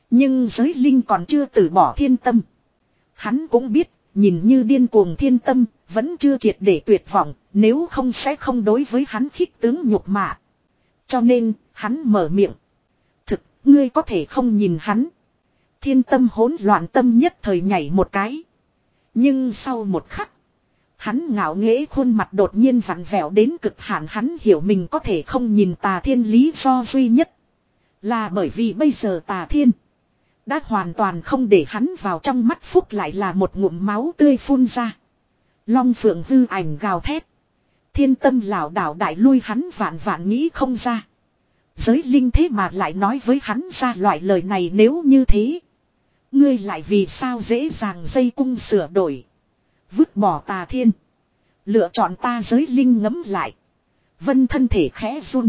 Nhưng giới linh còn chưa từ bỏ thiên tâm. Hắn cũng biết, nhìn như điên cuồng thiên tâm, vẫn chưa triệt để tuyệt vọng, nếu không sẽ không đối với hắn khích tướng nhục mạ. Cho nên, hắn mở miệng. Thực, ngươi có thể không nhìn hắn. Thiên tâm hỗn loạn tâm nhất thời nhảy một cái. Nhưng sau một khắc, hắn ngạo nghễ khuôn mặt đột nhiên vặn vẹo đến cực hạn. Hắn hiểu mình có thể không nhìn Tà Thiên lý do duy nhất. Là bởi vì bây giờ Tà Thiên đã hoàn toàn không để hắn vào trong mắt, phúc lại là một ngụm máu tươi phun ra. Long phượng hư ảnh gào thét. Thiên tâm lảo đảo đại lui, hắn vạn vạn nghĩ không ra. Giới linh thế mà lại nói với hắn ra loại lời này. Nếu như thế, ngươi lại vì sao dễ dàng dây cung sửa đổi, vứt bỏ Tà Thiên, lựa chọn ta? Giới linh ngấm lại, vân thân thể khẽ run,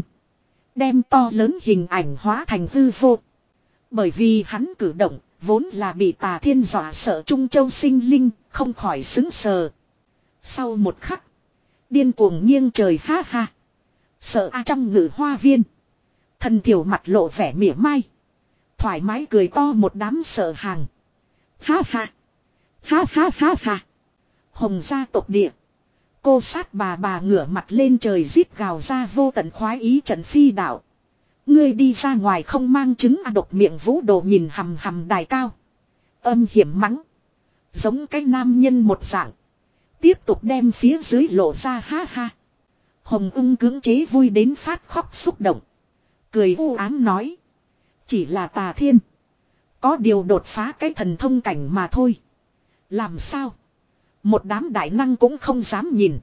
đem to lớn hình ảnh hóa thành hư vô. Bởi vì hắn cử động vốn là bị Tà Thiên dọa sợ, Trung Châu sinh linh không khỏi xứng sờ. Sau một khắc, điên cuồng nghiêng trời ha ha. Sợ a trong ngự hoa viên, thần tiểu mặt lộ vẻ mỉa mai, thoải mái cười to một đám sợ hàng. Ha ha, ha ha ha ha. Hồng gia tộc địa, cô sát bà bà ngửa mặt lên trời rít gào ra vô tận khoái ý. Trần Phi đạo, ngươi đi ra ngoài không mang chứng à? Độc miệng Vũ Đồ nhìn hầm hầm đài cao, âm hiểm mắng, giống cái nam nhân một dạng, tiếp tục đem phía dưới lộ ra. Ha ha. Hồng ung cưỡng chế vui đến phát khóc xúc động, cười u ám nói, chỉ là Tà Thiên có điều đột phá cái thần thông cảnh mà thôi. Làm sao một đám đại năng cũng không dám nhìn.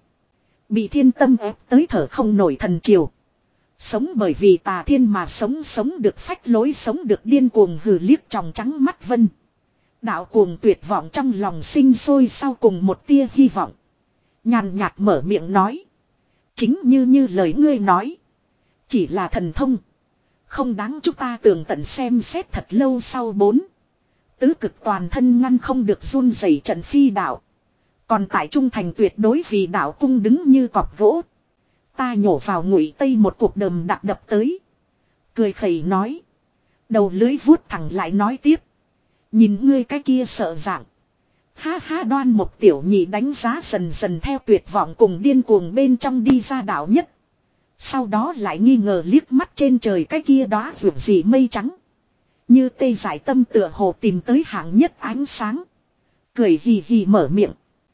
Bị thiên tâm ép tới thở không nổi thần triều, sống bởi vì Tà Thiên mà sống, sống được phách lối, sống được điên cuồng hừ liếc tròng trắng mắt vân. Đạo cuồng tuyệt vọng trong lòng sinh sôi, sau cùng một tia hy vọng. Nhàn nhạt mở miệng nói, chính như như lời ngươi nói, chỉ là thần thông, không đáng chúng ta tường tận xem xét thật lâu. Sau bốn tứ cực toàn thân ngăn không được run rẩy. Trần Phi đạo, còn tại trung thành tuyệt đối vì đạo cung đứng như cọp gỗ. Ta nhổ vào ngụy tây một cục đờm đặc đập tới, cười khẩy nói, đầu lưới vuốt thẳng lại nói tiếp, nhìn ngươi cái kia sợ dạng. Ha ha. Đoan một tiểu nhị đánh giá dần dần theo tuyệt vọng cùng điên cuồng bên trong đi ra đạo nhất. Sau đó lại nghi ngờ liếc mắt trên trời cái kia đóa vượt gì mây trắng, như tê giải tâm tựa hồ tìm tới hạng nhất ánh sáng, cười hì hì mở miệng.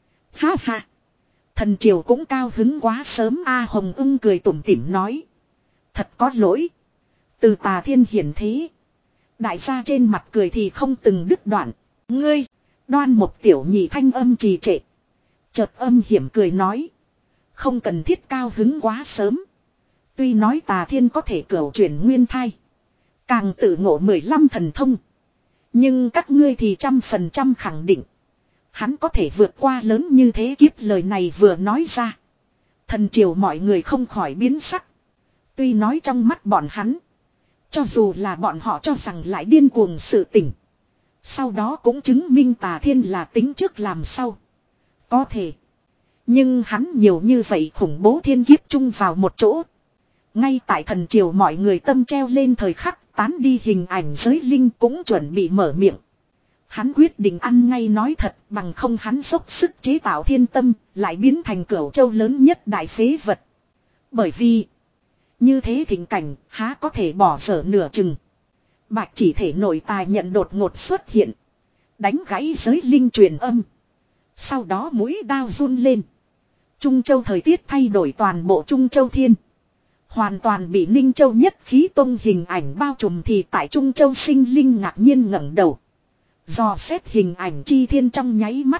Ha ha. Thần triều cũng cao hứng quá sớm a. Hồng ưng cười tủm tỉm nói, thật có lỗi. Từ Tà Thiên hiển thế, đại gia trên mặt cười thì không từng đứt đoạn. Ngươi. Đoan một tiểu nhị thanh âm trì trệ, chợt âm hiểm cười nói, không cần thiết cao hứng quá sớm. Tuy nói Tà Thiên có thể cửu chuyển nguyên thai, càng tự ngộ mười lăm thần thông, nhưng các ngươi thì trăm phần trăm khẳng định hắn có thể vượt qua lớn như thế kiếp. Lời này vừa nói ra, thần triều mọi người không khỏi biến sắc. Tuy nói trong mắt bọn hắn, cho dù là bọn họ cho rằng lại điên cuồng sự tình, sau đó cũng chứng minh Tà Thiên là tính trước làm sau, có thể. Nhưng hắn nhiều như vậy khủng bố thiên kiếp chung vào một chỗ. Ngay tại thần triều mọi người tâm treo lên thời khắc, tán đi hình ảnh giới linh cũng chuẩn bị mở miệng. Hắn quyết định ăn ngay nói thật, bằng không hắn dốc sức chế tạo thiên tâm, lại biến thành Cửu Châu lớn nhất đại phế vật. Bởi vì, như thế thịnh cảnh, há có thể bỏ dở nửa chừng. Bạch chỉ thể nội tài nhận đột ngột xuất hiện, đánh gãy giới linh truyền âm. Sau đó mũi đao run lên. Trung Châu thời tiết thay đổi, toàn bộ Trung Châu thiên hoàn toàn bị Ninh Châu nhất khí tông hình ảnh bao trùm. Thì tại Trung Châu sinh linh ngạc nhiên ngẩng đầu, dò xét hình ảnh chi thiên trong nháy mắt.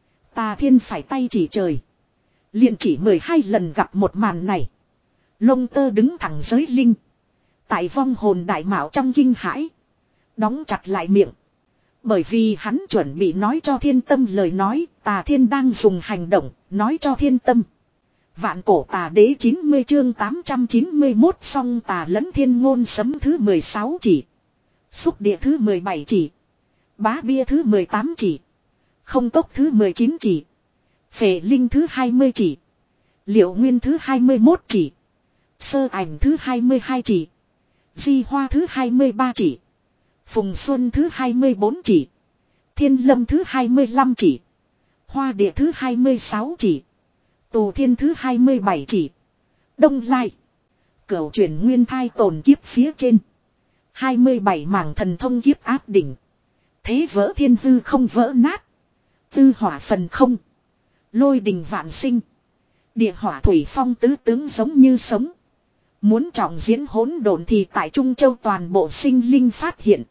Tà Thiên phải tay chỉ trời, liền chỉ mười hai lần gặp một màn này. Lông tơ đứng thẳng giới linh, tại vong hồn đại mạo trong kinh hãi, đóng chặt lại miệng. Bởi vì hắn chuẩn bị nói cho thiên tâm lời nói, Tà Thiên đang dùng hành động nói cho thiên tâm. Vạn cổ tà đế chín mươi chương tám trăm chín mươi mốt song tà lẫn thiên ngôn sấm thứ mười sáu chỉ. Xúc địa thứ mười bảy chỉ. Bá bia thứ mười tám chỉ. Không tốc thứ mười chín chỉ. Phệ linh thứ hai mươi chỉ. Liệu nguyên thứ hai mươi mốt chỉ. Sơ ảnh thứ hai mươi hai chỉ. Di hoa thứ hai mươi ba chỉ. Phùng Xuân thứ hai mươi bốn chỉ. Thiên Lâm thứ hai mươi lăm chỉ. Hoa Địa thứ hai mươi sáu chỉ. Tù Thiên thứ hai mươi bảy chỉ. Đông Lai. Cửu chuyển nguyên thai tồn kiếp phía trên. hai mươi bảy mảng thần thông kiếp áp đỉnh. Thế vỡ thiên hư không vỡ nát. Tư hỏa phần không. Lôi đình vạn sinh. Địa hỏa thủy phong tứ tướng giống như sống. Muốn trọng diễn hỗn độn thì tại Trung Châu toàn bộ sinh linh phát hiện.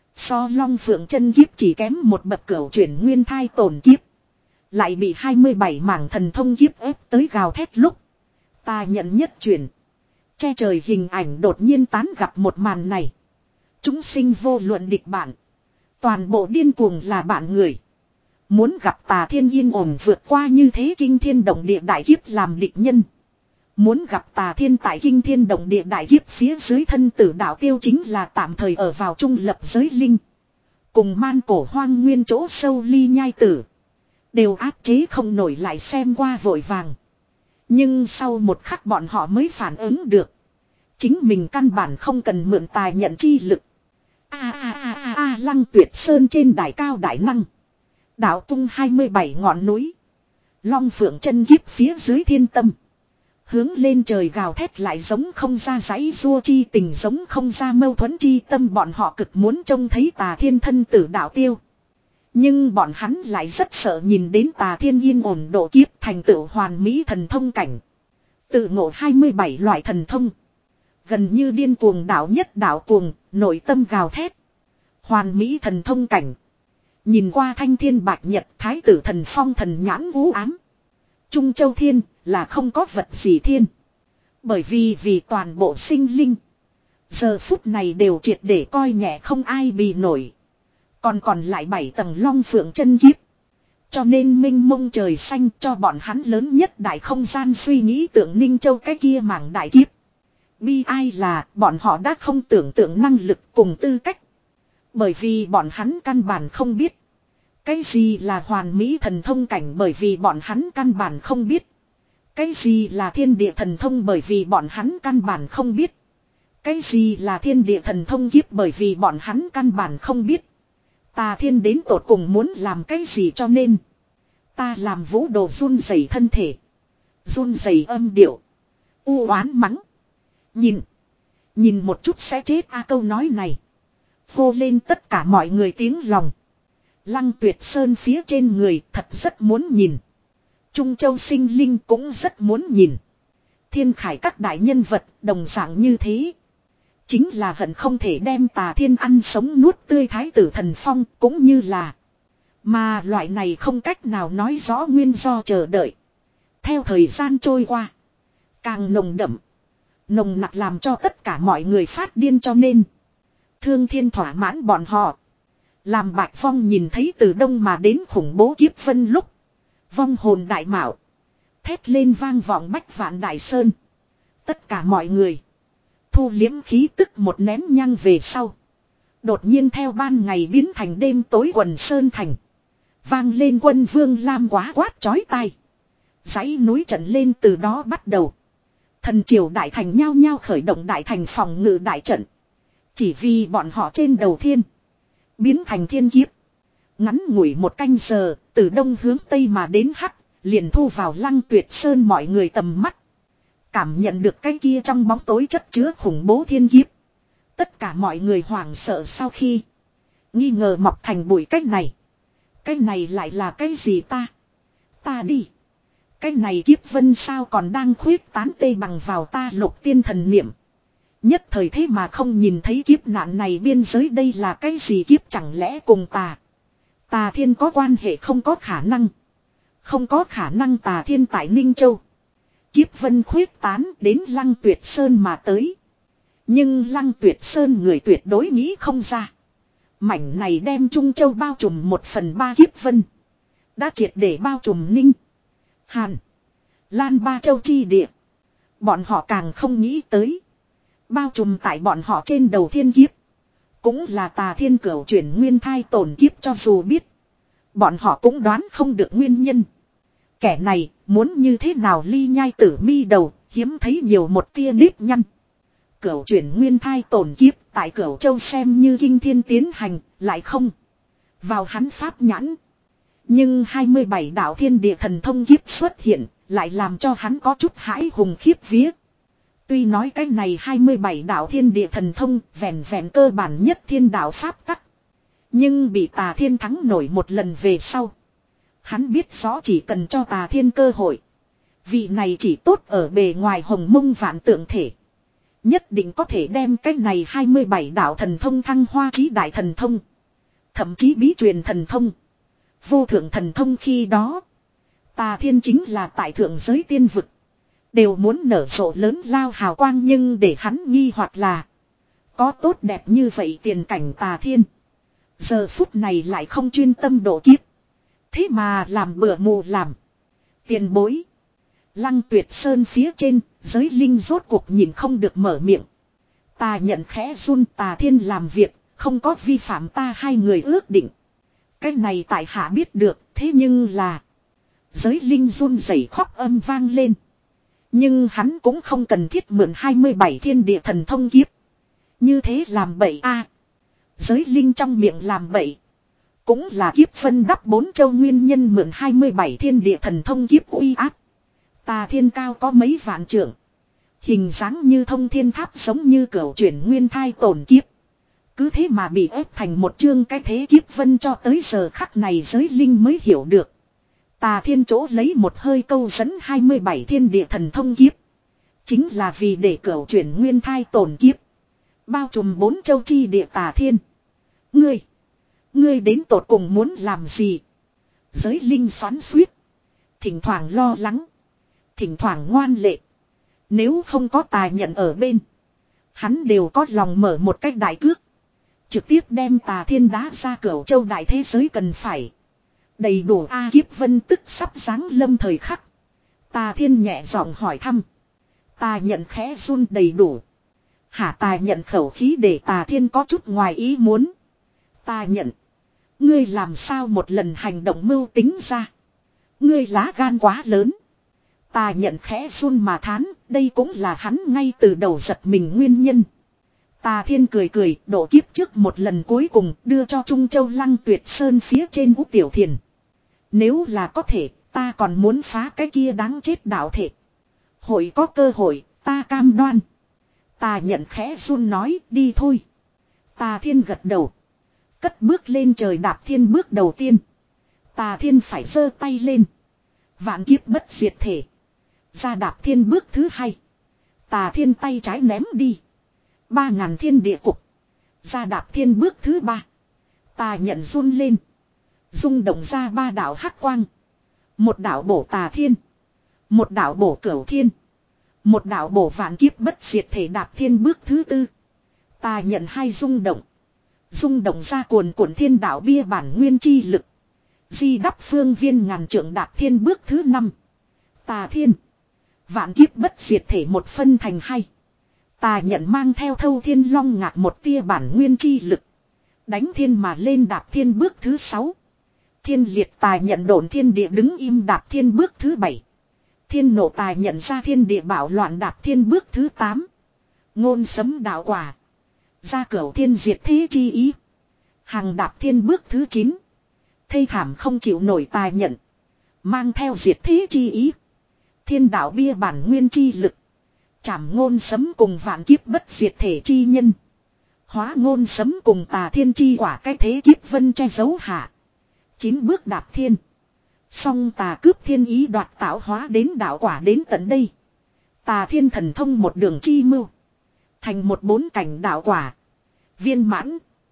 So Long Phượng chân kiếp chỉ kém một bậc cửu chuyển nguyên thai tồn kiếp. Lại bị hai mươi bảy mảng thần thông kiếp ép tới gào thét lúc. Ta nhận nhất chuyển. Che trời hình ảnh đột nhiên tán gặp một màn này. Chúng sinh vô luận địch bạn. Toàn bộ điên cuồng là bạn người. Muốn gặp Tà Thiên yên ổn vượt qua như thế kinh thiên động địa đại kiếp làm địch nhân. Muốn gặp Tà Thiên tại kinh thiên động địa đại kiếp phía dưới thân tử đạo tiêu chính là tạm thời ở vào trung lập giới linh. Cùng man cổ hoang nguyên chỗ sâu ly nhai tử. Đều áp chế không nổi lại xem qua vội vàng. Nhưng sau một khắc bọn họ mới phản ứng được. Chính mình căn bản không cần mượn tài nhận chi lực. A a a a a Lăng Tuyệt Sơn trên đài cao đại năng. Đạo tung hai mươi bảy ngọn núi. Long Phượng chân kiếp phía dưới thiên tâm. Hướng lên trời gào thét lại giống không ra giãy rua chi tình giống không ra mâu thuẫn chi tâm bọn họ cực muốn trông thấy Tà Thiên thân tử đạo tiêu. Nhưng bọn hắn lại rất sợ nhìn đến Tà Thiên yên ổn độ kiếp thành tựu hoàn mỹ thần thông cảnh. Tự ngộ hai mươi bảy loại thần thông. Gần như điên cuồng đạo nhất đạo cuồng, nội tâm gào thét. Hoàn mỹ thần thông cảnh. Nhìn qua thanh thiên bạch nhật thái tử thần phong thần nhãn vũ ám. Trung Châu Thiên là không có vật gì thiên. Bởi vì vì toàn bộ sinh linh. Giờ phút này đều triệt để coi nhẹ không ai bì nổi. Còn còn lại bảy tầng Long Phượng chân kiếp. Cho nên minh mông trời xanh cho bọn hắn lớn nhất đại không gian suy nghĩ tưởng Ninh Châu cái kia mảng đại kiếp. Bi ai là bọn họ đã không tưởng tượng năng lực cùng tư cách. Bởi vì bọn hắn căn bản không biết. Cái gì là hoàn mỹ thần thông cảnh bởi vì bọn hắn căn bản không biết. Cái gì là thiên địa thần thông bởi vì bọn hắn căn bản không biết. Cái gì là thiên địa thần thông kiếp bởi vì bọn hắn căn bản không biết. Tà Thiên đến tột cùng muốn làm cái gì cho nên. Ta làm vũ đồ run rẩy thân thể. Run rẩy âm điệu. U oán mắng. Nhìn. Nhìn một chút sẽ chết a câu nói này. Hô lên tất cả mọi người tiếng lòng. Lăng Tuyệt Sơn phía trên người thật rất muốn nhìn. Trung Châu sinh linh cũng rất muốn nhìn. Thiên Khải các đại nhân vật đồng dạng như thế. Chính là hận không thể đem Tà Thiên ăn sống nuốt tươi thái tử thần phong cũng như là. Mà loại này không cách nào nói rõ nguyên do chờ đợi. Theo thời gian trôi qua. Càng nồng đậm. Nồng nặc làm cho tất cả mọi người phát điên cho nên. Thương Thiên thỏa mãn bọn họ. Làm Bạch Phong nhìn thấy từ đông mà đến khủng bố kiếp vân lúc. Vong hồn đại mạo. Thét lên vang vọng bách vạn đại sơn. Tất cả mọi người. Thu liếm khí tức một nén nhang về sau. Đột nhiên theo ban ngày biến thành đêm tối quần sơn thành. Vang lên quân vương lam quá quát chói tai. Dãy núi trận lên từ đó bắt đầu. Thần triều đại thành nhao nhao khởi động đại thành phòng ngự đại trận. Chỉ vì bọn họ trên đầu thiên. Biến thành thiên kiếp. Ngắn ngủi một canh giờ. Từ đông hướng tây mà đến hắc. Liền thu vào Lăng Tuyệt Sơn mọi người tầm mắt. Cảm nhận được cái kia trong bóng tối chất chứa khủng bố thiên kiếp. Tất cả mọi người hoảng sợ sau khi. Nghi ngờ mọc thành bụi cách này. Cái này lại là cái gì ta? Ta đi. Cái này kiếp vân sao còn đang khuyết tán tê bằng vào ta lục tiên thần niệm. Nhất thời thế mà không nhìn thấy kiếp nạn này biên giới đây là cái gì kiếp chẳng lẽ cùng tà. Tà Thiên có quan hệ không có khả năng. Không có khả năng Tà Thiên tại Ninh Châu. Kiếp vân khuyết tán đến Lăng Tuyệt Sơn mà tới. Nhưng Lăng Tuyệt Sơn người tuyệt đối nghĩ không ra. Mảnh này đem Trung Châu bao trùm một phần ba kiếp vân. Đã triệt để bao trùm Ninh, Hàn, Lan ba châu chi địa. Bọn họ càng không nghĩ tới. Bao trùm tại bọn họ trên đầu thiên kiếp. Cũng là Tà Thiên cửu chuyển nguyên thai tổn kiếp cho dù biết. Bọn họ cũng đoán không được nguyên nhân. Kẻ này muốn như thế nào ly nhai tử mi đầu hiếm thấy nhiều một tia nếp nhăn. Cửu chuyển nguyên thai tổn kiếp tại Cửu Châu xem như kinh thiên tiến hành, lại không vào hắn pháp nhãn. Nhưng hai mươi bảy đạo thiên địa thần thông kiếp xuất hiện, lại làm cho hắn có chút hãi hùng khiếp vía. Tuy nói cái này hai mươi bảy đạo thiên địa thần thông vẹn vẹn cơ bản nhất thiên đạo pháp tắc. Nhưng bị Tà Thiên thắng nổi một lần về sau. Hắn biết rõ chỉ cần cho Tà Thiên cơ hội. Vị này chỉ tốt ở bề ngoài hồng mông vạn tượng thể. Nhất định có thể đem cái này hai mươi bảy đạo thần thông thăng hoa chí đại thần thông. Thậm chí bí truyền thần thông. Vô thượng thần thông khi đó. Tà Thiên chính là tại thượng giới tiên vực. Đều muốn nở rộ lớn lao hào quang nhưng để hắn nghi hoặc là. Có tốt đẹp như vậy tiền cảnh Tà Thiên. Giờ phút này lại không chuyên tâm độ kiếp. Thế mà làm bừa mù làm. Tiền bối. Lăng Tuyệt Sơn phía trên, giới linh rốt cuộc nhìn không được mở miệng. Ta nhận khẽ run Tà Thiên làm việc, không có vi phạm ta hai người ước định. Cái này tại hạ biết được, thế nhưng là. Giới linh run rẩy khóc âm vang lên. Nhưng hắn cũng không cần thiết mượn hai mươi bảy thiên địa thần thông kiếp. Như thế làm bậy a. Giới linh trong miệng làm bậy. Cũng là kiếp phân đắp bốn châu nguyên nhân mượn hai mươi bảy thiên địa thần thông kiếp uy áp. Tà Thiên cao có mấy vạn trượng. Hình dáng như thông thiên tháp giống như cửu chuyển nguyên thai tổn kiếp. Cứ thế mà bị ép thành một chương cái thế kiếp vân cho tới giờ khắc này giới linh mới hiểu được. Tà Thiên chỗ lấy một hơi câu dẫn hai mươi bảy thiên địa thần thông kiếp. Chính là vì để cửu chuyển nguyên thai tổn kiếp. Bao trùm bốn châu chi địa Tà Thiên. Ngươi. Ngươi đến tột cùng muốn làm gì? Giới linh xoắn xuýt. Thỉnh thoảng lo lắng. Thỉnh thoảng ngoan lệ. Nếu không có Tà Nhận ở bên. Hắn đều có lòng mở một cách đại cước. Trực tiếp đem Tà Thiên đá ra cửu châu đại thế giới cần phải. Đầy đủ A kiếp vân tức sắp giáng lâm thời khắc. Tà Thiên nhẹ giọng hỏi thăm. Tà Nhận khẽ run đầy đủ. Hả Tà Nhận khẩu khí để Tà Thiên có chút ngoài ý muốn. Tà Nhận. Ngươi làm sao một lần hành động mưu tính ra. Ngươi lá gan quá lớn. Tà Nhận khẽ run mà thán. Đây cũng là hắn ngay từ đầu giật mình nguyên nhân. Tà Thiên cười cười độ kiếp trước một lần cuối cùng đưa cho Trung Châu Lăng Tuyệt Sơn phía trên Ú Tiểu Thiền. Nếu là có thể ta còn muốn phá cái kia đáng chết đạo thể. Hội có cơ hội ta cam đoan. Tà Nhận khẽ run nói đi thôi. Tà Thiên gật đầu. Cất bước lên trời đạp thiên bước đầu tiên. Tà Thiên phải giơ tay lên. Vạn kiếp bất diệt thể. Ra đạp thiên bước thứ hai. Tà Thiên tay trái ném đi. Ba ngàn thiên địa cục. Ra đạp thiên bước thứ ba. Tà Nhận run lên. Rung động ra ba đạo hắc quang. Một đạo bổ Tà Thiên. Một đạo bổ Cửu Thiên. Một đạo bổ vạn kiếp bất diệt thể đạp thiên bước thứ tư. Tà Nhận hai rung động. Rung động ra cuồn cuộn thiên đạo bia bản nguyên chi lực. Di đắp phương viên ngàn trượng đạp thiên bước thứ năm. Tà Thiên. Vạn kiếp bất diệt thể một phân thành hai. Tà Nhận mang theo thâu thiên long ngạc một tia bản nguyên chi lực. Đánh thiên mà lên đạp thiên bước thứ sáu. Thiên liệt Tà Nhận độn thiên địa đứng im đạp thiên bước thứ bảy. Thiên nộ Tà Nhận ra thiên địa bảo loạn đạp thiên bước thứ tám. Ngôn sấm đạo quả. Ra cửu thiên diệt thế chi ý. Hàng đạp thiên bước thứ chín. Thây thảm không chịu nổi Tà Nhận. Mang theo diệt thế chi ý. Thiên đạo bia bản nguyên chi lực. Chảm ngôn sấm cùng vạn kiếp bất diệt thể chi nhân. Hóa ngôn sấm cùng Tà Thiên chi quả cái thế kiếp vân che giấu hạ. Chín bước đạp thiên. Song Tà cướp thiên ý đoạt tạo hóa đến đạo quả đến tận đây. Tà Thiên thần thông một đường chi mưu. Thành một bốn cảnh đạo quả. Viên mãn.